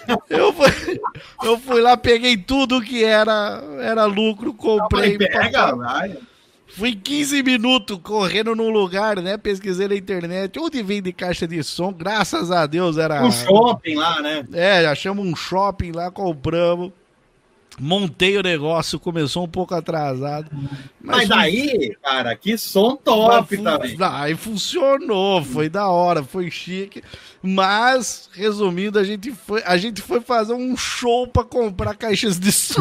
Eu fui lá, peguei tudo que era lucro, comprei. Vai. Fui 15 minutos correndo num lugar, né? Pesquisei na internet onde vende caixa de som. Graças a Deus era. Um shopping lá, né? Achamos um shopping lá, compramos. Montei o negócio, começou um pouco atrasado. Mas daí, cara, que som top também. Aí funcionou, foi da hora, foi chique. Mas, resumindo, a gente foi fazer um show pra comprar caixas de som.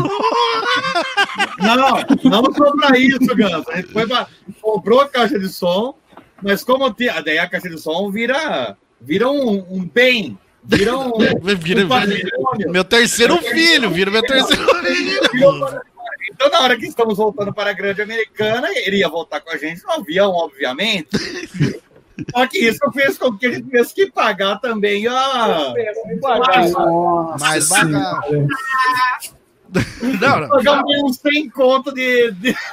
Não só pra isso, Ganso. A gente comprou a caixa de som, mas daí a caixa de som vira um bem. Vira meu terceiro filho. Então, na hora que estamos voltando para a Grande Americana, ele ia voltar com a gente no avião, obviamente. Só que isso fez com que a gente tivesse que pagar também mais bacana. Não. Pagamos uns 100 conto de...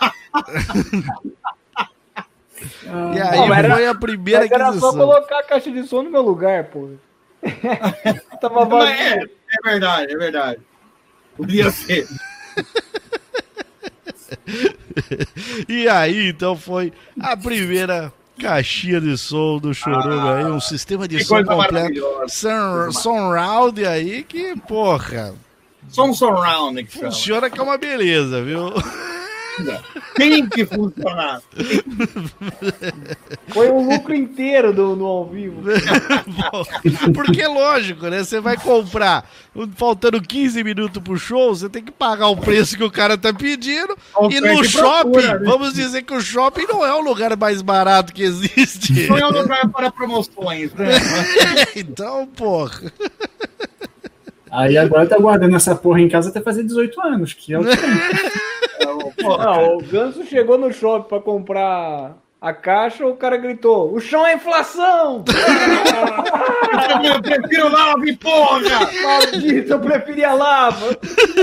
E aí foi a primeira aquisição. Era só colocar a caixa de som no meu lugar, pô. Tava vazio. É verdade. Podia ser. E aí, então, foi a primeira caixinha de som do Chorume aí, um sistema de som completo. Surround aí que, porra. Som surround que funciona que é uma beleza, viu? Tem que funcionar. Foi o lucro inteiro no ao vivo. Porque lógico, né? Você vai comprar, faltando 15 minutos pro show, você tem que pagar o preço que o cara tá pedindo. E no shopping, vamos dizer que o shopping não é o lugar mais barato que existe. Não é um lugar para promoções, né? Então, porra. Aí agora tá guardando essa porra em casa até fazer 18 anos, que é o que tem. Não, o Ganso chegou no shopping pra comprar a caixa, o cara gritou: o chão é inflação! Eu prefiro lava, porra! Maldito, eu preferia lava!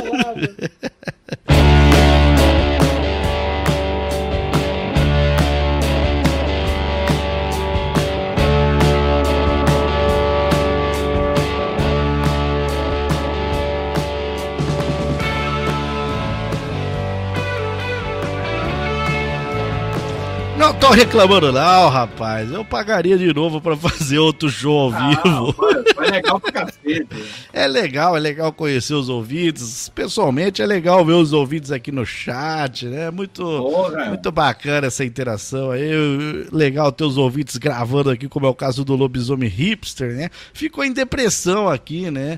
Não tô reclamando não, rapaz. Eu pagaria de novo pra fazer outro show ao vivo. Foi legal pra cacete. É legal conhecer os ouvintes. Pessoalmente é legal ver os ouvintes aqui no chat, né? Muito bacana essa interação aí. Legal ter os ouvintes gravando aqui, como é o caso do Lobisomem Hipster, né? Ficou em depressão aqui, né?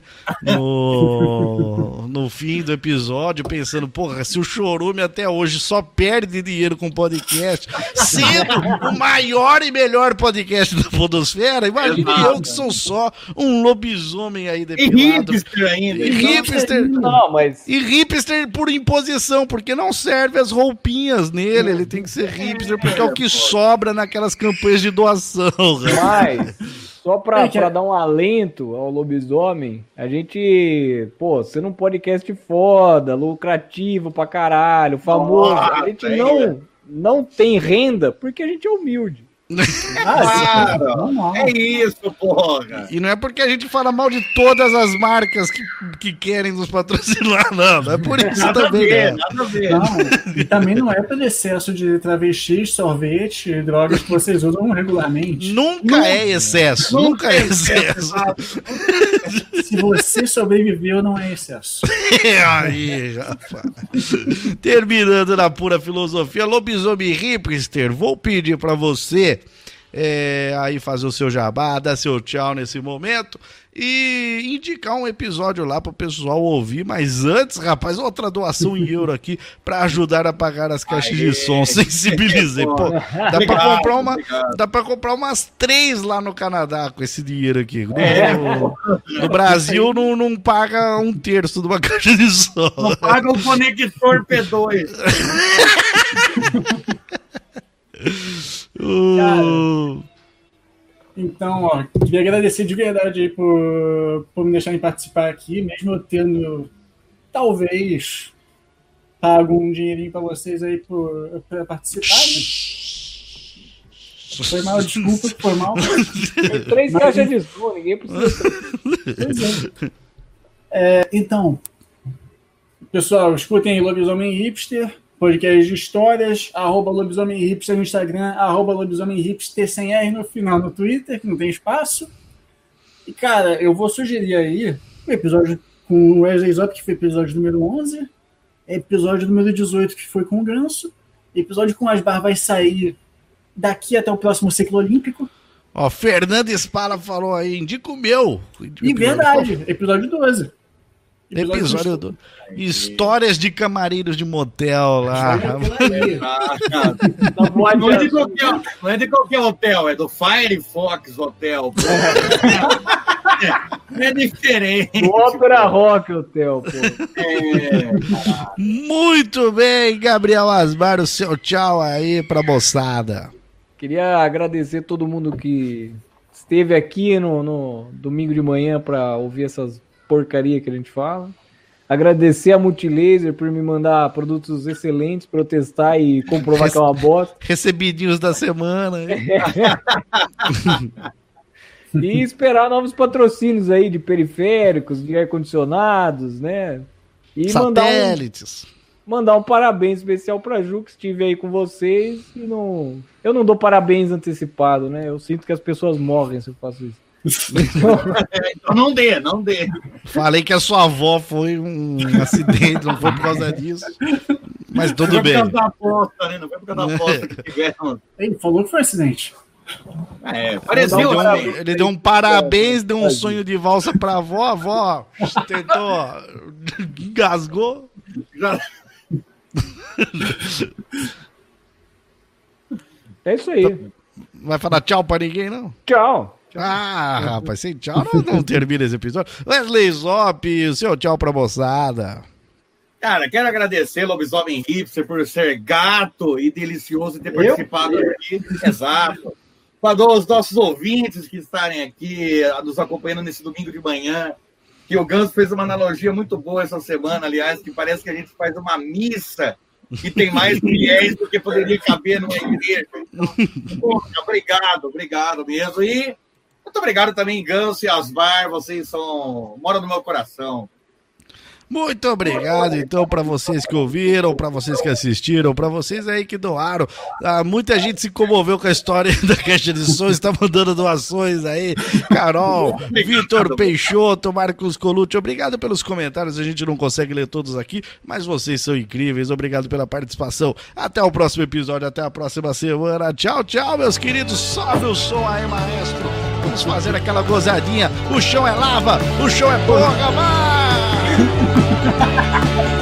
No fim do episódio, pensando, porra, se o Chorume até hoje só perde dinheiro com podcast, sendo o maior e melhor podcast da podosfera, imagine eu que sou só um lobisomem aí depilado. E hipster ainda. E hipster por imposição, porque não serve as roupinhas nele, ele tem que ser hipster porque é o que sobra naquelas campanhas de doação. Mas, só pra dar um alento ao lobisomem, a gente, sendo um podcast foda, lucrativo pra caralho, famoso, a gente não tem renda porque a gente é humilde. Claro, é isso, porra. E não é porque a gente fala mal de todas as marcas que querem nos patrocinar, não é por isso nada também. Nada a ver. Não, e também não é pelo excesso de travestis, sorvete, drogas que vocês usam regularmente. Nunca é excesso. Se você sobreviveu, não é excesso. Aí, rapaz. Terminando na pura filosofia, Lobisomem Hipster, vou pedir pra você aí fazer o seu jabá, dar seu tchau nesse momento e indicar um episódio lá pro pessoal ouvir, mas antes, rapaz, outra doação em euro aqui pra ajudar a pagar as caixas de som. Sensibilizei. Pô, dá pra comprar umas 3 lá no Canadá com esse dinheiro aqui. No Brasil não paga 1/3 de uma caixa de som. Não paga um conector P2. Então, queria agradecer de verdade aí por me deixarem participar aqui, mesmo eu tendo talvez pago um dinheirinho pra vocês aí pra participar. Né? Foi mal, desculpa, foi mal. Tem 3 caixas de som, ninguém precisa. Pois é. Então, pessoal, escutem Lobisomem Hipster, podcast de histórias, @Lobisomem Hipster no Instagram, @Lobisomem Hipster sem R no final no Twitter, que não tem espaço. E, cara, eu vou sugerir aí o episódio com o Wesley Zop, que foi o episódio número 11, episódio número 18, que foi com o Ganso, episódio com o Asbar vai sair daqui até o próximo ciclo olímpico. Ó, Fernando Spala falou aí, indica o meu. E verdade, episódio 12. Episódio do Histórias de camareiros de motel lá. Não é de qualquer hotel, é do Firefox Hotel. É diferente. O Opera Rock Hotel, pô. Muito bem, Gabriel Asmar, o seu tchau aí pra moçada. Queria agradecer todo mundo que esteve aqui no domingo de manhã para ouvir essas porcaria que a gente fala. Agradecer a Multilaser por me mandar produtos excelentes para eu testar e comprovar que é uma bosta. Recebidinhos da semana. E esperar novos patrocínios aí de periféricos, de ar-condicionados, né? E satélites. Mandar um parabéns especial pra Ju, que estive aí com vocês. E eu não dou parabéns antecipado, né? Eu sinto que as pessoas morrem se eu faço isso. Então não dê. Falei que a sua avó foi um acidente, não foi por causa disso. Mas tudo bem. Não foi por causa da aposta, né? Não foi por causa da aposta que tivemos. Ele falou que foi um acidente. Pareceu. Ele deu um parabéns, deu um sonho de valsa pra avó. A avó tentou, engasgou. É isso aí. Vai falar tchau pra ninguém, não? Tchau. Ah, rapaz, sem tchau não termina esse episódio. Wesley Zop, o seu tchau pra moçada. Cara, quero agradecer Lobisomem Hipster por ser gato e delicioso ter participado aqui. Exato. Para os nossos ouvintes que estarem aqui nos acompanhando nesse domingo de manhã, que o Ganso fez uma analogia muito boa essa semana, aliás, que parece que a gente faz uma missa e tem mais fiéis do que poderia caber numa igreja. Então, obrigado mesmo. E muito obrigado também, Ganso e Asmar, vocês moram no meu coração. Muito obrigado, então, para vocês que ouviram, para vocês que assistiram, para vocês aí que doaram. Muita gente se comoveu com a história da Caixa de Som, está mandando doações aí. Carol, Vitor Peixoto, Marcos Colucci, obrigado pelos comentários. A gente não consegue ler todos aqui, mas vocês são incríveis. Obrigado pela participação. Até o próximo episódio, até a próxima semana. Tchau, tchau, meus queridos. Sobe o som aí, maestro. Vamos fazer aquela gozadinha. O chão é lava, o chão é porra, vai!